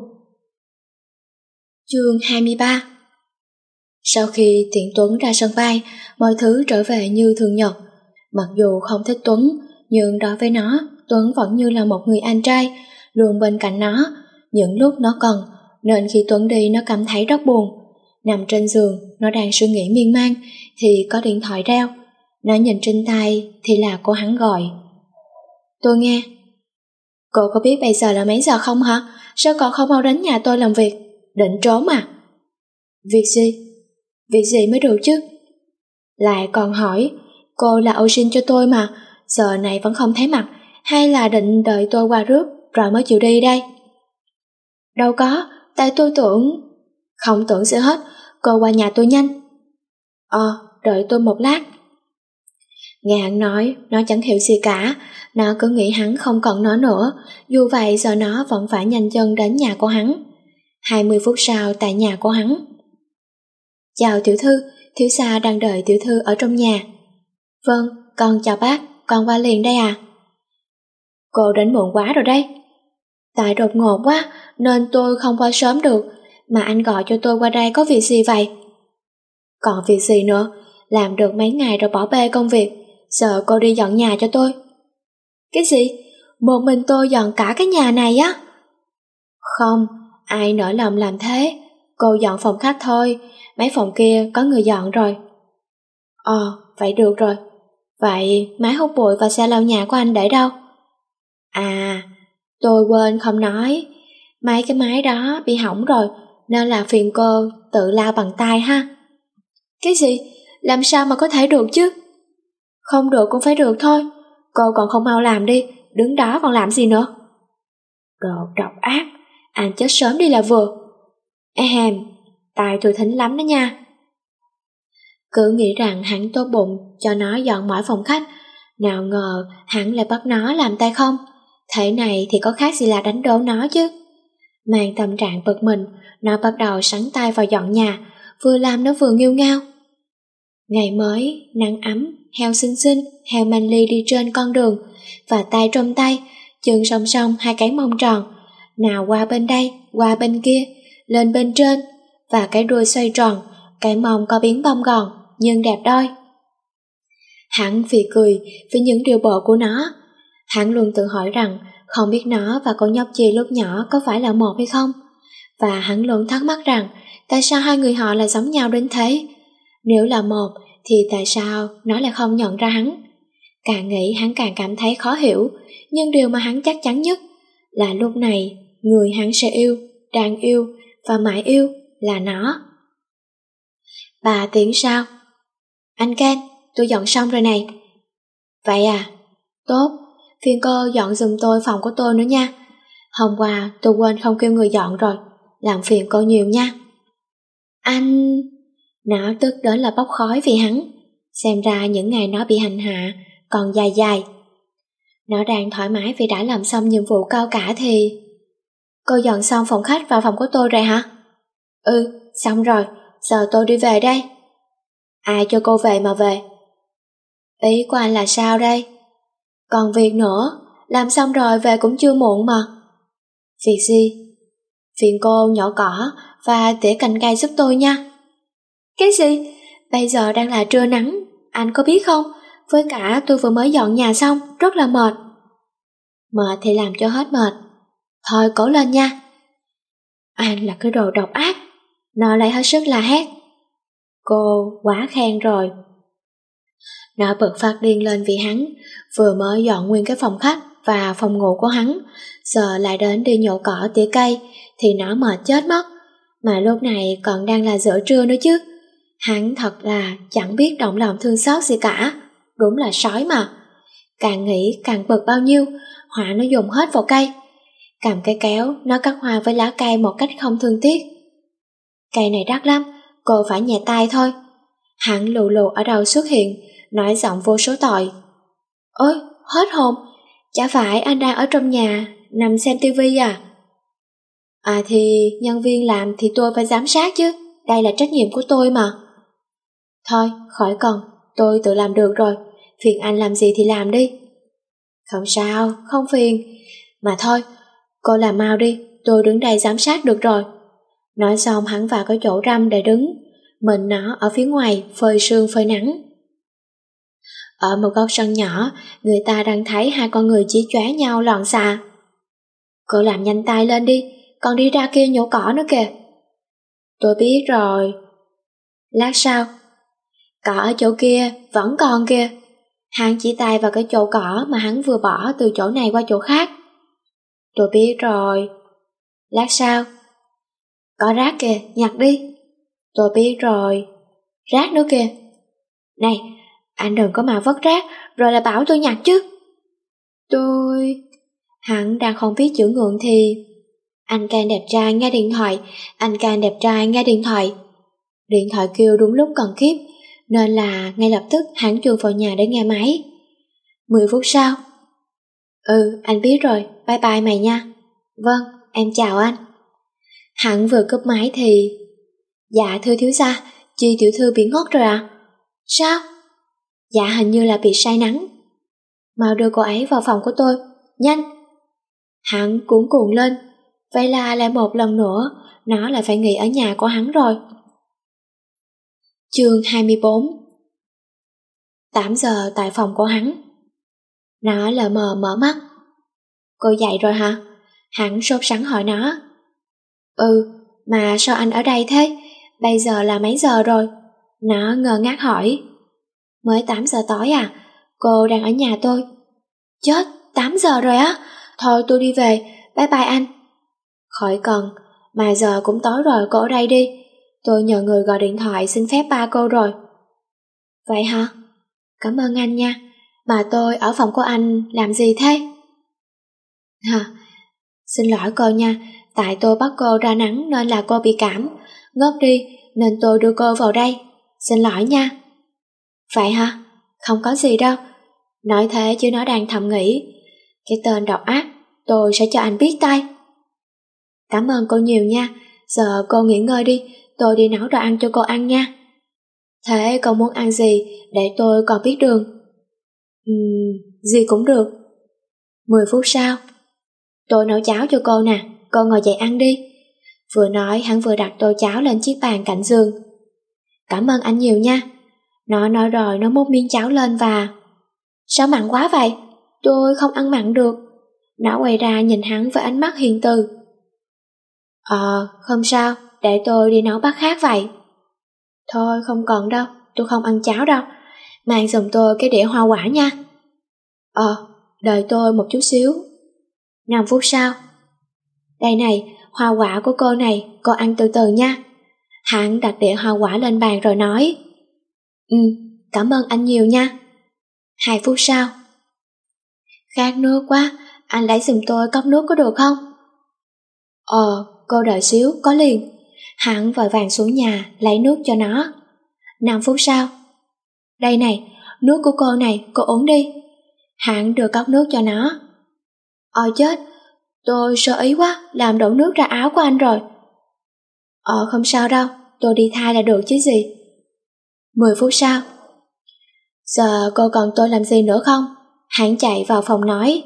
Chương 23. Sau khi tiễn Tuấn ra sân bay, mọi thứ trở về như thường nhật. Mặc dù không thích Tuấn, nhưng đối với nó, Tuấn vẫn như là một người anh trai, luôn bên cạnh nó, những lúc nó cần, nên khi Tuấn đi nó cảm thấy rất buồn. Nằm trên giường, nó đang suy nghĩ miên man, thì có điện thoại reo. Nó nhìn trên tay thì là cô hắn gọi. Tôi nghe. Cô có biết bây giờ là mấy giờ không hả? Sao còn không mau đến nhà tôi làm việc? Định trốn à? Việc gì? Việc gì mới được chứ? Lại còn hỏi, cô là ô xin cho tôi mà, giờ này vẫn không thấy mặt, hay là định đợi tôi qua rước rồi mới chịu đi đây? Đâu có, tại tôi tưởng... Không tưởng gì hết, cô qua nhà tôi nhanh. Đợi tôi một lát. Nghe hắn nói, nó chẳng hiểu gì cả, nó cứ nghĩ hắn không cần nó nữa, dù vậy giờ nó vẫn phải nhanh chân đến nhà của hắn. 20 phút sau tại nhà của hắn. Chào tiểu thư, thiếu gia đang đợi tiểu thư ở trong nhà. Vâng, con chào bác, con qua liền đây à. Cô đến muộn quá rồi đấy. Tại đột ngột quá nên tôi không qua sớm được, mà anh gọi cho tôi qua đây có việc gì vậy? Còn việc gì nữa, làm được mấy ngày rồi bỏ bê công việc, giờ cô đi dọn nhà cho tôi. Cái gì? Một mình tôi dọn cả cái nhà này á? Không, ai nỡ lòng làm thế, cô dọn phòng khách thôi, mấy phòng kia có người dọn rồi. Vậy được rồi. Vậy máy hút bụi và xe lau nhà của anh để đâu? À, tôi quên không nói, mấy cái máy đó bị hỏng rồi, nên là phiền cô tự lau bằng tay ha. Cái gì? Làm sao mà có thể được chứ? Không được cũng phải được thôi, cô còn không mau làm đi, đứng đó còn làm gì nữa? Đồ độc ác, anh chết sớm đi là vừa. Tài tôi thính lắm đó nha. Cứ nghĩ rằng hắn tốt bụng cho nó dọn mọi phòng khách, nào ngờ hắn lại bắt nó làm tay không. Thế này thì có khác gì là đánh đố nó chứ. Mang tâm trạng bực mình, nó bắt đầu sắn tay vào dọn nhà, vừa làm nó vừa nghêu ngao. Ngày mới, nắng ấm, heo xinh xinh, heo manly đi trên con đường, và tay trong tay, chân song song hai cái mông tròn, nào qua bên đây, qua bên kia, lên bên trên, và cái đuôi xoay tròn, cái mông có biến bông gòn, nhưng đẹp đôi. Hắn phì cười với những điều bộ của nó. Hắn luôn tự hỏi rằng không biết nó và con nhóc Chi lúc nhỏ có phải là một hay không. Và hắn luôn thắc mắc rằng Tại sao hai người họ lại giống nhau đến thế? Nếu là một thì tại sao nó lại không nhận ra hắn? Càng nghĩ hắn càng cảm thấy khó hiểu, nhưng điều mà hắn chắc chắn nhất là lúc này người hắn sẽ yêu, đang yêu và mãi yêu là nó. 3 tiếng sau. Anh Ken, tôi dọn xong rồi này. Vậy à? Tốt, phiền cô dọn giùm tôi phòng của tôi nữa nha. Hôm qua tôi quên không kêu người dọn rồi, làm phiền cô nhiều nha. Anh... Nó tức đến là bốc khói vì hắn. Xem ra những ngày nó bị hành hạ còn dài dài. Nó đang thoải mái vì đã làm xong nhiệm vụ cao cả thì... Cô dọn xong phòng khách và phòng của tôi rồi hả? Ừ, xong rồi, giờ tôi đi về đây. Ai cho cô về mà về? Ý của anh là sao đây? Còn việc nữa, làm xong rồi về cũng chưa muộn mà. Việc gì? Phiền cô nhổ cỏ và tỉa cành cây giúp tôi nha. Cái gì? Bây giờ đang là trưa nắng, anh có biết không? Với cả tôi vừa mới dọn nhà xong, rất là mệt. Mệt thì làm cho hết mệt. Thôi cố lên nha. Anh là cái đồ độc ác. Nó lại hết sức la hét. Cô quá khen rồi. Nó bật phát điên lên vì hắn vừa mới dọn nguyên cái phòng khách và phòng ngủ của hắn, giờ lại đến đi nhổ cỏ tỉa cây thì nó mệt chết mất. Mà lúc này còn đang là giữa trưa nữa chứ. Hắn thật là chẳng biết động lòng thương xót gì cả. Đúng là sói mà. Càng nghĩ càng bực bao nhiêu, hỏa nó dùng hết vào cây. Cầm cái kéo, nó cắt hoa với lá cây một cách không thương tiếc. Cây này đắt lắm, cô phải nhẹ tay thôi. Hắn lù lù ở đầu xuất hiện, nói giọng vô số tội. Ôi, hết hồn, chả phải anh đang ở trong nhà, nằm xem tivi à? À thì nhân viên làm thì tôi phải giám sát chứ, đây là trách nhiệm của tôi mà. Thôi, khỏi cần, tôi tự làm được rồi, phiền anh làm gì thì làm đi. Không sao, không phiền. Mà thôi, cô làm mau đi, tôi đứng đây giám sát được rồi. Nói xong hắn vào cái chỗ râm để đứng, mình nó ở phía ngoài phơi sương phơi nắng. Ở một góc sân nhỏ, người ta đang thấy hai con người chí chóe nhau lòn xà. Cô làm nhanh tay lên đi, còn đi ra kia nhổ cỏ nữa kìa. Tôi biết rồi. Lát sau, cỏ ở chỗ kia vẫn còn kìa. Hắn chỉ tay vào cái chỗ cỏ mà hắn vừa bỏ từ chỗ này qua chỗ khác. Tôi biết rồi. Lát sau, có rác kìa, nhặt đi. Tôi biết rồi. Rác nữa kìa. Này, anh đừng có mà vất rác rồi lại bảo tôi nhặt chứ. Tôi... Hắn đang không biết chữ ngượng thì... Anh Can đẹp trai nghe điện thoại, anh Can đẹp trai nghe điện thoại. Điện thoại kêu đúng lúc cần kiếp, nên là ngay lập tức hắn chuồn vào nhà để nghe máy. 10 phút sau. Ừ, anh biết rồi, bye bye mày nha. Vâng, em chào anh. Hắn vừa cúp máy thì... Dạ thưa thiếu gia, chị tiểu thư bị ngất rồi à? Sao? Dạ hình như là bị say nắng. Mau đưa cô ấy vào phòng của tôi, nhanh. Hắn cuống cuồng lên. Vậy là lại một lần nữa, nó lại phải nghỉ ở nhà của hắn rồi. Chương 24. 8 giờ tại phòng của hắn. Nó lờ mờ mở mắt. Cô dậy rồi hả? Hắn sốt sắng hỏi nó. Ừ, mà sao anh ở đây thế? Bây giờ là mấy giờ rồi? Nó ngơ ngác hỏi. Mới 8 giờ tối à? Cô đang ở nhà tôi. Chết, 8 giờ rồi á? Thôi tôi đi về, bye bye anh. Khỏi cần, mà giờ cũng tối rồi, cô ở đây đi. Tôi nhờ người gọi điện thoại xin phép ba cô rồi. Vậy hả? Cảm ơn anh nha. Mà tôi ở phòng của anh làm gì thế? Hả? Xin lỗi cô nha, tại tôi bắt cô ra nắng nên là cô bị cảm, ngất đi nên tôi đưa cô vào đây. Xin lỗi nha. Vậy hả? Không có gì đâu. Nói thế chứ nó đang thầm nghĩ. Cái tên độc ác, tôi sẽ cho anh biết tay. Cảm ơn cô nhiều nha. Giờ cô nghỉ ngơi đi, tôi đi nấu đồ ăn cho cô ăn nha. Thế cô muốn ăn gì để tôi còn biết đường? Gì cũng được. 10 phút sau. Tôi nấu cháo cho cô nè, cô ngồi dậy ăn đi. Vừa nói hắn vừa đặt tô cháo lên chiếc bàn cạnh giường. Cảm ơn anh nhiều nha. Nó nói rồi nó múc miếng cháo lên và... Sao mặn quá vậy? Tôi không ăn mặn được. Nó quay ra nhìn hắn với ánh mắt hiền từ. Không sao, để tôi đi nấu bát khác vậy. Thôi không cần đâu, tôi không ăn cháo đâu. Mang giùm tôi cái đĩa hoa quả nha. Đợi tôi một chút xíu. 5 phút sau. Đây này, hoa quả của cô này, cô ăn từ từ nha. Hắn đặt đĩa hoa quả lên bàn rồi nói. Cảm ơn anh nhiều nha. 2 phút sau. Khát nước quá, anh lấy giùm tôi cốc nước có được không? Cô đợi xíu, có liền. Hắn vội vàng xuống nhà lấy nước cho nó. 5 phút sau. Đây này, nước của cô này, cô uống đi. Hắn đưa cốc nước cho nó. Ôi chết, tôi sơ ý quá, làm đổ nước ra áo của anh rồi. Không sao đâu, tôi đi thay là được chứ gì. 10 phút sau. Giờ cô còn tôi làm gì nữa không? Hắn chạy vào phòng nói.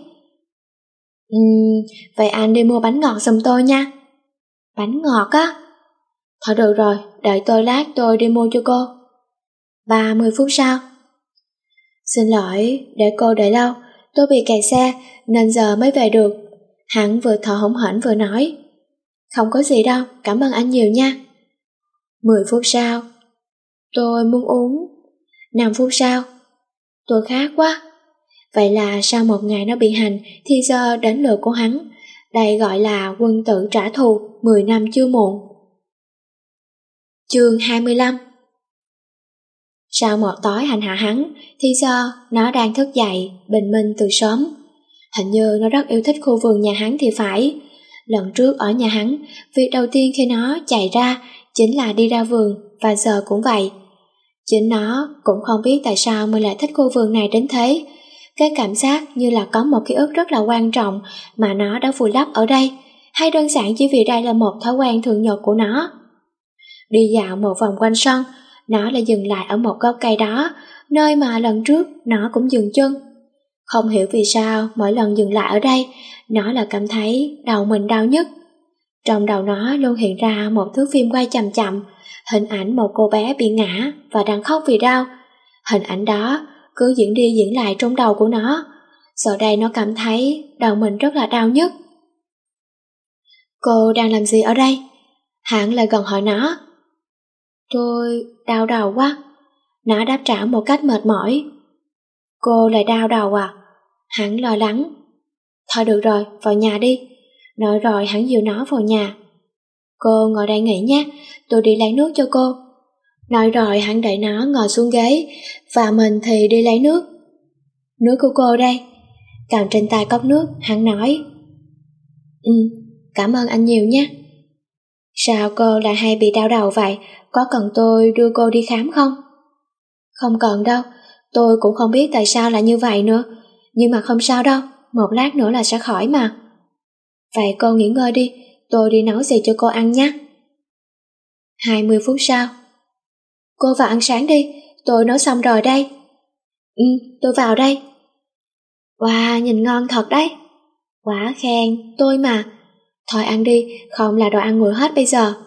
Vậy anh đi mua bánh ngọt giùm tôi nha. Bánh ngọt á? Thôi được rồi, đợi tôi lát tôi đi mua cho cô. 30 phút sau. Xin lỗi, để cô đợi lâu, tôi bị kẹt xe nên giờ mới về được. Hắn vừa thở hổn hển vừa nói. Không có gì đâu, cảm ơn anh nhiều nha. 10 phút sau. Tôi muốn uống. 5 phút sau. Tôi khát quá. Vậy là sau một ngày nó bị hành thì giờ đến lượt của hắn. Đây gọi là quân tử trả thù, 10 năm chưa muộn. Chương 25. Sau một tối hành hạ hắn thì giờ nó đang thức dậy bình minh từ sớm. Hình như nó rất yêu thích khu vườn nhà hắn thì phải. Lần trước ở nhà hắn, việc đầu tiên khi nó chạy ra chính là đi ra vườn, và giờ cũng vậy. Chính nó cũng không biết tại sao mình lại thích khu vườn này đến thế. Cái cảm giác như là có một ký ức rất là quan trọng mà nó đã vùi lấp ở đây, hay đơn giản chỉ vì đây là một thói quen thường nhật của nó. Đi dạo một vòng quanh sân, nó lại dừng lại ở một gốc cây đó, nơi mà lần trước nó cũng dừng chân. Không hiểu vì sao mỗi lần dừng lại ở đây, nó là cảm thấy đầu mình đau nhất. Trong đầu nó luôn hiện ra một thước phim quay chậm chậm, hình ảnh một cô bé bị ngã và đang khóc vì đau. Hình ảnh đó cứ diễn đi diễn lại trong đầu của nó. Giờ đây nó cảm thấy đầu mình rất là đau nhất. Cô đang làm gì ở đây? Hắn lại gần hỏi nó. Tôi đau đầu quá. Nó đáp trả một cách mệt mỏi. Cô lại đau đầu à? Hắn lo lắng. Thôi được rồi, vào nhà đi. Nói rồi hắn dìu nó vào nhà. Cô ngồi đây nghỉ nhé, tôi đi lấy nước cho cô. Nói rồi hắn đẩy nó ngồi xuống ghế, và mình thì đi lấy nước. Nước của cô đây. Cầm trên tay cốc nước, hắn nói. Cảm ơn anh nhiều nhé. Sao cô lại hay bị đau đầu vậy? Có cần tôi đưa cô đi khám không? Không cần đâu, tôi cũng không biết tại sao lại như vậy nữa. Nhưng mà không sao đâu, một lát nữa là sẽ khỏi mà. Vậy cô nghỉ ngơi đi, tôi đi nấu gì cho cô ăn nhé. 20 phút sau. Cô vào ăn sáng đi, tôi nấu xong rồi đây. Tôi vào đây. Wow, nhìn ngon thật đấy. Quá khen, tôi mà. Thôi ăn đi, không là đồ ăn nguội hết bây giờ.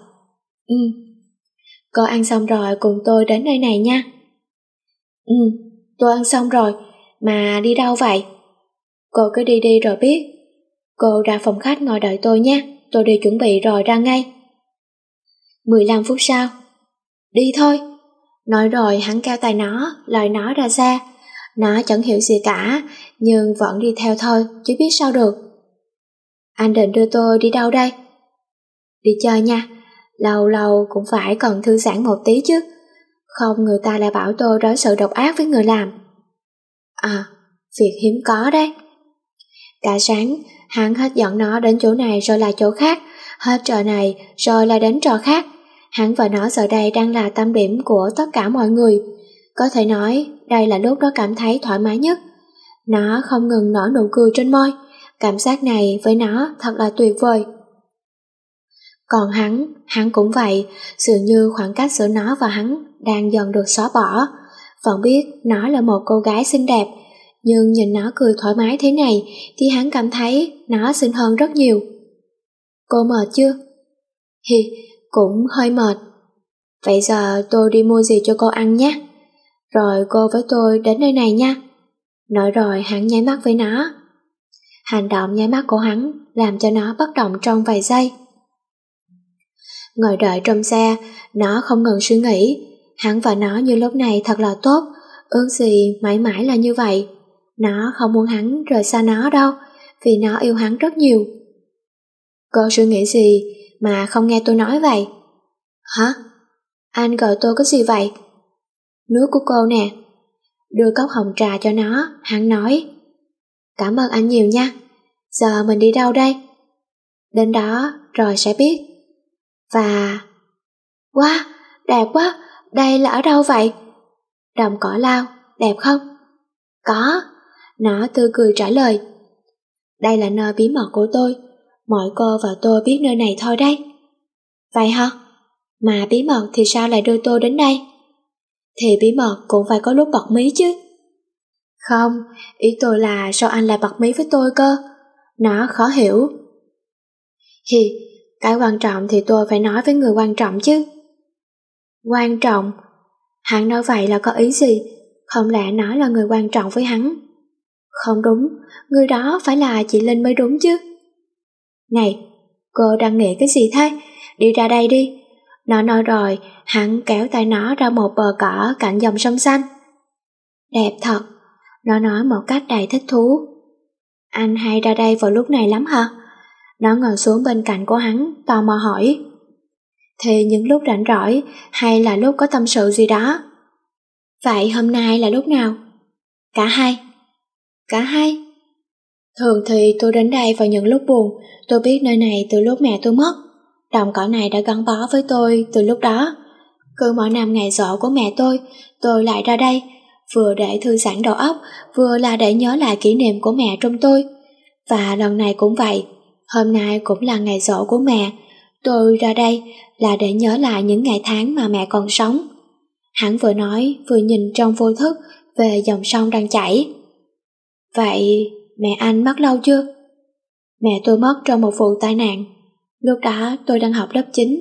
Cô ăn xong rồi cùng tôi đến nơi này nha. Tôi ăn xong rồi, mà đi đâu vậy? Cô cứ đi đi rồi biết. Cô ra phòng khách ngồi đợi tôi nhé, tôi đi chuẩn bị rồi ra ngay. 15 phút sau. Đi thôi. Nói rồi hắn kéo tay nó, lời nó ra xa. Nó chẳng hiểu gì cả, nhưng vẫn đi theo thôi, chứ biết sao được. Anh định đưa tôi đi đâu đây? Đi chơi nha, lâu lâu cũng phải cần thư giãn một tí chứ. Không người ta lại bảo tôi đối xử độc ác với người làm. Việc hiếm có đấy. Cả sáng, hắn hết dẫn nó đến chỗ này rồi lại chỗ khác, hết trò này rồi lại đến trò khác. Hắn và nó giờ đây đang là tâm điểm của tất cả mọi người. Có thể nói, đây là lúc nó cảm thấy thoải mái nhất. Nó không ngừng nở nụ cười trên môi. Cảm giác này với nó thật là tuyệt vời. Còn hắn cũng vậy, dường như khoảng cách giữa nó và hắn đang dần được xóa bỏ. Vẫn biết nó là một cô gái xinh đẹp, nhưng nhìn nó cười thoải mái thế này thì hắn cảm thấy nó xinh hơn rất nhiều. Cô mệt chưa? Cũng hơi mệt. Vậy giờ tôi đi mua gì cho cô ăn nhé. Rồi cô với tôi đến nơi này nha. Nói rồi hắn nháy mắt với nó. Hành động nháy mắt của hắn làm cho nó bất động trong vài giây. Ngồi đợi trong xe, nó không ngừng suy nghĩ, hắn và nó như lúc này thật là tốt, ước gì mãi mãi là như vậy. Nó không muốn hắn rời xa nó đâu, vì nó yêu hắn rất nhiều. Cô suy nghĩ gì mà không nghe tôi nói vậy? Hả? Anh gọi tôi cái gì vậy? Nước của cô nè. Đưa cốc hồng trà cho nó, hắn nói. Cảm ơn anh nhiều nha. Giờ mình đi đâu đây? Đến đó rồi sẽ biết. Và... Wow, đẹp quá, đây là ở đâu vậy? Đồng cỏ lau, đẹp không? Có, nó tươi cười trả lời. Đây là nơi bí mật của tôi, mỗi cô và tôi biết nơi này thôi đấy. Vậy hả? Mà bí mật thì sao lại đưa tôi đến đây? Thì bí mật cũng phải có lúc bật mí chứ. Không, ý tôi là sao anh lại bật mí với tôi cơ? Nó khó hiểu. Hì, cái quan trọng thì tôi phải nói với người quan trọng chứ. Quan trọng? Hắn nói vậy là có ý gì? Không lẽ nói là người quan trọng với hắn? Không đúng, người đó phải là chị Linh mới đúng chứ. Này, cô đang nghĩ cái gì thế? Đi ra đây đi. Nó nói rồi, hắn kéo tay nó ra một bờ cỏ cạnh dòng sông xanh. Đẹp thật, nó nói một cách đầy thích thú. Anh hay ra đây vào lúc này lắm hả? Nó ngồi xuống bên cạnh của hắn, tò mò hỏi. Thì những lúc rảnh rỗi hay là lúc có tâm sự gì đó? Vậy hôm nay là lúc nào? Cả hai. Cả hai? Thường thì tôi đến đây vào những lúc buồn, tôi biết nơi này từ lúc mẹ tôi mất. Đồng cỏ này đã gắn bó với tôi từ lúc đó. Cứ mỗi năm ngày giỗ của mẹ tôi lại ra đây, vừa để thư giãn đầu óc, vừa là để nhớ lại kỷ niệm của mẹ trong tôi. Và lần này cũng vậy, hôm nay cũng là ngày giỗ của mẹ. Tôi ra đây là để nhớ lại những ngày tháng mà mẹ còn sống. Hắn vừa nói vừa nhìn trong vô thức về dòng sông đang chảy. Vậy mẹ anh mất lâu chưa? Mẹ tôi mất trong một vụ tai nạn. Lúc đó tôi đang học lớp 9.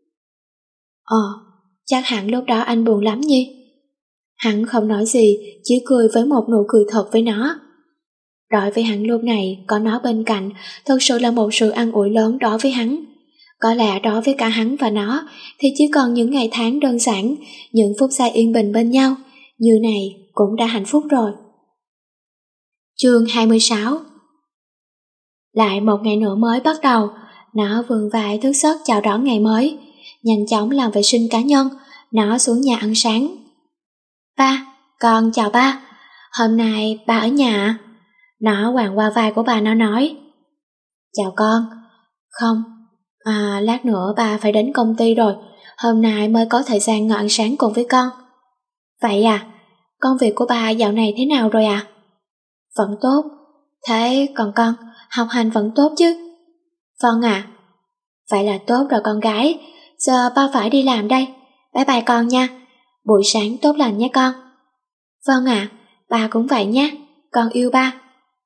Chắc hẳn lúc đó anh buồn lắm nhỉ? Hắn không nói gì, chỉ cười với một nụ cười thật với nó. Đối với hắn lúc này, có nó bên cạnh, thực sự là một sự an ủi lớn đối với hắn. Có lẽ đối với cả hắn và nó, thì chỉ còn những ngày tháng đơn giản, những phút giây yên bình bên nhau, như này cũng đã hạnh phúc rồi. Chương 26. Lại một ngày nữa mới bắt đầu, nó vươn vai thức giấc chào đón ngày mới, nhanh chóng làm vệ sinh cá nhân, nó xuống nhà ăn sáng. Ba, con chào ba, hôm nay ba ở nhà à? Nó quàng qua vai của bà nó nói. Chào con. Không, lát nữa ba phải đến công ty rồi, hôm nay mới có thời gian ngồi ăn sáng cùng với con. Vậy à, công việc của ba dạo này thế nào rồi à? Vẫn tốt, thế còn con, học hành vẫn tốt chứ? Vâng ạ. Vậy là tốt rồi con gái, giờ ba phải đi làm đây, bye bye con nha, buổi sáng tốt lành nhé con. Vâng ạ, ba cũng vậy nhé, con yêu ba.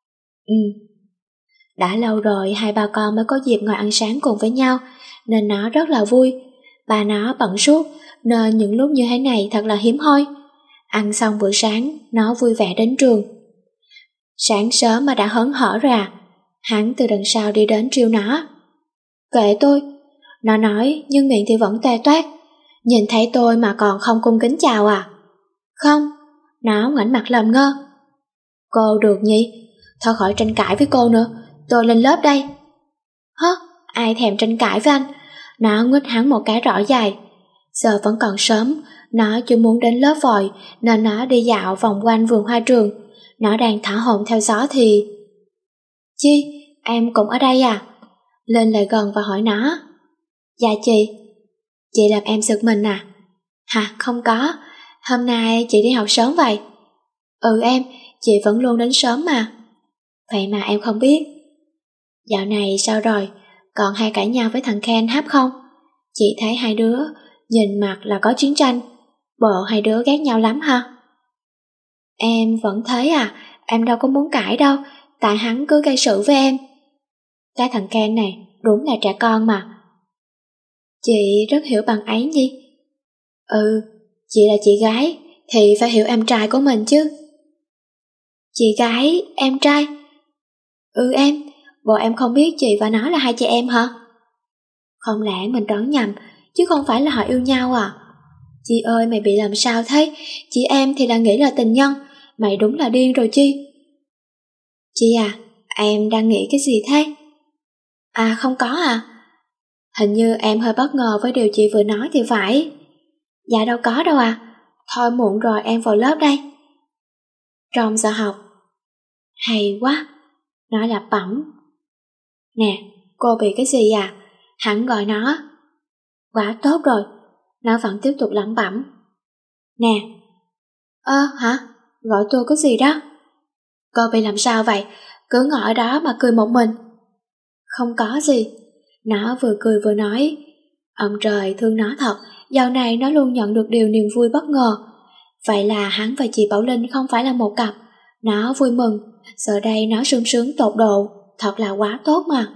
Đã lâu rồi hai ba con mới có dịp ngồi ăn sáng cùng với nhau, nên nó rất là vui. Bà nó bận suốt, nên những lúc như thế này thật là hiếm hoi. Ăn xong bữa sáng, nó vui vẻ đến trường. Sáng sớm mà đã hớn hở rồi à? Hắn từ đằng sau đi đến trêu nó. Kệ tôi, nó nói nhưng miệng thì vẫn tê toát. Nhìn thấy tôi mà còn không cung kính chào à? Không, nó ngoảnh mặt làm ngơ. Cô được nhỉ? Thôi khỏi tranh cãi với cô nữa, tôi lên lớp đây. Hớ, ai thèm tranh cãi với anh? Nó nguýt hắn một cái rõ dài. Giờ vẫn còn sớm, nó chưa muốn đến lớp vội, nên nó đi dạo vòng quanh vườn hoa trường. Nó đang thả hồn theo gió thì... Chi, em cũng ở đây à? Lên lại gần và hỏi nó. Dạ chị làm em giật mình à? Hả, không có, hôm nay chị đi học sớm vậy. Ừ em, chị vẫn luôn đến sớm mà. Vậy mà em không biết. Dạo này sao rồi, còn hay cãi nhau với thằng Ken Hap không? Chị thấy hai đứa, nhìn mặt là có chiến tranh. Bộ hai đứa ghét nhau lắm ha? Em vẫn thế à, em đâu có muốn cãi đâu, tại hắn cứ gây sự với em. Cái thằng Ken này đúng là trẻ con mà. Chị rất hiểu bằng ấy nhi. Ừ, chị là chị gái thì phải hiểu em trai của mình chứ. Chị gái, em trai? Ừ em, bộ em không biết chị và nó là hai chị em hả? Không lẽ mình đoán nhầm, chứ không phải là họ yêu nhau à? Chi ơi, mày bị làm sao thế? Chị em thì là nghĩ là tình nhân, mày đúng là điên rồi Chi. Chi à, em đang nghĩ cái gì thế? À không có à, hình như em hơi bất ngờ với điều chị vừa nói thì phải. Dạ đâu có đâu à, thôi muộn rồi em vào lớp đây. Trong giờ học. Hay quá, nó lẩm bẩm. Nè, cô bị cái gì à? Hắn gọi nó. Quá tốt rồi, nó vẫn tiếp tục lẩm bẩm. Nè. Hả? Gọi tôi có gì đó? Cô bị làm sao vậy? Cứ ngồi ở đó mà cười một mình. Không có gì. Nó vừa cười vừa nói. Ông trời thương nó thật, dạo này nó luôn nhận được điều niềm vui bất ngờ. Vậy là hắn và chị Bảo Linh không phải là một cặp. Nó vui mừng, giờ đây nó sung sướng tột độ, thật là quá tốt mà.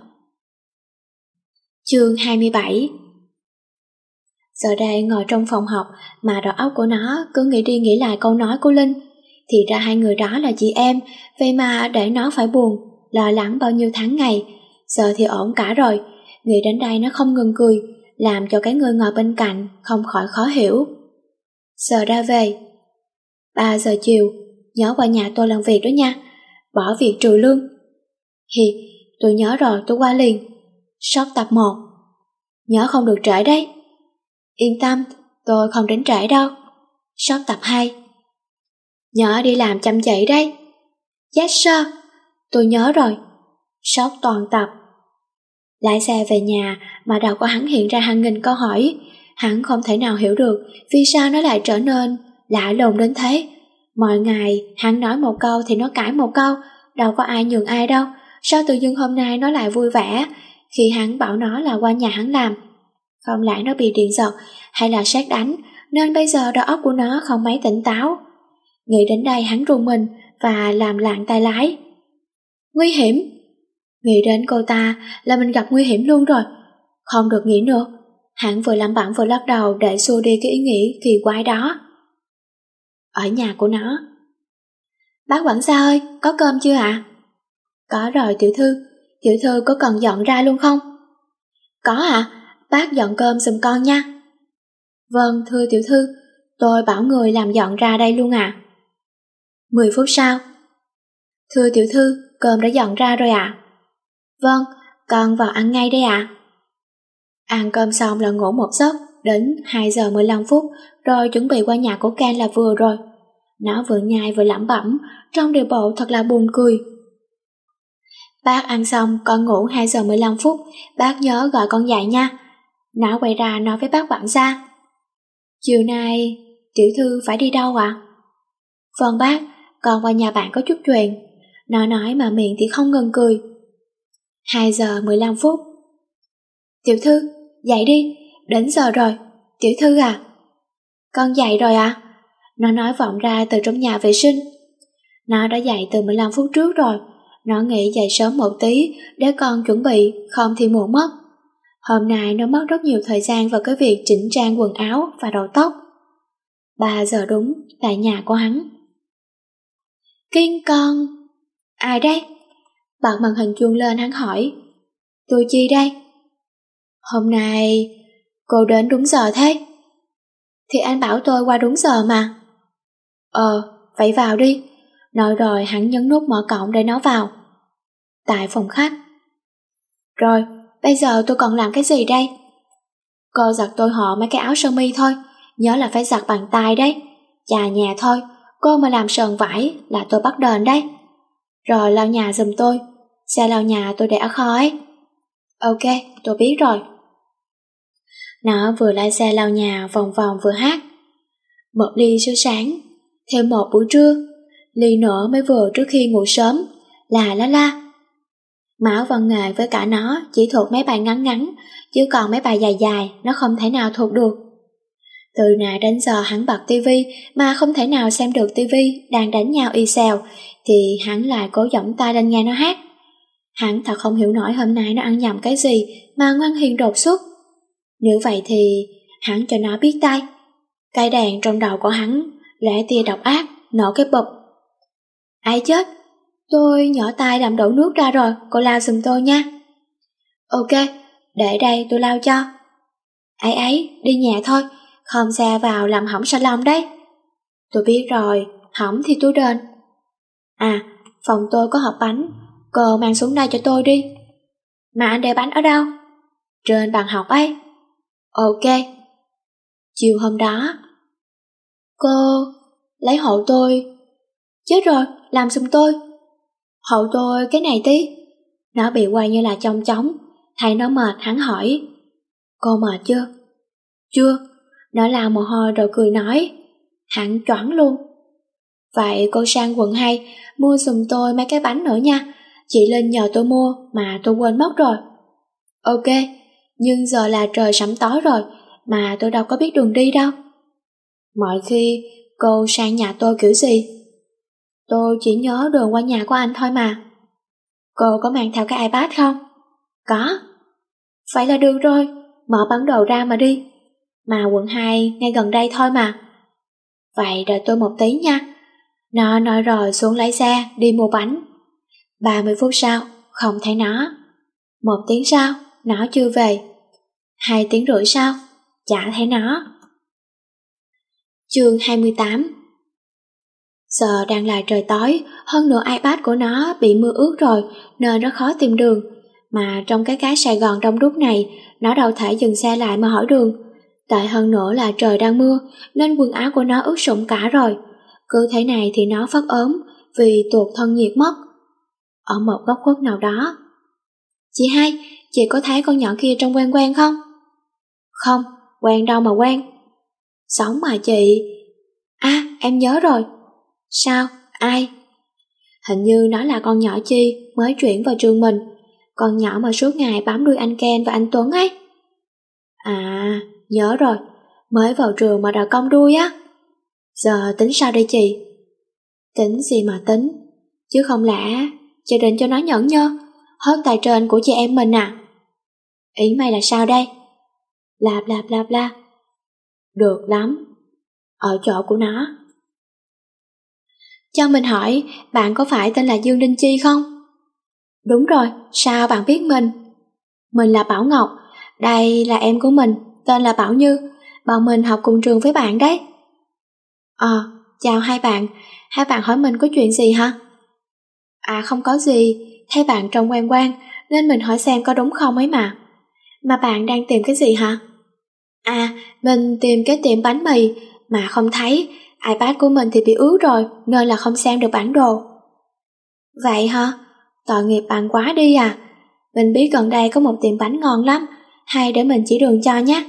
Chương 27. Giờ đây ngồi trong phòng học mà đầu óc của nó cứ nghĩ đi nghĩ lại câu nói của Linh. Thì ra hai người đó là chị em, vậy mà để nó phải buồn, lo lắng bao nhiêu tháng ngày. Giờ thì ổn cả rồi, nghĩ đến đây nó không ngừng cười, làm cho cái người ngồi bên cạnh không khỏi khó hiểu. Giờ ra về. 3 giờ chiều, nhớ qua nhà tôi làm việc đó nha, bỏ việc trừ lương. Hi, tôi nhớ rồi, tôi qua liền. Sóc tập 1. Nhớ không được trễ đấy. Yên tâm, tôi không đến trễ đâu. Sóc tập 2. Nhớ đi làm chăm chỉ đấy. Yes sir, tôi nhớ rồi. Sóc toàn tập. Lái xe về nhà mà đầu của hắn hiện ra hàng nghìn câu hỏi. Hắn không thể nào hiểu được vì sao nó lại trở nên lạ lùng đến thế. Mọi ngày hắn nói một câu thì nó cãi một câu, đâu có ai nhường ai đâu. Sao tự dưng hôm nay nó lại vui vẻ khi hắn bảo nó là qua nhà hắn làm? Không lẽ nó bị điện giật hay là sét đánh nên bây giờ đầu óc của nó không mấy tỉnh táo? Nghĩ đến đây hắn rùng mình và làm lạng tay lái. Nguy hiểm! Nghĩ đến cô ta là mình gặp nguy hiểm luôn rồi. Không được nghĩ nữa. Hắn vừa lẩm bẩm vừa lắc đầu để xua đi cái ý nghĩ kỳ quái đó. Ở nhà của nó. Bác quản gia ơi, có cơm chưa ạ? Có rồi tiểu thư. Tiểu thư có cần dọn ra luôn không? Có ạ, bác dọn cơm giùm con nha. Vâng, thưa tiểu thư, tôi bảo người làm dọn ra đây luôn ạ. 10 phút sau. Thưa tiểu thư, cơm đã dọn ra rồi ạ. Vâng, con vào ăn ngay đây ạ. Ăn cơm xong là ngủ một giấc đến 2 giờ 15 phút rồi chuẩn bị qua nhà của Ken là vừa rồi. Nó vừa nhai vừa lẩm bẩm, trong điệu bộ thật là buồn cười. Bác ăn xong con ngủ 2 giờ 15 phút, bác nhớ gọi con dậy nha. Nó quay ra nói với bác quản gia. Chiều nay tiểu thư phải đi đâu ạ? Vâng bác, con qua nhà bạn có chút chuyện. Nó nói mà miệng thì không ngừng cười. 2 giờ 15 phút. Tiểu thư, dậy đi, đến giờ rồi. Tiểu thư à? Con dậy rồi à? Nó nói vọng ra từ trong nhà vệ sinh. Nó đã dậy từ 15 phút trước rồi. Nó nghĩ dậy sớm một tí để con chuẩn bị, không thì muộn mất. Hôm nay nó mất rất nhiều thời gian vào cái việc chỉnh trang quần áo và đầu tóc. 3 giờ đúng, tại nhà của hắn. Kiên con. Ai đây? Bật màn hình chuông lên hắn hỏi. Tôi Chi đây. Hôm nay cô đến đúng giờ thế? Thì anh bảo tôi qua đúng giờ mà. Vậy vào đi. Nói rồi hắn nhấn nút mở cổng để nó vào. Tại phòng khách. Rồi, bây giờ tôi còn làm cái gì đây? Cô giặt tôi họ mấy cái áo sơ mi thôi, nhớ là phải giặt bằng tay đấy. Chà nhà thôi, cô mà làm sờn vải là tôi bắt đền đấy. Rồi lau nhà giùm tôi, xe lau nhà tôi để ở kho ấy. Ok, tôi biết rồi. Nó vừa lái xe lau nhà vòng vòng vừa hát. Một ly sữa sáng, thêm một buổi trưa, ly nữa mới vừa trước khi ngủ sớm, la. Mão văn nghệ với cả nó chỉ thuộc mấy bài ngắn ngắn, chứ còn mấy bài dài dài nó không thể nào thuộc được. Từ nãy đến giờ hắn bật tivi mà không thể nào xem được tivi đang đánh nhau y xèo, thì hắn lại cố giọng tai lên nghe nó hát. Hắn thật không hiểu nổi hôm nay nó ăn nhầm cái gì mà ngoan hiền đột xuất. Nếu vậy thì hắn cho nó biết tay. Cây đàn trong đầu của hắn lẻ tia độc ác nổ cái bụp. Ai chết? Tôi nhỏ tay làm đổ nước ra rồi, cô lau giùm tôi nha. Ok, để đây tôi lau cho. Ấy ấy, đi nhà thôi, không xa vào làm hỏng salon đấy. Tôi biết rồi, hỏng thì tôi đền. À, phòng tôi có hộp bánh, cô mang xuống đây cho tôi đi. Mà anh để bánh ở đâu? Trên bàn học ấy. Ok. Chiều hôm đó, cô lấy hộ tôi. Chết rồi, làm giùm tôi. Hộ tôi cái này tí. Nó bị quay như là chong chóng, thấy nó mệt hắn hỏi. Cô mệt chưa? Chưa. Nó làm mồ hôi rồi cười nói. Hắn choáng luôn. Vậy cô sang quận 2 mua giùm tôi mấy cái bánh nữa nha. Chị Linh nhờ tôi mua mà tôi quên mất rồi. Ok, nhưng giờ là trời sẫm tối rồi mà tôi đâu có biết đường đi đâu. Mọi khi cô sang nhà tôi kiểu gì? Tôi chỉ nhớ đường qua nhà của anh thôi mà. Cô có mang theo cái iPad không? Có. Vậy là được rồi, mở bản đồ ra mà đi. Mà quận 2 ngay gần đây thôi mà. Vậy đợi tôi một tí nha. Nó nói rồi xuống lấy xe đi mua bánh. 30 phút sau, không thấy nó. 1 tiếng sau, nó chưa về. 2 tiếng rưỡi sau, chả thấy nó. Chương 28. Giờ đang là trời tối, hơn nữa iPad của nó bị mưa ướt rồi nên nó khó tìm đường. Mà trong cái Sài Gòn đông đúc này, nó đâu thể dừng xe lại mà hỏi đường. Tệ hơn nữa là trời đang mưa nên quần áo của nó ướt sũng cả rồi. Cứ thế này thì nó phát ốm vì tuột thân nhiệt mất. Ở một góc khuất nào đó. Chị hai, chị có thấy con nhỏ kia trông quen quen không? Không, quen đâu mà quen. Sống mà chị. À, em nhớ rồi. Sao? Ai? Hình như nó là con nhỏ Chi mới chuyển vào trường mình. Con nhỏ mà suốt ngày bám đuôi anh Ken và anh Tuấn ấy. À, nhớ rồi. Mới vào trường mà đòi cong đuôi á. Giờ tính sao đây chị? Tính gì mà tính? Chứ không lẽ chị định cho nó nhẫn nhơ, hớt tài trên của chị em mình à? Ý mày là sao đây? Lạp lạp lạp la. Được lắm. Ở chỗ của nó. Cho mình hỏi, bạn có phải tên là Dương Đinh Chi không? Đúng rồi, sao bạn biết mình? Mình là Bảo Ngọc, đây là em của mình, tên là Bảo Như, bọn mình học cùng trường với bạn đấy. Chào hai bạn hỏi mình có chuyện gì hả? À không có gì, thấy bạn trông quen quen nên mình hỏi xem có đúng không ấy mà. Mà bạn đang tìm cái gì hả? À, mình tìm cái tiệm bánh mì mà không thấy, iPad của mình thì bị ướt rồi nên là không xem được bản đồ. Vậy hả? Tội nghiệp bạn quá đi à. Mình biết gần đây có một tiệm bánh ngon lắm, hay để mình chỉ đường cho nhé.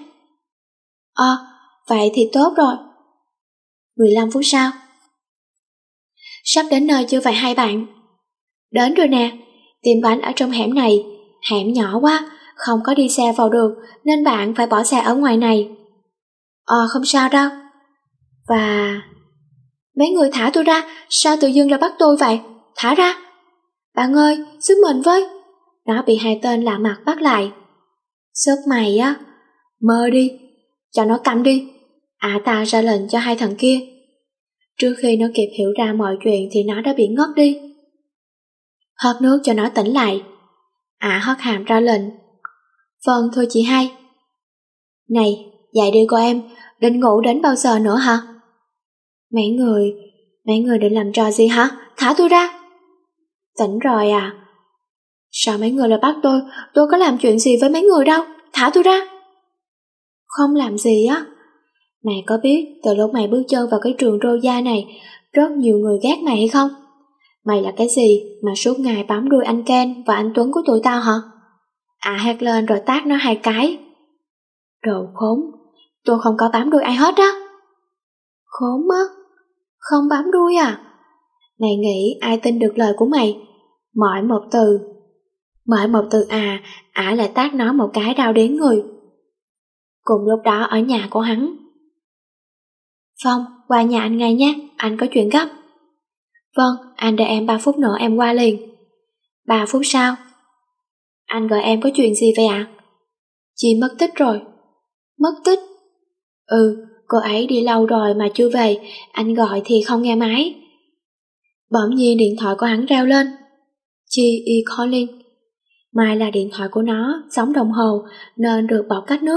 Vậy thì tốt rồi. 15 phút sau. Sắp đến nơi chưa vậy hai bạn? Đến rồi nè, tiệm bánh ở trong hẻm này, hẻm nhỏ quá, không có đi xe vào được nên bạn phải bỏ xe ở ngoài này. Không sao đâu. Và... Mấy người thả tôi ra, sao tự dưng lại bắt tôi vậy? Thả ra. Bạn ơi, giúp mình với. Nó bị hai tên lạ mặt bắt lại. Giúp mày á, mơ đi, cho nó câm đi. Ta ra lệnh cho hai thằng kia. Trước khi nó kịp hiểu ra mọi chuyện thì nó đã bị ngất đi. Hớt nước cho nó tỉnh lại. Hất hàm ra lệnh. Vâng thưa chị hai. Này, dậy đi cô em, định ngủ đến bao giờ nữa hả? Mấy người định làm trò gì hả? Thả tôi ra. Tỉnh rồi à? Sao mấy người lại bắt tôi có làm chuyện gì với mấy người đâu, thả tôi ra. Không làm gì á. Mày có biết từ lúc mày bước chân vào cái trường Rosa này, rất nhiều người ghét mày hay không? Mày là cái gì mà suốt ngày bám đuôi anh Ken và anh Tuấn của tụi tao hả? Hét lên rồi tát nó 2 cái. Đồ khốn, tôi không có bám đuôi ai hết á. Khốn á, không bám đuôi à? Mày nghĩ ai tin được lời của mày? Mỗi một từ lại tát nó một cái đau đến người. Cùng lúc đó ở nhà của hắn. Phong, qua nhà anh ngay nhé, anh có chuyện gấp. Vâng, anh đợi em 3 phút nữa em qua liền. 3 phút sau. Anh gọi em có chuyện gì vậy ạ? Chị mất tích rồi. Mất tích? Cô ấy đi lâu rồi mà chưa về, anh gọi thì không nghe máy. Bỗng nhiên điện thoại của hắn reo lên. Chi calling. Mai là điện thoại của nó, giống đồng hồ nên được bọc cách nước,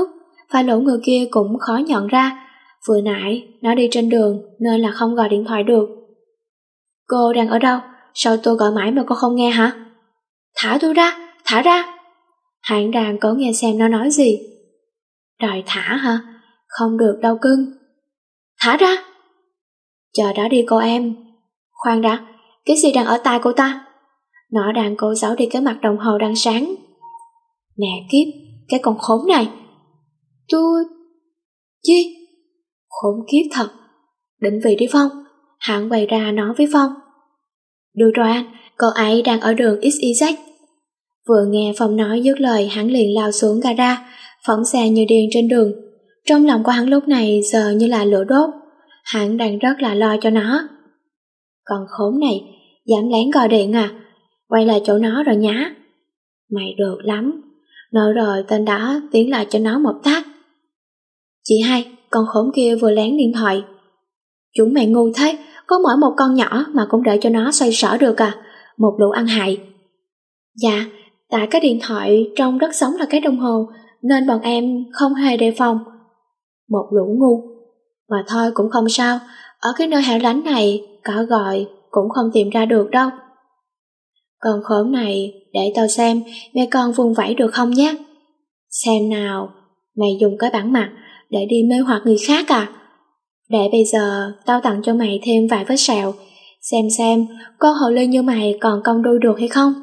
và lũ người kia cũng khó nhận ra. Vừa nãy nó đi trên đường nên là không gọi điện thoại được. Cô đang ở đâu? Sao tôi gọi mãi mà cô không nghe hả? Thả tôi ra, thả ra. Hắn đang cố nghe xem nó nói gì. Đòi thả hả? Không được đâu cưng. Thả ra. Chờ đó đi cô em. Khoan đã, cái gì đang ở tai cô ta? Nó đang cố giấu đi cái mặt đồng hồ đang sáng. Mẹ kiếp, cái con khốn này. Tôi... Chi? Khốn kiếp thật. Định vị đi Phong. Hắn quay ra nói với Phong. Được rồi anh, cô ấy đang ở đường XYZ. Vừa nghe Phong nói dứt lời, hắn liền lao xuống gara, phóng xe như điên trên đường. Trong lòng của hắn lúc này giờ như là lửa đốt. Hắn đang rất là lo cho nó. Còn khốn này, dám lén gọi điện à? Quay lại chỗ nó rồi nhá. Mày được lắm. Nói rồi tên đó tiến lại cho nó một tát. Chị hai, con khốn kia vừa lén điện thoại. Chúng mày ngu thế, có mỗi một con nhỏ mà cũng để cho nó xoay sở được à? Một lũ ăn hại. Dạ, tại cái điện thoại trong rất giống là cái đồng hồ nên bọn em không hề đề phòng. Một lũ ngu. Mà thôi cũng không sao, ở cái nơi hẻo lánh này có gọi cũng không tìm ra được đâu. Con khốn này, để tao xem mẹ con vùng vẫy được không nhé. Xem nào, mày dùng cái bản mặt để đi mê hoặc người khác à? Để bây giờ tao tặng cho mày thêm vài vết sẹo, xem con hồ ly như mày còn cong đuôi được hay không.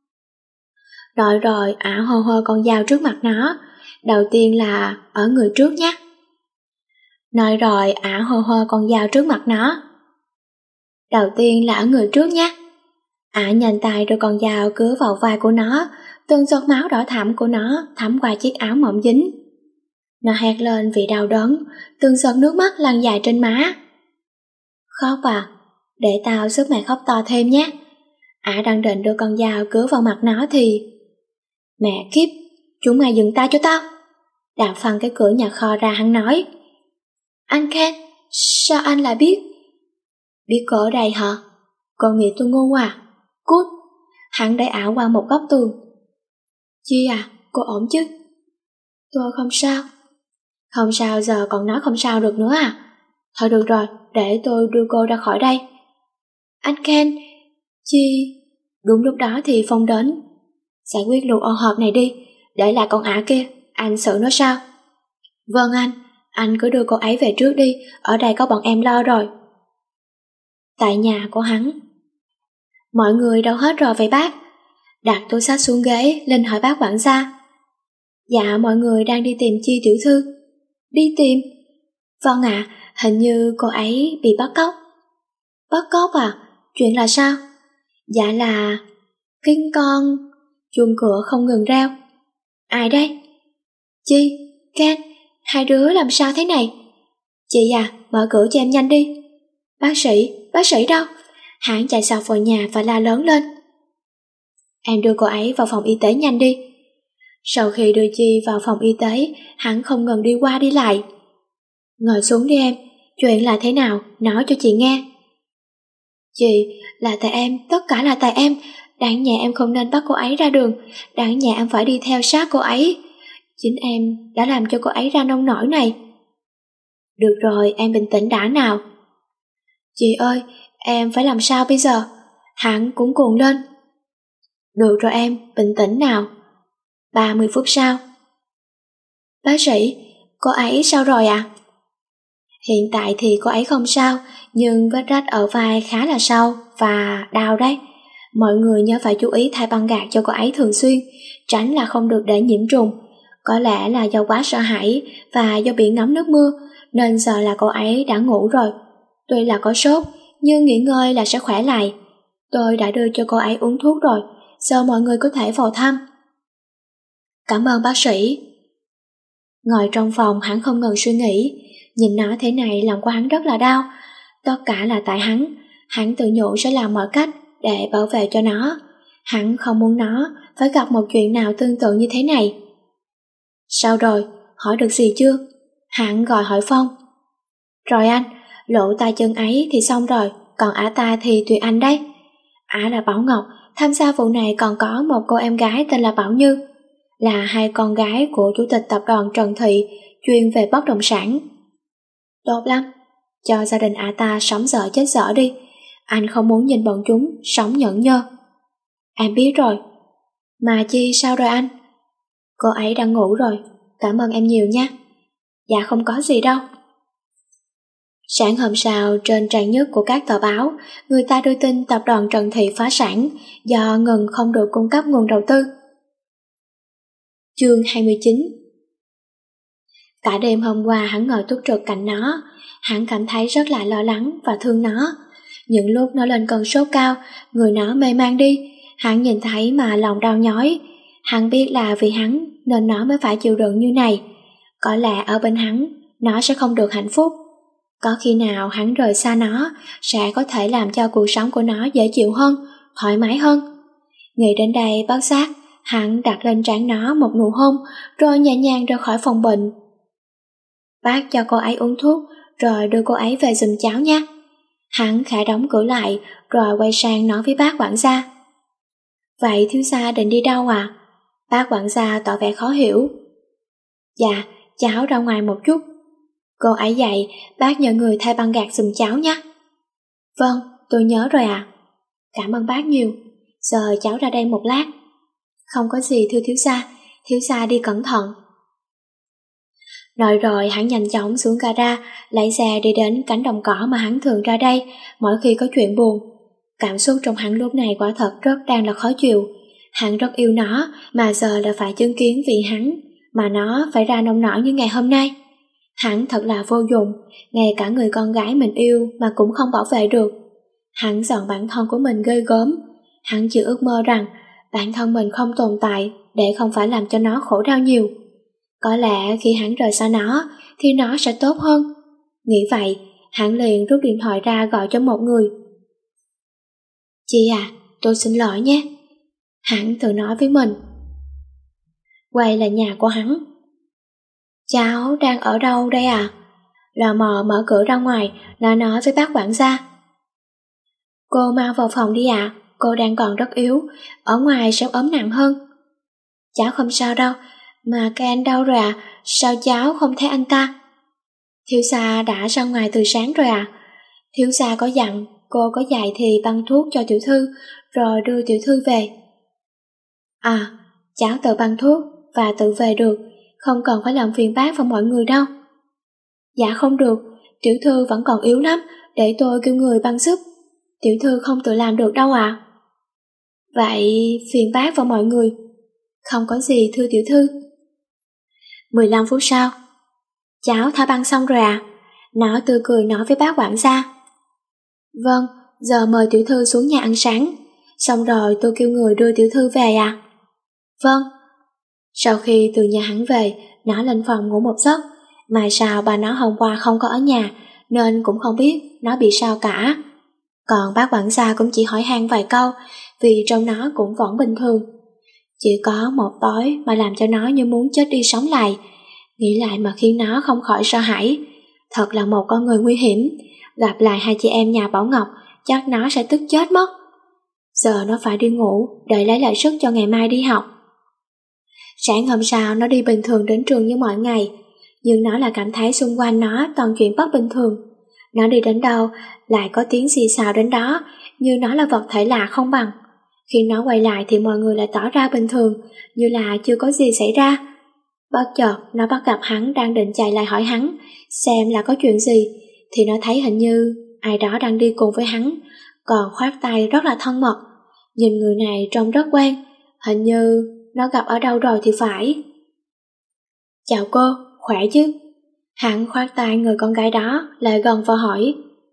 Rồi rồi, ả hô hô con dao trước mặt nó. Đầu tiên là ở người trước nhé. Nói rồi, ả hô hô con dao trước mặt nó. Đầu tiên là ở người trước nhé. Ả nhanh tay đưa con dao cứa vào vai của nó, từng giọt máu đỏ thẫm của nó thấm qua chiếc áo mỏng dính. Nó hét lên vì đau đớn, từng giọt nước mắt lăn dài trên má. Khóc à? Để tao giúp mày khóc to thêm nhé. Ả đang định đưa con dao cứa vào mặt nó thì... Mẹ kiếp, chúng mày dừng tay cho tao. Đào phăng cái cửa nhà kho ra, hắn nói. Anh Ken, sao anh lại biết? Biết cô ở đây hả? Cô nghĩ tôi ngu à? Cút. Hắn đẩy Ả qua một góc tường. Chi à, cô ổn chứ? Tôi không sao. Không sao giờ còn nói không sao được nữa à? Thôi được rồi, để tôi đưa cô ra khỏi đây. Anh Ken, Chi... Đúng lúc đó thì Phong đến. Giải quyết lũ ô hợp này đi, để lại con Ả kia, anh xử nó sao? Vâng anh cứ đưa cô ấy về trước đi, ở đây có bọn em lo rồi. Tại nhà của hắn. Mọi người đâu hết rồi vậy bác? Đặt túi xách xuống ghế, Linh hỏi bác quản gia. Dạ mọi người đang đi tìm Chi tiểu thư. Đi tìm? Vâng ạ, hình như cô ấy bị bắt cóc. Bắt cóc à? Chuyện là sao? Dạ là... Kinh con... Chuông cửa không ngừng reo. Ai đây? Chi, Ken, hai đứa làm sao thế này? Chị à, mở cửa cho em nhanh đi. Bác sĩ đâu? Hắn chạy sọc vào nhà và la lớn lên. Em đưa cô ấy vào phòng y tế nhanh đi. Sau khi đưa Chi vào phòng y tế, hắn không ngừng đi qua đi lại. Ngồi xuống đi em, chuyện là thế nào, nói cho chị nghe. Chị, là tại em, tất cả là tại em. Đáng nhẽ em không nên bắt cô ấy ra đường, đáng nhẽ em phải đi theo sát cô ấy. Chính em đã làm cho cô ấy ra nông nổi này. Được rồi, em bình tĩnh đã nào. Chị ơi, em phải làm sao bây giờ? Hắn cũng cuồng lên. Được rồi em, bình tĩnh nào. 30 phút sau. Bác sĩ, cô ấy sao rồi ạ? Hiện tại thì cô ấy không sao, nhưng vết rách ở vai khá là sâu và đau đấy. Mọi người nhớ phải chú ý thay băng gạc cho cô ấy thường xuyên, tránh là không được để nhiễm trùng. Có lẽ là do quá sợ hãi và do bị ngấm nước mưa, nên giờ là cô ấy đã ngủ rồi. Tuy là có sốt, nhưng nghỉ ngơi là sẽ khỏe lại. Tôi đã đưa cho cô ấy uống thuốc rồi, giờ mọi người có thể vào thăm. Cảm ơn bác sĩ. Ngồi trong phòng hắn không ngừng suy nghĩ, nhìn nó thế này lòng của hắn rất là đau. Tất cả là tại hắn tự nhủ sẽ làm mọi cách để bảo vệ cho nó. Hắn không muốn nó phải gặp một chuyện nào tương tự như thế này. Sao rồi, hỏi được gì chưa? Hắn gọi hỏi Phong. Rồi anh, lộ tay chân ấy thì xong rồi, còn ả ta thì tùy anh đấy. Ả là Bảo Ngọc, tham gia vụ này còn có một cô em gái tên là Bảo Như, là hai con gái của chủ tịch tập đoàn Trần Thị, chuyên về bất động sản. Tốt lắm, cho gia đình ta sống dở chết dở đi, anh không muốn nhìn bọn chúng sống nhẫn nhơ. Em biết rồi. Mà Chi sao rồi anh? Cô ấy đang ngủ rồi, cảm ơn em nhiều nha. Dạ không có gì đâu. Sáng hôm sau, trên trang nhất của các tờ báo, người ta đưa tin tập đoàn Trần Thị phá sản do ngừng không được cung cấp nguồn đầu tư. Chương 29. Cả đêm hôm qua hắn ngồi túc trực cạnh nó, hắn cảm thấy rất là lo lắng và thương nó. Những lúc nó lên cơn sốt cao, người nó mê man đi, hắn nhìn thấy mà lòng đau nhói. Hắn biết là vì hắn nên nó mới phải chịu đựng như này. Có lẽ ở bên hắn, nó sẽ không được hạnh phúc. Có khi nào hắn rời xa nó sẽ có thể làm cho cuộc sống của nó dễ chịu hơn, thoải mái hơn. Nghĩ đến đây bất giác, hắn đặt lên trán nó một nụ hôn rồi nhẹ nhàng rời khỏi phòng bệnh. Bác cho cô ấy uống thuốc rồi đưa cô ấy về giùm cháu nha. Hắn khẽ đóng cửa lại rồi quay sang nói với bác quản gia. Vậy thiếu gia định đi đâu à? Bác quản gia tỏ vẻ khó hiểu. Dạ, cháu ra ngoài một chút. Cô ấy dậy, bác nhờ người thay băng gạc giùm cháu nhé. Vâng, tôi nhớ rồi ạ. Cảm ơn bác nhiều. Giờ cháu ra đây một lát. Không có gì thưa thiếu gia đi cẩn thận. Nói rồi hắn nhanh chóng xuống gara, lấy xe đi đến cánh đồng cỏ mà hắn thường ra đây mỗi khi có chuyện buồn. Cảm xúc trong hắn lúc này quả thật rất đang là khó chịu. Hắn rất yêu nó mà giờ là phải chứng kiến vì hắn mà nó phải ra nông nổi như ngày hôm nay. Hắn thật là vô dụng, ngay cả người con gái mình yêu mà cũng không bảo vệ được. Hắn giận bản thân của mình ghê gớm. Hắn chỉ ước mơ rằng bản thân mình không tồn tại để không phải làm cho nó khổ đau nhiều. Có lẽ khi hắn rời xa nó thì nó sẽ tốt hơn. Nghĩ vậy, hắn liền rút điện thoại ra gọi cho một người. Chị à, tôi xin lỗi nhé. Hắn tự nói với mình. Quay là nhà của hắn. Cháu đang ở đâu đây à? Lò mò mở cửa ra ngoài, nó nói với bác quản gia. Cô mau vào phòng đi ạ, cô đang còn rất yếu, ở ngoài sẽ ốm nặng hơn. Cháu không sao đâu, mà cái anh đâu rồi ạ? Sao cháu không thấy anh ta? Thiếu gia đã ra ngoài từ sáng rồi ạ. Thiếu gia có dặn cô có dạy thì băng thuốc cho tiểu thư, rồi đưa tiểu thư về. À, cháu tự băng thuốc và tự về được, không cần phải làm phiền bác và mọi người đâu. Dạ không được, tiểu thư vẫn còn yếu lắm, để tôi kêu người băng giúp. Tiểu thư không tự làm được đâu ạ. Vậy phiền bác và mọi người. Không có gì thưa tiểu thư. 15 phút sau, cháu thả băng xong rồi à? Nó tươi cười nói với bác quản gia. Vâng, giờ mời tiểu thư xuống nhà ăn sáng. Xong rồi tôi kêu người đưa tiểu thư về à? Vâng. Sau khi từ nhà hắn về, nó lên phòng ngủ một giấc. Mà sao bà nó hôm qua không có ở nhà, nên cũng không biết nó bị sao cả. Còn bác quản gia cũng chỉ hỏi han vài câu, vì trong nó cũng vẫn bình thường. Chỉ có một tối mà làm cho nó như muốn chết đi sống lại. Nghĩ lại mà khiến nó không khỏi sợ hãi. Thật là một con người nguy hiểm. Gặp lại hai chị em nhà Bảo Ngọc, chắc nó sẽ tức chết mất. Giờ nó phải đi ngủ để lấy lại sức cho ngày mai đi học. Sáng hôm sau nó đi bình thường đến trường như mọi ngày, nhưng nó lại cảm thấy xung quanh nó toàn chuyện bất bình thường. Nó đi đến đâu lại có tiếng xì xào đến đó, như nó là vật thể lạ không bằng. Khi nó quay lại thì mọi người lại tỏ ra bình thường, như là chưa có gì xảy ra. Bất chợt nó bắt gặp hắn đang định chạy lại hỏi hắn xem là có chuyện gì, thì nó thấy hình như ai đó đang đi cùng với hắn, còn khoác tay rất là thân mật. Nhìn người này trông rất quen, hình như nó gặp ở đâu rồi thì phải. Chào cô, khỏe chứ? Hắn khoác tay người con gái đó lại gần và hỏi.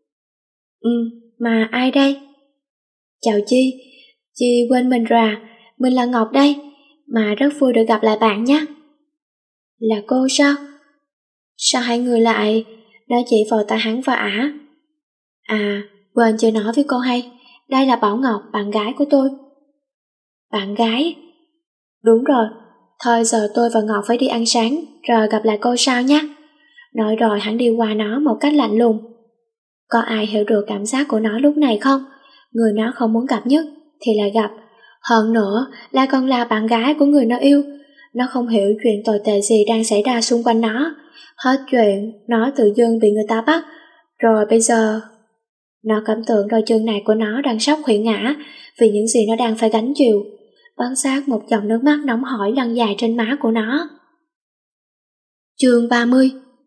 Mà ai đây? Chào Chi, Chi quên mình rồi à? Mình là Ngọc đây, mà rất vui được gặp lại bạn nhé. Là cô sao? Sao hai người lại? Nó chỉ vào tay hắn và ả. À, quên chưa nói với cô hay, đây là Bảo Ngọc, bạn gái của tôi. Bạn gái? Đúng rồi, thôi giờ tôi và Ngọc phải đi ăn sáng, rồi gặp lại cô sau nhé. Nói rồi hắn đi qua nó một cách lạnh lùng. Có ai hiểu được cảm giác của nó lúc này không? Người nó không muốn gặp nhất thì lại gặp. Hơn nữa là còn là bạn gái của người nó yêu. Nó không hiểu chuyện tồi tệ gì đang xảy ra xung quanh nó, Hết chuyện, nó tự dưng bị người ta bắt, rồi bây giờ... Nó cảm tưởng đôi chân này của nó đang sắp hủy ngã vì những gì nó đang phải gánh chịu. Bắn sát một dòng nước mắt nóng hổi lăn dài trên má của nó. Chương 30.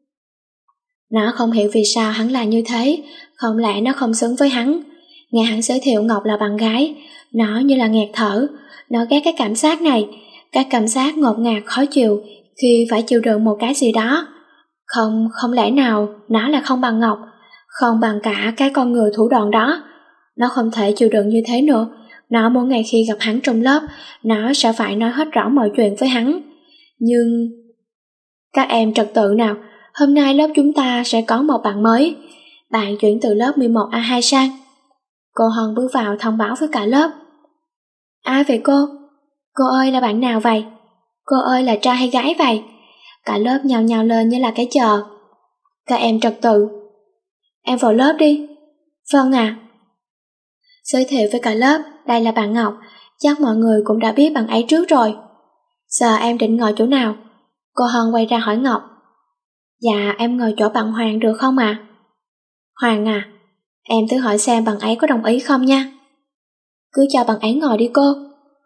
Nó không hiểu vì sao hắn là như thế, không lẽ nó không xứng với hắn. Nghe hắn giới thiệu Ngọc là bạn gái, nó như là nghẹt thở. Nó ghét cái cảm giác này, cái cảm giác ngột ngạt khó chịu khi phải chịu đựng một cái gì đó. Không lẽ nào nó là không bằng Ngọc, không bằng cả cái con người thủ đoạn đó. Nó không thể chịu đựng như thế nữa. Nó muốn ngày khi gặp hắn trong lớp, nó sẽ phải nói hết rõ mọi chuyện với hắn. Nhưng... Các em trật tự nào, hôm nay lớp chúng ta sẽ có một bạn mới. Bạn chuyển từ lớp 11A2 sang. Cô Hân bước vào thông báo với cả lớp. Ai vậy cô? Cô ơi là bạn nào vậy? Cô ơi là trai hay gái vậy? Cả lớp nhào nhào lên như là cái chờ. Các em trật tự. Em vào lớp đi. Vâng ạ. Giới thiệu với cả lớp, đây là bạn Ngọc, chắc mọi người cũng đã biết bạn ấy trước rồi. Giờ em định ngồi chỗ nào? Cô Hân quay ra hỏi Ngọc. Dạ em ngồi chỗ bạn Hoàng được không ạ? Hoàng à, em thử hỏi xem bạn ấy có đồng ý không nha. Cứ cho bạn ấy ngồi đi cô.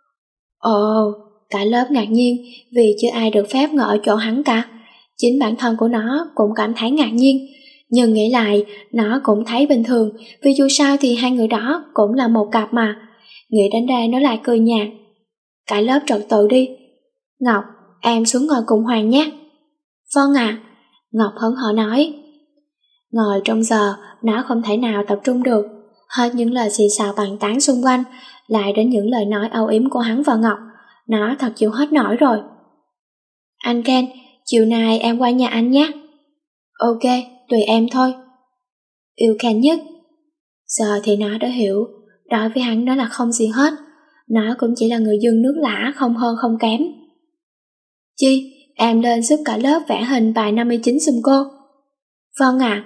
Ồ, cả lớp ngạc nhiên vì chưa ai được phép ngồi ở chỗ hắn cả. Chính bản thân của nó cũng cảm thấy ngạc nhiên, nhưng nghĩ lại nó cũng thấy bình thường, vì dù sao thì hai người đó cũng là một cặp mà. Nghĩ đến đây nó lại cười nhạt. Cả lớp trật tự đi. Ngọc, em xuống ngồi cùng Hoàng nhé. Vâng ạ. Ngọc hớn hở nói. Ngồi trong giờ, nó không thể nào tập trung được. Hết những lời xì xào bàn tán xung quanh, lại đến những lời nói âu yếm của hắn và Ngọc. Nó thật chịu hết nổi rồi. Anh Ken, chiều nay em qua nhà anh nhé. Ok, tùy em thôi. Yêu Ken nhất. Giờ thì nó đã hiểu, đối với hắn đó là không gì hết. Nó cũng chỉ là người dân nước lã, không hơn không kém. Chi, em lên giúp cả lớp vẽ hình bài 59 giùm cô. Vâng ạ.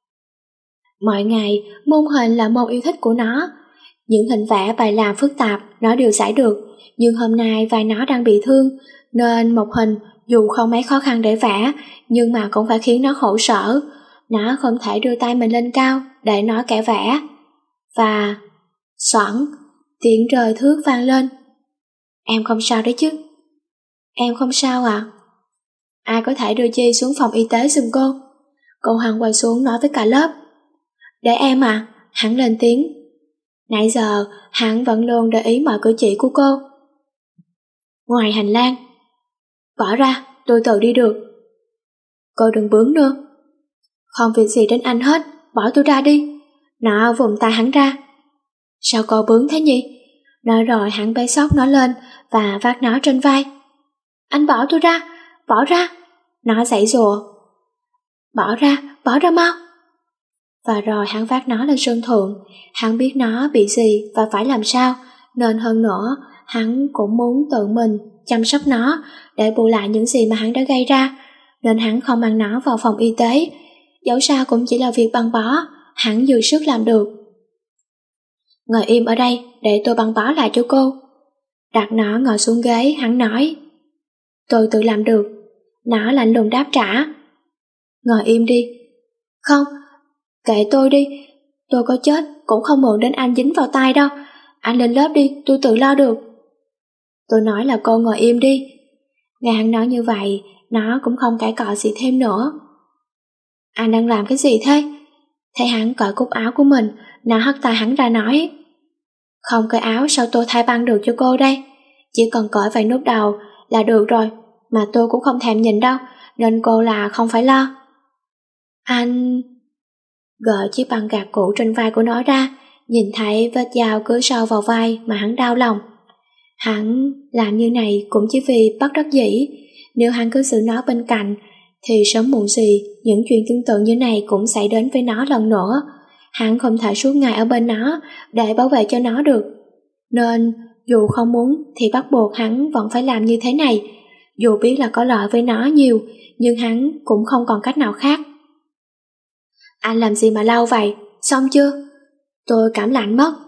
Mọi ngày, môn hình là môn yêu thích của nó. Những hình vẽ bài làm phức tạp nó đều giải được, nhưng hôm nay vai nó đang bị thương, nên một hình dù không mấy khó khăn để vẽ, nhưng mà cũng phải khiến nó khổ sở. Nó không thể đưa tay mình lên cao để nó kẻ vẽ. Và... xoẵn, tiếng rơi thước vang lên. Em không sao đấy chứ? Em không sao à? Ai có thể đưa Chi xuống phòng y tế giùm cô? Cô Hằng quay xuống nói với cả lớp. Để em à, hắn lên tiếng. Nãy giờ, hắn vẫn luôn để ý mọi cử chỉ của cô. Ngoài hành lang. Bỏ ra, tôi tự đi được. Cô đừng bướng nữa. Không việc gì đến anh hết, bỏ tôi ra đi. Nó vùng tay hắn ra. Sao cô bướng thế nhỉ? Nói rồi hắn bế xốc nó lên và vác nó trên vai. Anh bỏ tôi ra, bỏ ra. Nó giãy giụa. Bỏ ra mau. Và rồi hắn vác nó lên sân thượng. Hắn biết nó bị gì và phải làm sao, nên hơn nữa hắn cũng muốn tự mình chăm sóc nó để bù lại những gì mà hắn đã gây ra, nên hắn không mang nó vào phòng y tế. Dẫu sao cũng chỉ là việc băng bó, hắn dư sức làm được. Ngồi im ở đây để tôi băng bó lại cho cô. Đặt nó ngồi xuống ghế, hắn nói. Tôi tự làm được. Nó lạnh lùng đáp trả. Ngồi im đi. Không, kệ tôi đi. Tôi có chết cũng không mượn đến anh dính vào tay đâu. Anh lên lớp đi, tôi tự lo được. Tôi nói là cô ngồi im đi. Nghe hắn nói như vậy, nó cũng không cãi cọ gì thêm nữa. Anh đang làm cái gì thế? Thấy hắn cởi cúc áo của mình, nó hất tay hắn ra nói. Không cởi áo sao tôi thay băng được cho cô đây? Chỉ cần cởi vài nút đầu là được rồi, mà tôi cũng không thèm nhìn đâu, nên cô là không phải lo. Anh... Gỡ chiếc băng gạc cũ trên vai của nó ra, nhìn thấy vết dao cứ sâu vào vai mà hắn đau lòng. Hắn làm như này cũng chỉ vì bất đắc dĩ. Nếu hắn cứ giữ nó bên cạnh thì sớm muộn gì những chuyện tương tự như này cũng xảy đến với nó lần nữa. Hắn không thể suốt ngày ở bên nó để bảo vệ cho nó được, nên dù không muốn thì bắt buộc hắn vẫn phải làm như thế này. Dù biết là có lợi với nó nhiều, nhưng hắn cũng không còn cách nào khác. Anh làm gì mà lâu vậy? Xong chưa? Tôi cảm lạnh mất.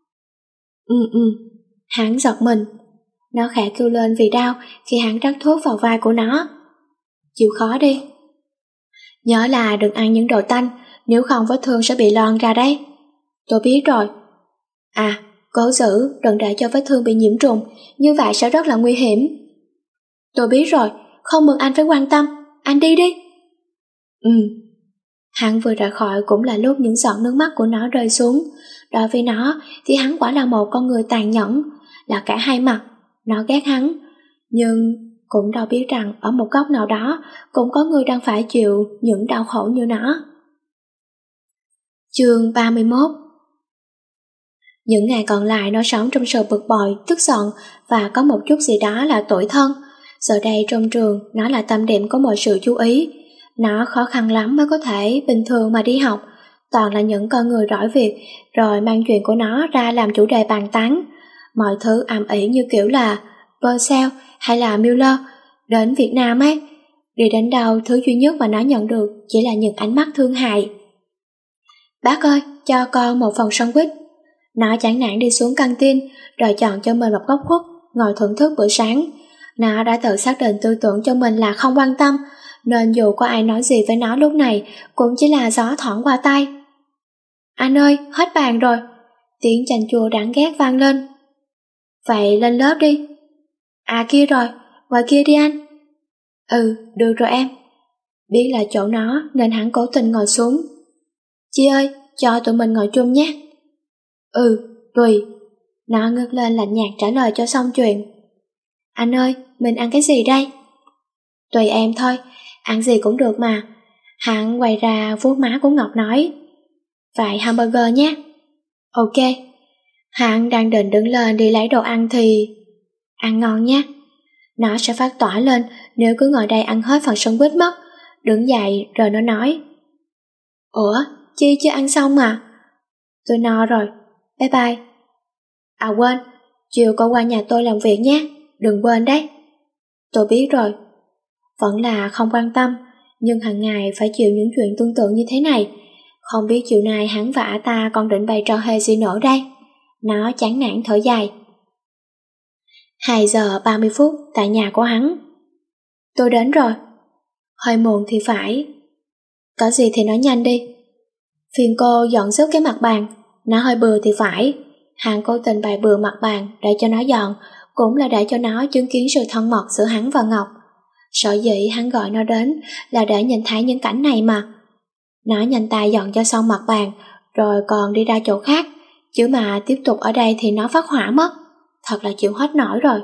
Hắn giật mình. Nó khẽ kêu lên vì đau khi hắn rắc thuốc vào vai của nó. Chịu khó đi. Nhớ là đừng ăn những đồ tanh, nếu không vết thương sẽ bị loang ra đấy. Tôi biết rồi. À, cố giữ, đừng để cho vết thương bị nhiễm trùng, như vậy sẽ rất là nguy hiểm. Tôi biết rồi, không cần anh phải quan tâm, anh đi đi. Hắn vừa rời khỏi cũng là lúc những giọt nước mắt của nó rơi xuống. Đối với nó thì hắn quả là một con người tàn nhẫn, là cả hai mặt. Nó ghét hắn, nhưng cũng đâu biết rằng ở một góc nào đó cũng có người đang phải chịu những đau khổ như nó. Chương 31. Những ngày còn lại nó sống trong sự bực bội, tức giận và có một chút gì đó là tủi thân. Giờ đây trong trường nó là tâm điểm của mọi sự chú ý. Nó khó khăn lắm mới có thể bình thường mà đi học, toàn là những con người giỏi việc rồi mang chuyện của nó ra làm chủ đề bàn tán. Mọi thứ ầm ĩ như kiểu là Purcell hay là Miller đến Việt Nam ấy. Đi đến đâu thứ duy nhất mà nó nhận được chỉ là những ánh mắt thương hại. Bác ơi, cho con một phần sandwich. Nó chán nản đi xuống căng tin rồi chọn cho mình một góc khuất ngồi thưởng thức bữa sáng. Nó đã tự xác định tư tưởng cho mình là không quan tâm, nên dù có ai nói gì với nó lúc này cũng chỉ là gió thoảng qua tai. Anh ơi, hết bàn rồi. Tiếng chanh chua đáng ghét vang lên. Vậy lên lớp đi. À kia rồi, ngoài kia đi anh. Ừ, được rồi em. Biết là chỗ nó nên hắn cố tình ngồi xuống. Chị ơi, cho tụi mình ngồi chung nhé. Ừ, tùy. Nó ngước lên lạnh nhạt trả lời cho xong chuyện. Anh ơi, mình ăn cái gì đây? Tùy em thôi, ăn gì cũng được mà. Hắn quay ra vuốt má của Ngọc nói. Vậy hamburger nhé. Ok. Hắn đang định đứng lên đi lấy đồ ăn thì... Ăn ngon nhé. Nó sẽ phát tỏa lên nếu cứ ngồi đây ăn hết phần sandwich mất. Đứng dậy rồi nó nói. Ủa, Chi chưa ăn xong à? Tôi no rồi, bye bye. À quên, chiều cô qua nhà tôi làm việc nhé, đừng quên đấy. Tôi biết rồi. Vẫn là không quan tâm, nhưng hàng ngày phải chịu những chuyện tương tự như thế này. Không biết chiều nay hắn và ả ta còn định bày trò hề gì nữa đây. Nó chán nản thở dài. 2 giờ 30 phút tại nhà của hắn. Tôi đến rồi. Hơi muộn thì phải. Có gì thì nói nhanh đi. Phiền cô dọn giúp cái mặt bàn. Nó hơi bừa thì phải. Hắn cố tình bày bừa mặt bàn để cho nó dọn, cũng là để cho nó chứng kiến sự thân mật giữa hắn và Ngọc. Sở dĩ hắn gọi nó đến là để nhìn thấy những cảnh này mà. Nó nhanh tay dọn cho xong mặt bàn, rồi còn đi ra chỗ khác, chứ mà tiếp tục ở đây thì nó phát hỏa mất. Thật là chịu hết nổi rồi.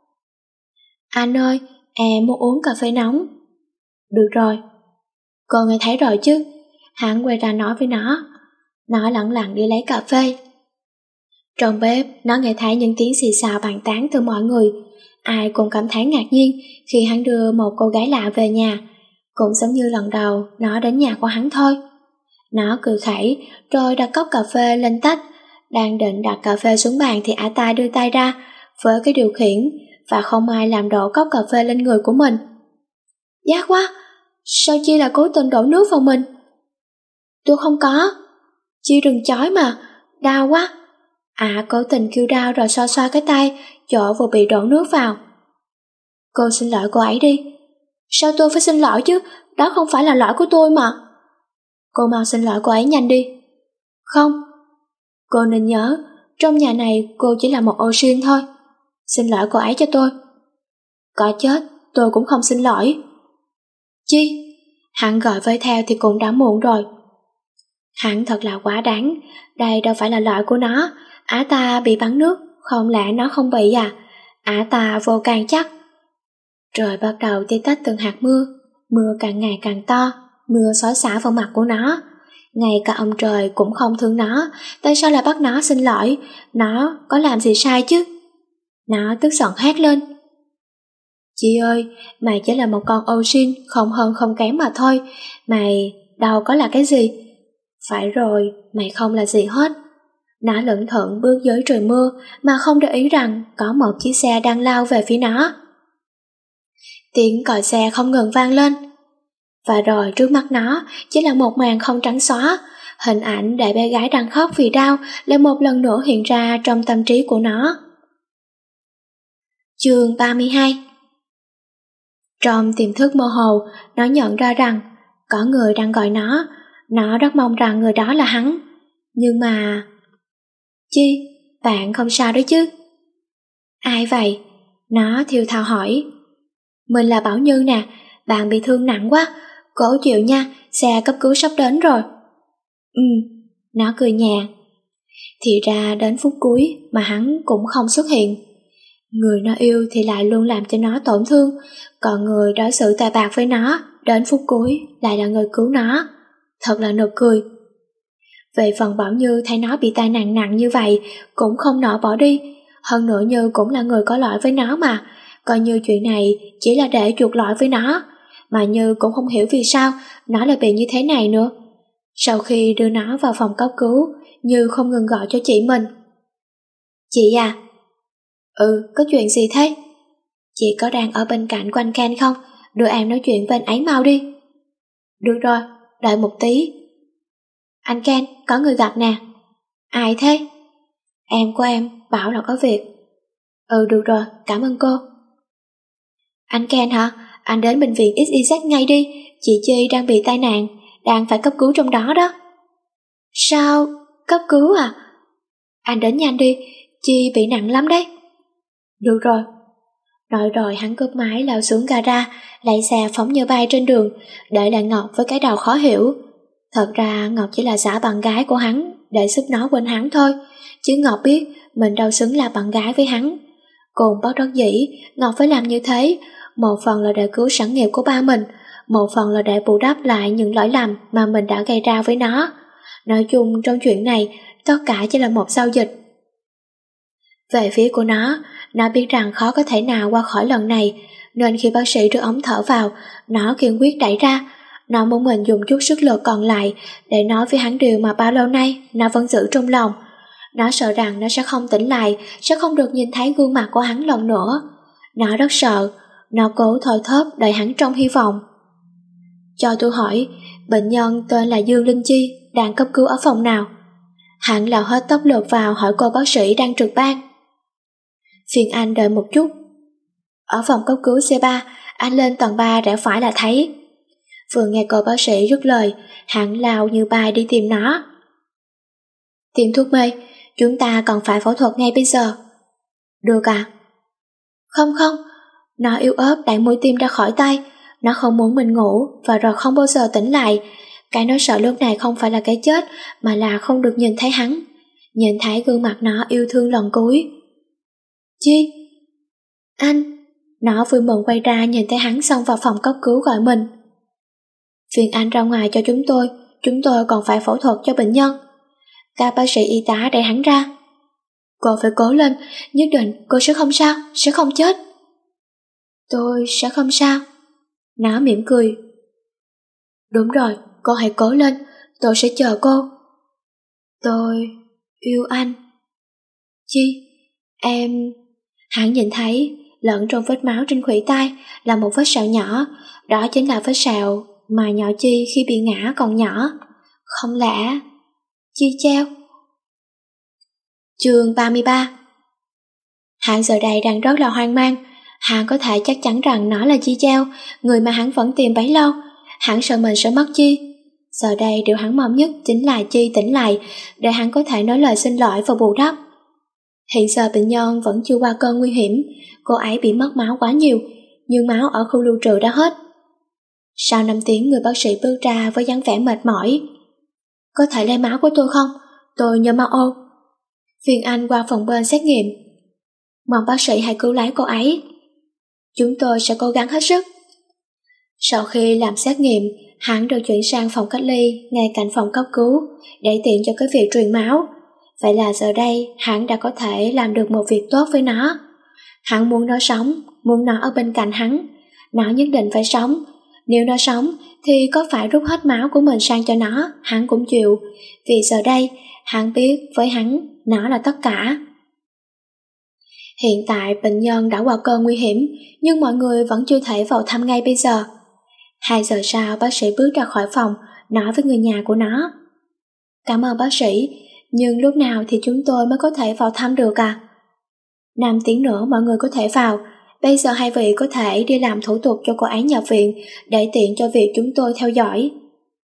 Anh ơi, em muốn uống cà phê nóng. Được rồi. Cô nghe thấy rồi chứ? Hắn quay ra nói với nó. Nó lẳng lặng đi lấy cà phê. Trong bếp, nó nghe thấy những tiếng xì xào bàn tán từ mọi người. Ai cũng cảm thấy ngạc nhiên khi hắn đưa một cô gái lạ về nhà, cũng giống như lần đầu nó đến nhà của hắn thôi. Nó cười khẩy rồi đặt cốc cà phê lên tách. Đang định đặt cà phê xuống bàn thì ả ta đưa tay ra với cái điều khiển và không ai làm đổ cốc cà phê lên người của mình. Giác quá, sao Chi là cố tình đổ nước vào mình? Tôi không có. Chi đừng chói mà, đau quá. Cố tình kêu đau rồi xoa xoa cái tay chỗ vừa bị đổ nước vào. Cô xin lỗi cô ấy đi. Sao tôi phải xin lỗi chứ, đó không phải là lỗi của tôi mà. Cô mau xin lỗi cô ấy nhanh đi. Không. Cô nên nhớ, trong nhà này cô chỉ là một ô sin thôi. Xin lỗi cô ấy cho tôi. Có chết, tôi cũng không xin lỗi. Chi? Hắn gọi với theo thì cũng đã muộn rồi. Hắn thật là quá đáng, đây đâu phải là lỗi của nó. Ả ta bị bắn nước, không lẽ nó không bị à? Ả ta vô can chắc. Trời bắt đầu tí tách từng hạt mưa, mưa càng ngày càng to, mưa xối xả vào mặt của nó. Ngay cả ông trời cũng không thương nó, tại sao lại bắt nó xin lỗi? Nó có làm gì sai chứ? Nó tức giận hét lên. Chị ơi, mày chỉ là một con ô sin, không hơn không kém mà thôi. Mày đâu có là cái gì. Phải rồi, mày không là gì hết. Nó lững thững bước dưới trời mưa mà không để ý rằng có một chiếc xe đang lao về phía nó. Tiếng còi xe không ngừng vang lên. Và rồi trước mắt nó chỉ là một màn không trắng xóa. Hình ảnh để bé gái đang khóc vì đau lại một lần nữa hiện ra trong tâm trí của nó. Chương 32. Trong tiềm thức mơ hồ, nó nhận ra rằng có người đang gọi nó rất mong rằng người đó là hắn. Nhưng mà... Chi, bạn không sao đấy chứ? Ai vậy? Nó thều thào hỏi. Mình là Bảo Như nè, bạn bị thương nặng quá, cố chịu nha, xe cấp cứu sắp đến rồi. Nó cười nhẹ. Thì ra đến phút cuối mà hắn cũng không xuất hiện. Người nó yêu thì lại luôn làm cho nó tổn thương, còn người đối xử tệ bạc với nó đến phút cuối lại là người cứu nó. Thật là nực cười. Về phần Bảo Như thấy nó bị tai nạn nặng như vậy cũng không nỡ bỏ đi, hơn nữa Như cũng là người có lỗi với nó mà, coi như chuyện này chỉ là để chuộc lỗi với nó, mà Như cũng không hiểu vì sao nó lại bị như thế này nữa. Sau khi đưa nó vào phòng cấp cứu, Như không ngừng gọi cho chị mình. Chị à? Có chuyện gì thế? Chị có đang ở bên cạnh của anh Ken không? Đưa em nói chuyện với anh ấy mau đi. Được rồi, đợi một tí. Anh Ken, có người gặp nè. Ai thế? Em của em, bảo là có việc. Được rồi, cảm ơn cô. Anh Ken hả? Anh đến bệnh viện XYZ ngay đi, chị Chi đang bị tai nạn, đang phải cấp cứu trong đó đó. Sao? Cấp cứu à? Anh đến nhanh đi, Chi bị nặng lắm đấy. Được rồi. Nói rồi hắn cướp máy lao xuống gara, lấy xe phóng như bay trên đường, để lại Ngọc với cái đầu khó hiểu. Thật ra Ngọc chỉ là giả bạn gái của hắn để giúp nó quên hắn thôi, chứ Ngọc biết mình đâu xứng là bạn gái với hắn. Cùng bất đắc dĩ, Ngọc phải làm như thế, một phần là để cứu sản nghiệp của ba mình, một phần là để bù đắp lại những lỗi lầm mà mình đã gây ra với nó. Nói chung trong chuyện này, tất cả chỉ là một giao dịch. Về phía của nó biết rằng khó có thể nào qua khỏi lần này, nên khi bác sĩ đưa ống thở vào, nó kiên quyết đẩy ra. Nó muốn mình dùng chút sức lực còn lại để nói với hắn điều mà bao lâu nay nó vẫn giữ trong lòng. Nó sợ rằng nó sẽ không tỉnh lại, sẽ không được nhìn thấy gương mặt của hắn lần nữa. Nó rất sợ, nó cố thôi thóp đợi hắn trong hy vọng. Cho tôi hỏi, bệnh nhân tên là Dương Linh Chi đang cấp cứu ở phòng nào? Hắn lao hết tốc lực vào hỏi cô bác sĩ đang trực ban. Phiền anh đợi một chút. Ở phòng cấp cứu C3, anh lên tầng 3 rẽ phải là thấy. Vừa nghe cô bác sĩ dứt lời, hắn lao như bay đi tìm nó. Tìm thuốc mê, chúng ta còn phải phẫu thuật ngay bây giờ. Được à? Không, nó yếu ớt đẩy mũi tim ra khỏi tay. Nó không muốn mình ngủ và rồi không bao giờ tỉnh lại. Cái nó sợ lúc này không phải là cái chết, mà là không được nhìn thấy hắn, nhìn thấy gương mặt nó yêu thương lần cuối. Chi? Anh? Nó vui mừng quay ra nhìn thấy hắn xông vào phòng cấp cứu gọi mình. Phiền anh ra ngoài cho chúng tôi còn phải phẫu thuật cho bệnh nhân. Các bác sĩ y tá đẩy hắn ra. Cô phải cố lên, nhất định cô sẽ không sao, sẽ không chết. Tôi sẽ không sao. Nó mỉm cười. Đúng rồi, cô hãy cố lên, tôi sẽ chờ cô. Tôi yêu anh. Chi? Em... Hắn nhìn thấy lẫn trong vết máu trên khuỷu tay là một vết sẹo nhỏ, đó chính là vết sẹo mà nhỏ Chi khi bị ngã còn nhỏ. Không lẽ... Chi treo? Chương 33. Hắn giờ đây đang rất là hoang mang. Hắn có thể chắc chắn rằng nó là Chi treo, người mà hắn vẫn tìm bấy lâu. Hắn sợ mình sẽ mất Chi. Giờ đây điều hắn mong nhất chính là Chi tỉnh lại, để hắn có thể nói lời xin lỗi và bù đắp. Hiện giờ bệnh nhân vẫn chưa qua cơn nguy hiểm, cô ấy bị mất máu quá nhiều, nhưng máu ở khu lưu trữ đã hết. Sau 5 tiếng, người bác sĩ bước ra với dáng vẻ mệt mỏi. Có thể lấy máu của tôi không? Tôi nhớ máu ô. Phiền anh qua phòng bên xét nghiệm. Mong bác sĩ hãy cứu lấy cô ấy. Chúng tôi sẽ cố gắng hết sức. Sau khi làm xét nghiệm, hắn được chuyển sang phòng cách ly ngay cạnh phòng cấp cứu để tiện cho cái việc truyền máu. Vậy là giờ đây hắn đã có thể làm được một việc tốt với nó. Hắn muốn nó sống, muốn nó ở bên cạnh hắn. Nó nhất định phải sống. Nếu nó sống thì có phải rút hết máu của mình sang cho nó, hắn cũng chịu. Vì giờ đây hắn biết với hắn nó là tất cả. Hiện tại bệnh nhân đã qua cơn nguy hiểm, nhưng mọi người vẫn chưa thể vào thăm ngay bây giờ. 2 giờ sau, bác sĩ bước ra khỏi phòng, nói với người nhà của nó. Cảm ơn bác sĩ, nhưng lúc nào thì chúng tôi mới có thể vào thăm được à? 5 tiếng nữa mọi người có thể vào. Bây giờ 2 vị có thể đi làm thủ tục cho cô ấy nhập viện để tiện cho việc chúng tôi theo dõi.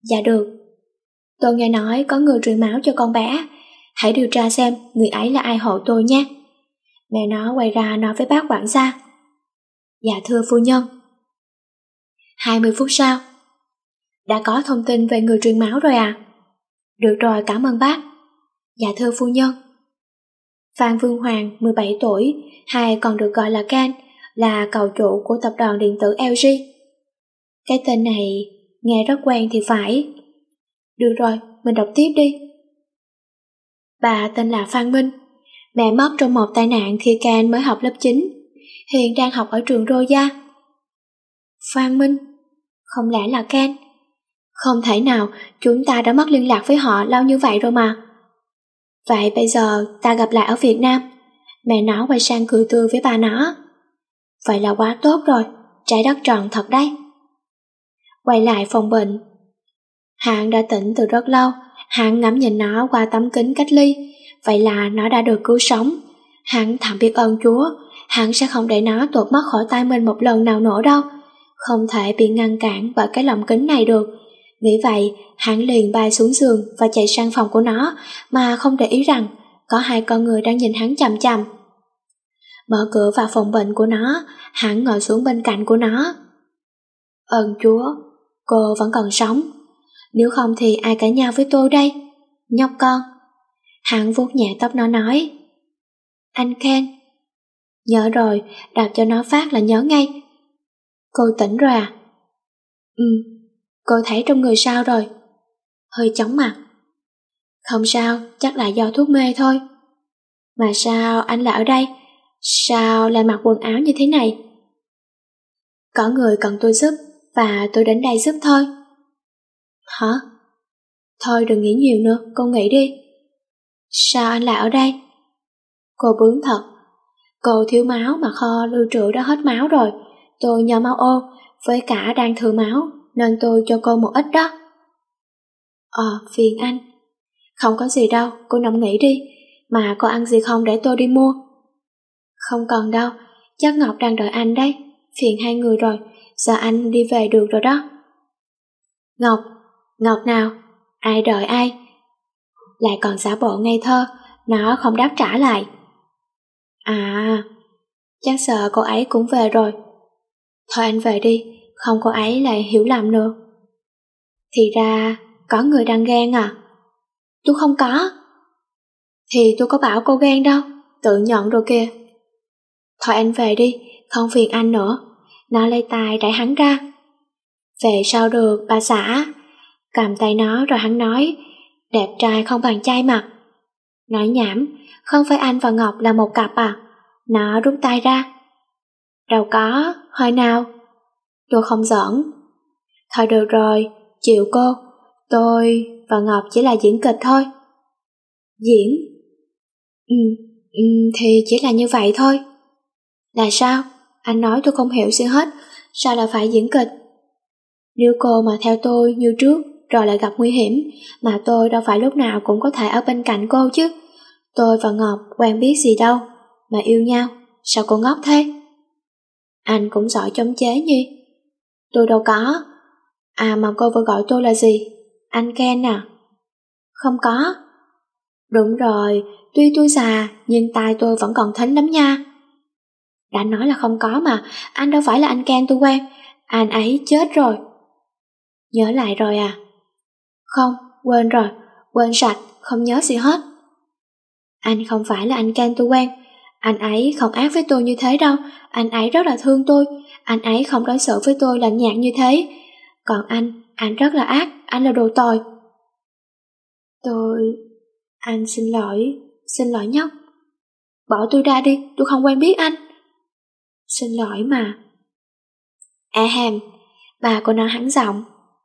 Dạ được. Tôi nghe nói có người truyền máu cho con bé. Hãy điều tra xem người ấy là ai hộ tôi nhé. Mẹ nó quay ra nói với bác quản gia. Dạ thưa phu nhân. 20 phút sau. Đã có thông tin về người truyền máu rồi à? Được rồi, cảm ơn bác. Dạ thưa phu nhân. Phan Vương Hoàng, 17 tuổi, hay còn được gọi là Ken, là cậu chủ của tập đoàn điện tử LG. Cái tên này nghe rất quen thì phải. Được rồi, mình đọc tiếp đi. Bà tên là Phan Minh. Mẹ mất trong một tai nạn khi Ken mới học lớp 9. Hiện đang học ở trường Roya. Phan Minh? Không lẽ là Ken? Không thể nào, chúng ta đã mất liên lạc với họ lâu như vậy rồi mà. Vậy bây giờ ta gặp lại ở Việt Nam. Mẹ nó quay sang cười tươi với bà nó. Vậy là quá tốt rồi, trái đất tròn thật đấy. Quay lại phòng bệnh. Hạng đã tỉnh từ rất lâu. Hạng ngắm nhìn nó qua tấm kính cách ly. Vậy là nó đã được cứu sống. Hạng thầm biết ơn Chúa. Hạng sẽ không để nó tuột mất khỏi tay mình một lần nào nữa đâu. Không thể bị ngăn cản bởi cái lồng kính này được. Nghĩ vậy, Hạng liền bay xuống giường và chạy sang phòng của nó, mà không để ý rằng có hai con người đang nhìn hắn chằm chằm. Mở cửa vào phòng bệnh của nó, Hạng ngồi xuống bên cạnh của nó. Ơn Chúa, cô vẫn còn sống. Nếu không thì ai cãi nhau với tôi đây? Nhóc con. Hạng vuốt nhẹ tóc nó nói. Anh Ken. Nhớ rồi, đọc cho nó phát là nhớ ngay. Cô tỉnh rồi à? Cô thấy trong người sao rồi? Hơi chóng mặt. Không sao, chắc là do thuốc mê thôi. Mà sao anh lại ở đây? Sao lại mặc quần áo như thế này? Có người cần tôi giúp và tôi đến đây giúp thôi. Hả? Thôi đừng nghĩ nhiều nữa, cô nghĩ đi. Sao anh lại ở đây? Cô bướng thật. Cô thiếu máu mà kho lưu trữ đã hết máu rồi. Tôi nhờ máu ô, với cả đang thừa máu, nên tôi cho cô một ít đó. Phiền anh. Không có gì đâu, cô nằm nghỉ đi. Mà cô ăn gì không để tôi đi mua? Không cần đâu, chắc Ngọc đang đợi anh đấy. Phiền hai người rồi, giờ anh đi về được rồi đó. Ngọc? Ngọc nào? Ai đợi ai? Lại còn giả bộ ngây thơ, nó không đáp trả lại. À, chắc sợ cô ấy cũng về rồi. Thôi anh về đi, không cô ấy lại hiểu lầm nữa. Thì ra, có người đang ghen à? Tôi không có. Thì tôi có bảo cô ghen đâu, tự nhận rồi kìa. Thôi anh về đi, không phiền anh nữa. Nó lấy tay đẩy hắn ra. Về sao được, bà xã. Cầm tay nó rồi hắn nói, đẹp trai không bằng trai mặt. Nói nhảm, không phải anh và Ngọc là một cặp à? Nó rút tay ra. Đâu có, hồi nào? Tôi không giỡn. Thôi được rồi, chịu cô. Tôi và Ngọc chỉ là diễn kịch thôi. Diễn? Thì chỉ là như vậy thôi. Là sao? Anh nói tôi không hiểu gì hết. Sao lại phải diễn kịch? Nếu cô mà theo tôi như trước rồi lại gặp nguy hiểm, mà tôi đâu phải lúc nào cũng có thể ở bên cạnh cô chứ. Tôi và Ngọc quen biết gì đâu mà yêu nhau. Sao cô ngốc thế? Anh cũng giỏi chống chế nhỉ? Tôi đâu có. À mà cô vừa gọi tôi là gì? Anh Ken à? Không có. Đúng rồi, tuy tôi già nhưng tai tôi vẫn còn thính lắm nha. Đã nói là không có mà, anh đâu phải là anh Ken tôi quen. Anh ấy chết rồi. Nhớ lại rồi à? Không, quên rồi, quên sạch, không nhớ gì hết. Anh không phải là anh Ken tôi quen. Anh ấy không ác với tôi như thế đâu. Anh ấy rất là thương tôi. Anh ấy không đối xử với tôi lạnh nhạt như thế. Còn anh rất là ác. Anh là đồ tồi. Anh xin lỗi nhóc. Bỏ tôi ra đi, tôi không quen biết anh. Xin lỗi mà. Hèm, bà của nó hắn giọng.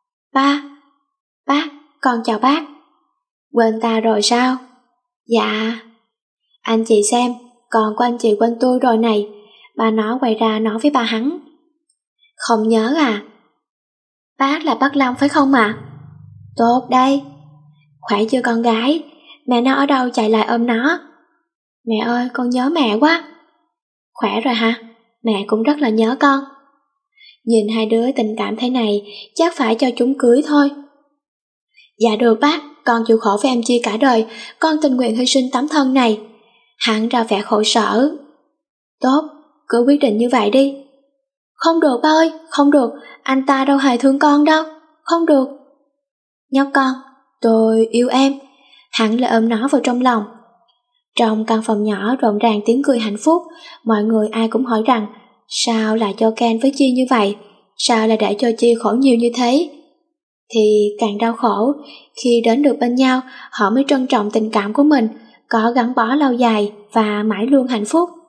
Bác, con chào bác. Quên ta rồi sao? Dạ. Anh chị xem, con của anh chị quên tôi rồi này. Bà nó quay ra nói với bà hắn. Không nhớ à? Bác là bác Long phải không ạ? Tốt đây. Khỏe chưa con gái? Mẹ nó ở đâu chạy lại ôm nó. Mẹ ơi, con nhớ mẹ quá. Khỏe rồi hả? Mẹ cũng rất là nhớ con. Nhìn hai đứa tình cảm thế này, chắc phải cho chúng cưới thôi. Dạ được bác, con chịu khổ với em Chi cả đời, con tình nguyện hy sinh tấm thân này. Hắn ra vẻ khổ sở. Tốt, cứ quyết định như vậy đi. Không được ba ơi, không được, anh ta đâu hề thương con đâu, không được. Nhóc con, tôi yêu em. Hắn lại ôm nó vào trong lòng. Trong căn phòng nhỏ rộn ràng tiếng cười hạnh phúc, mọi người ai cũng hỏi rằng sao lại cho Ken với Chi như vậy, sao lại để cho Chi khổ nhiều như thế. Thì càng đau khổ, khi đến được bên nhau, họ mới trân trọng tình cảm của mình, có gắn bó lâu dài và mãi luôn hạnh phúc.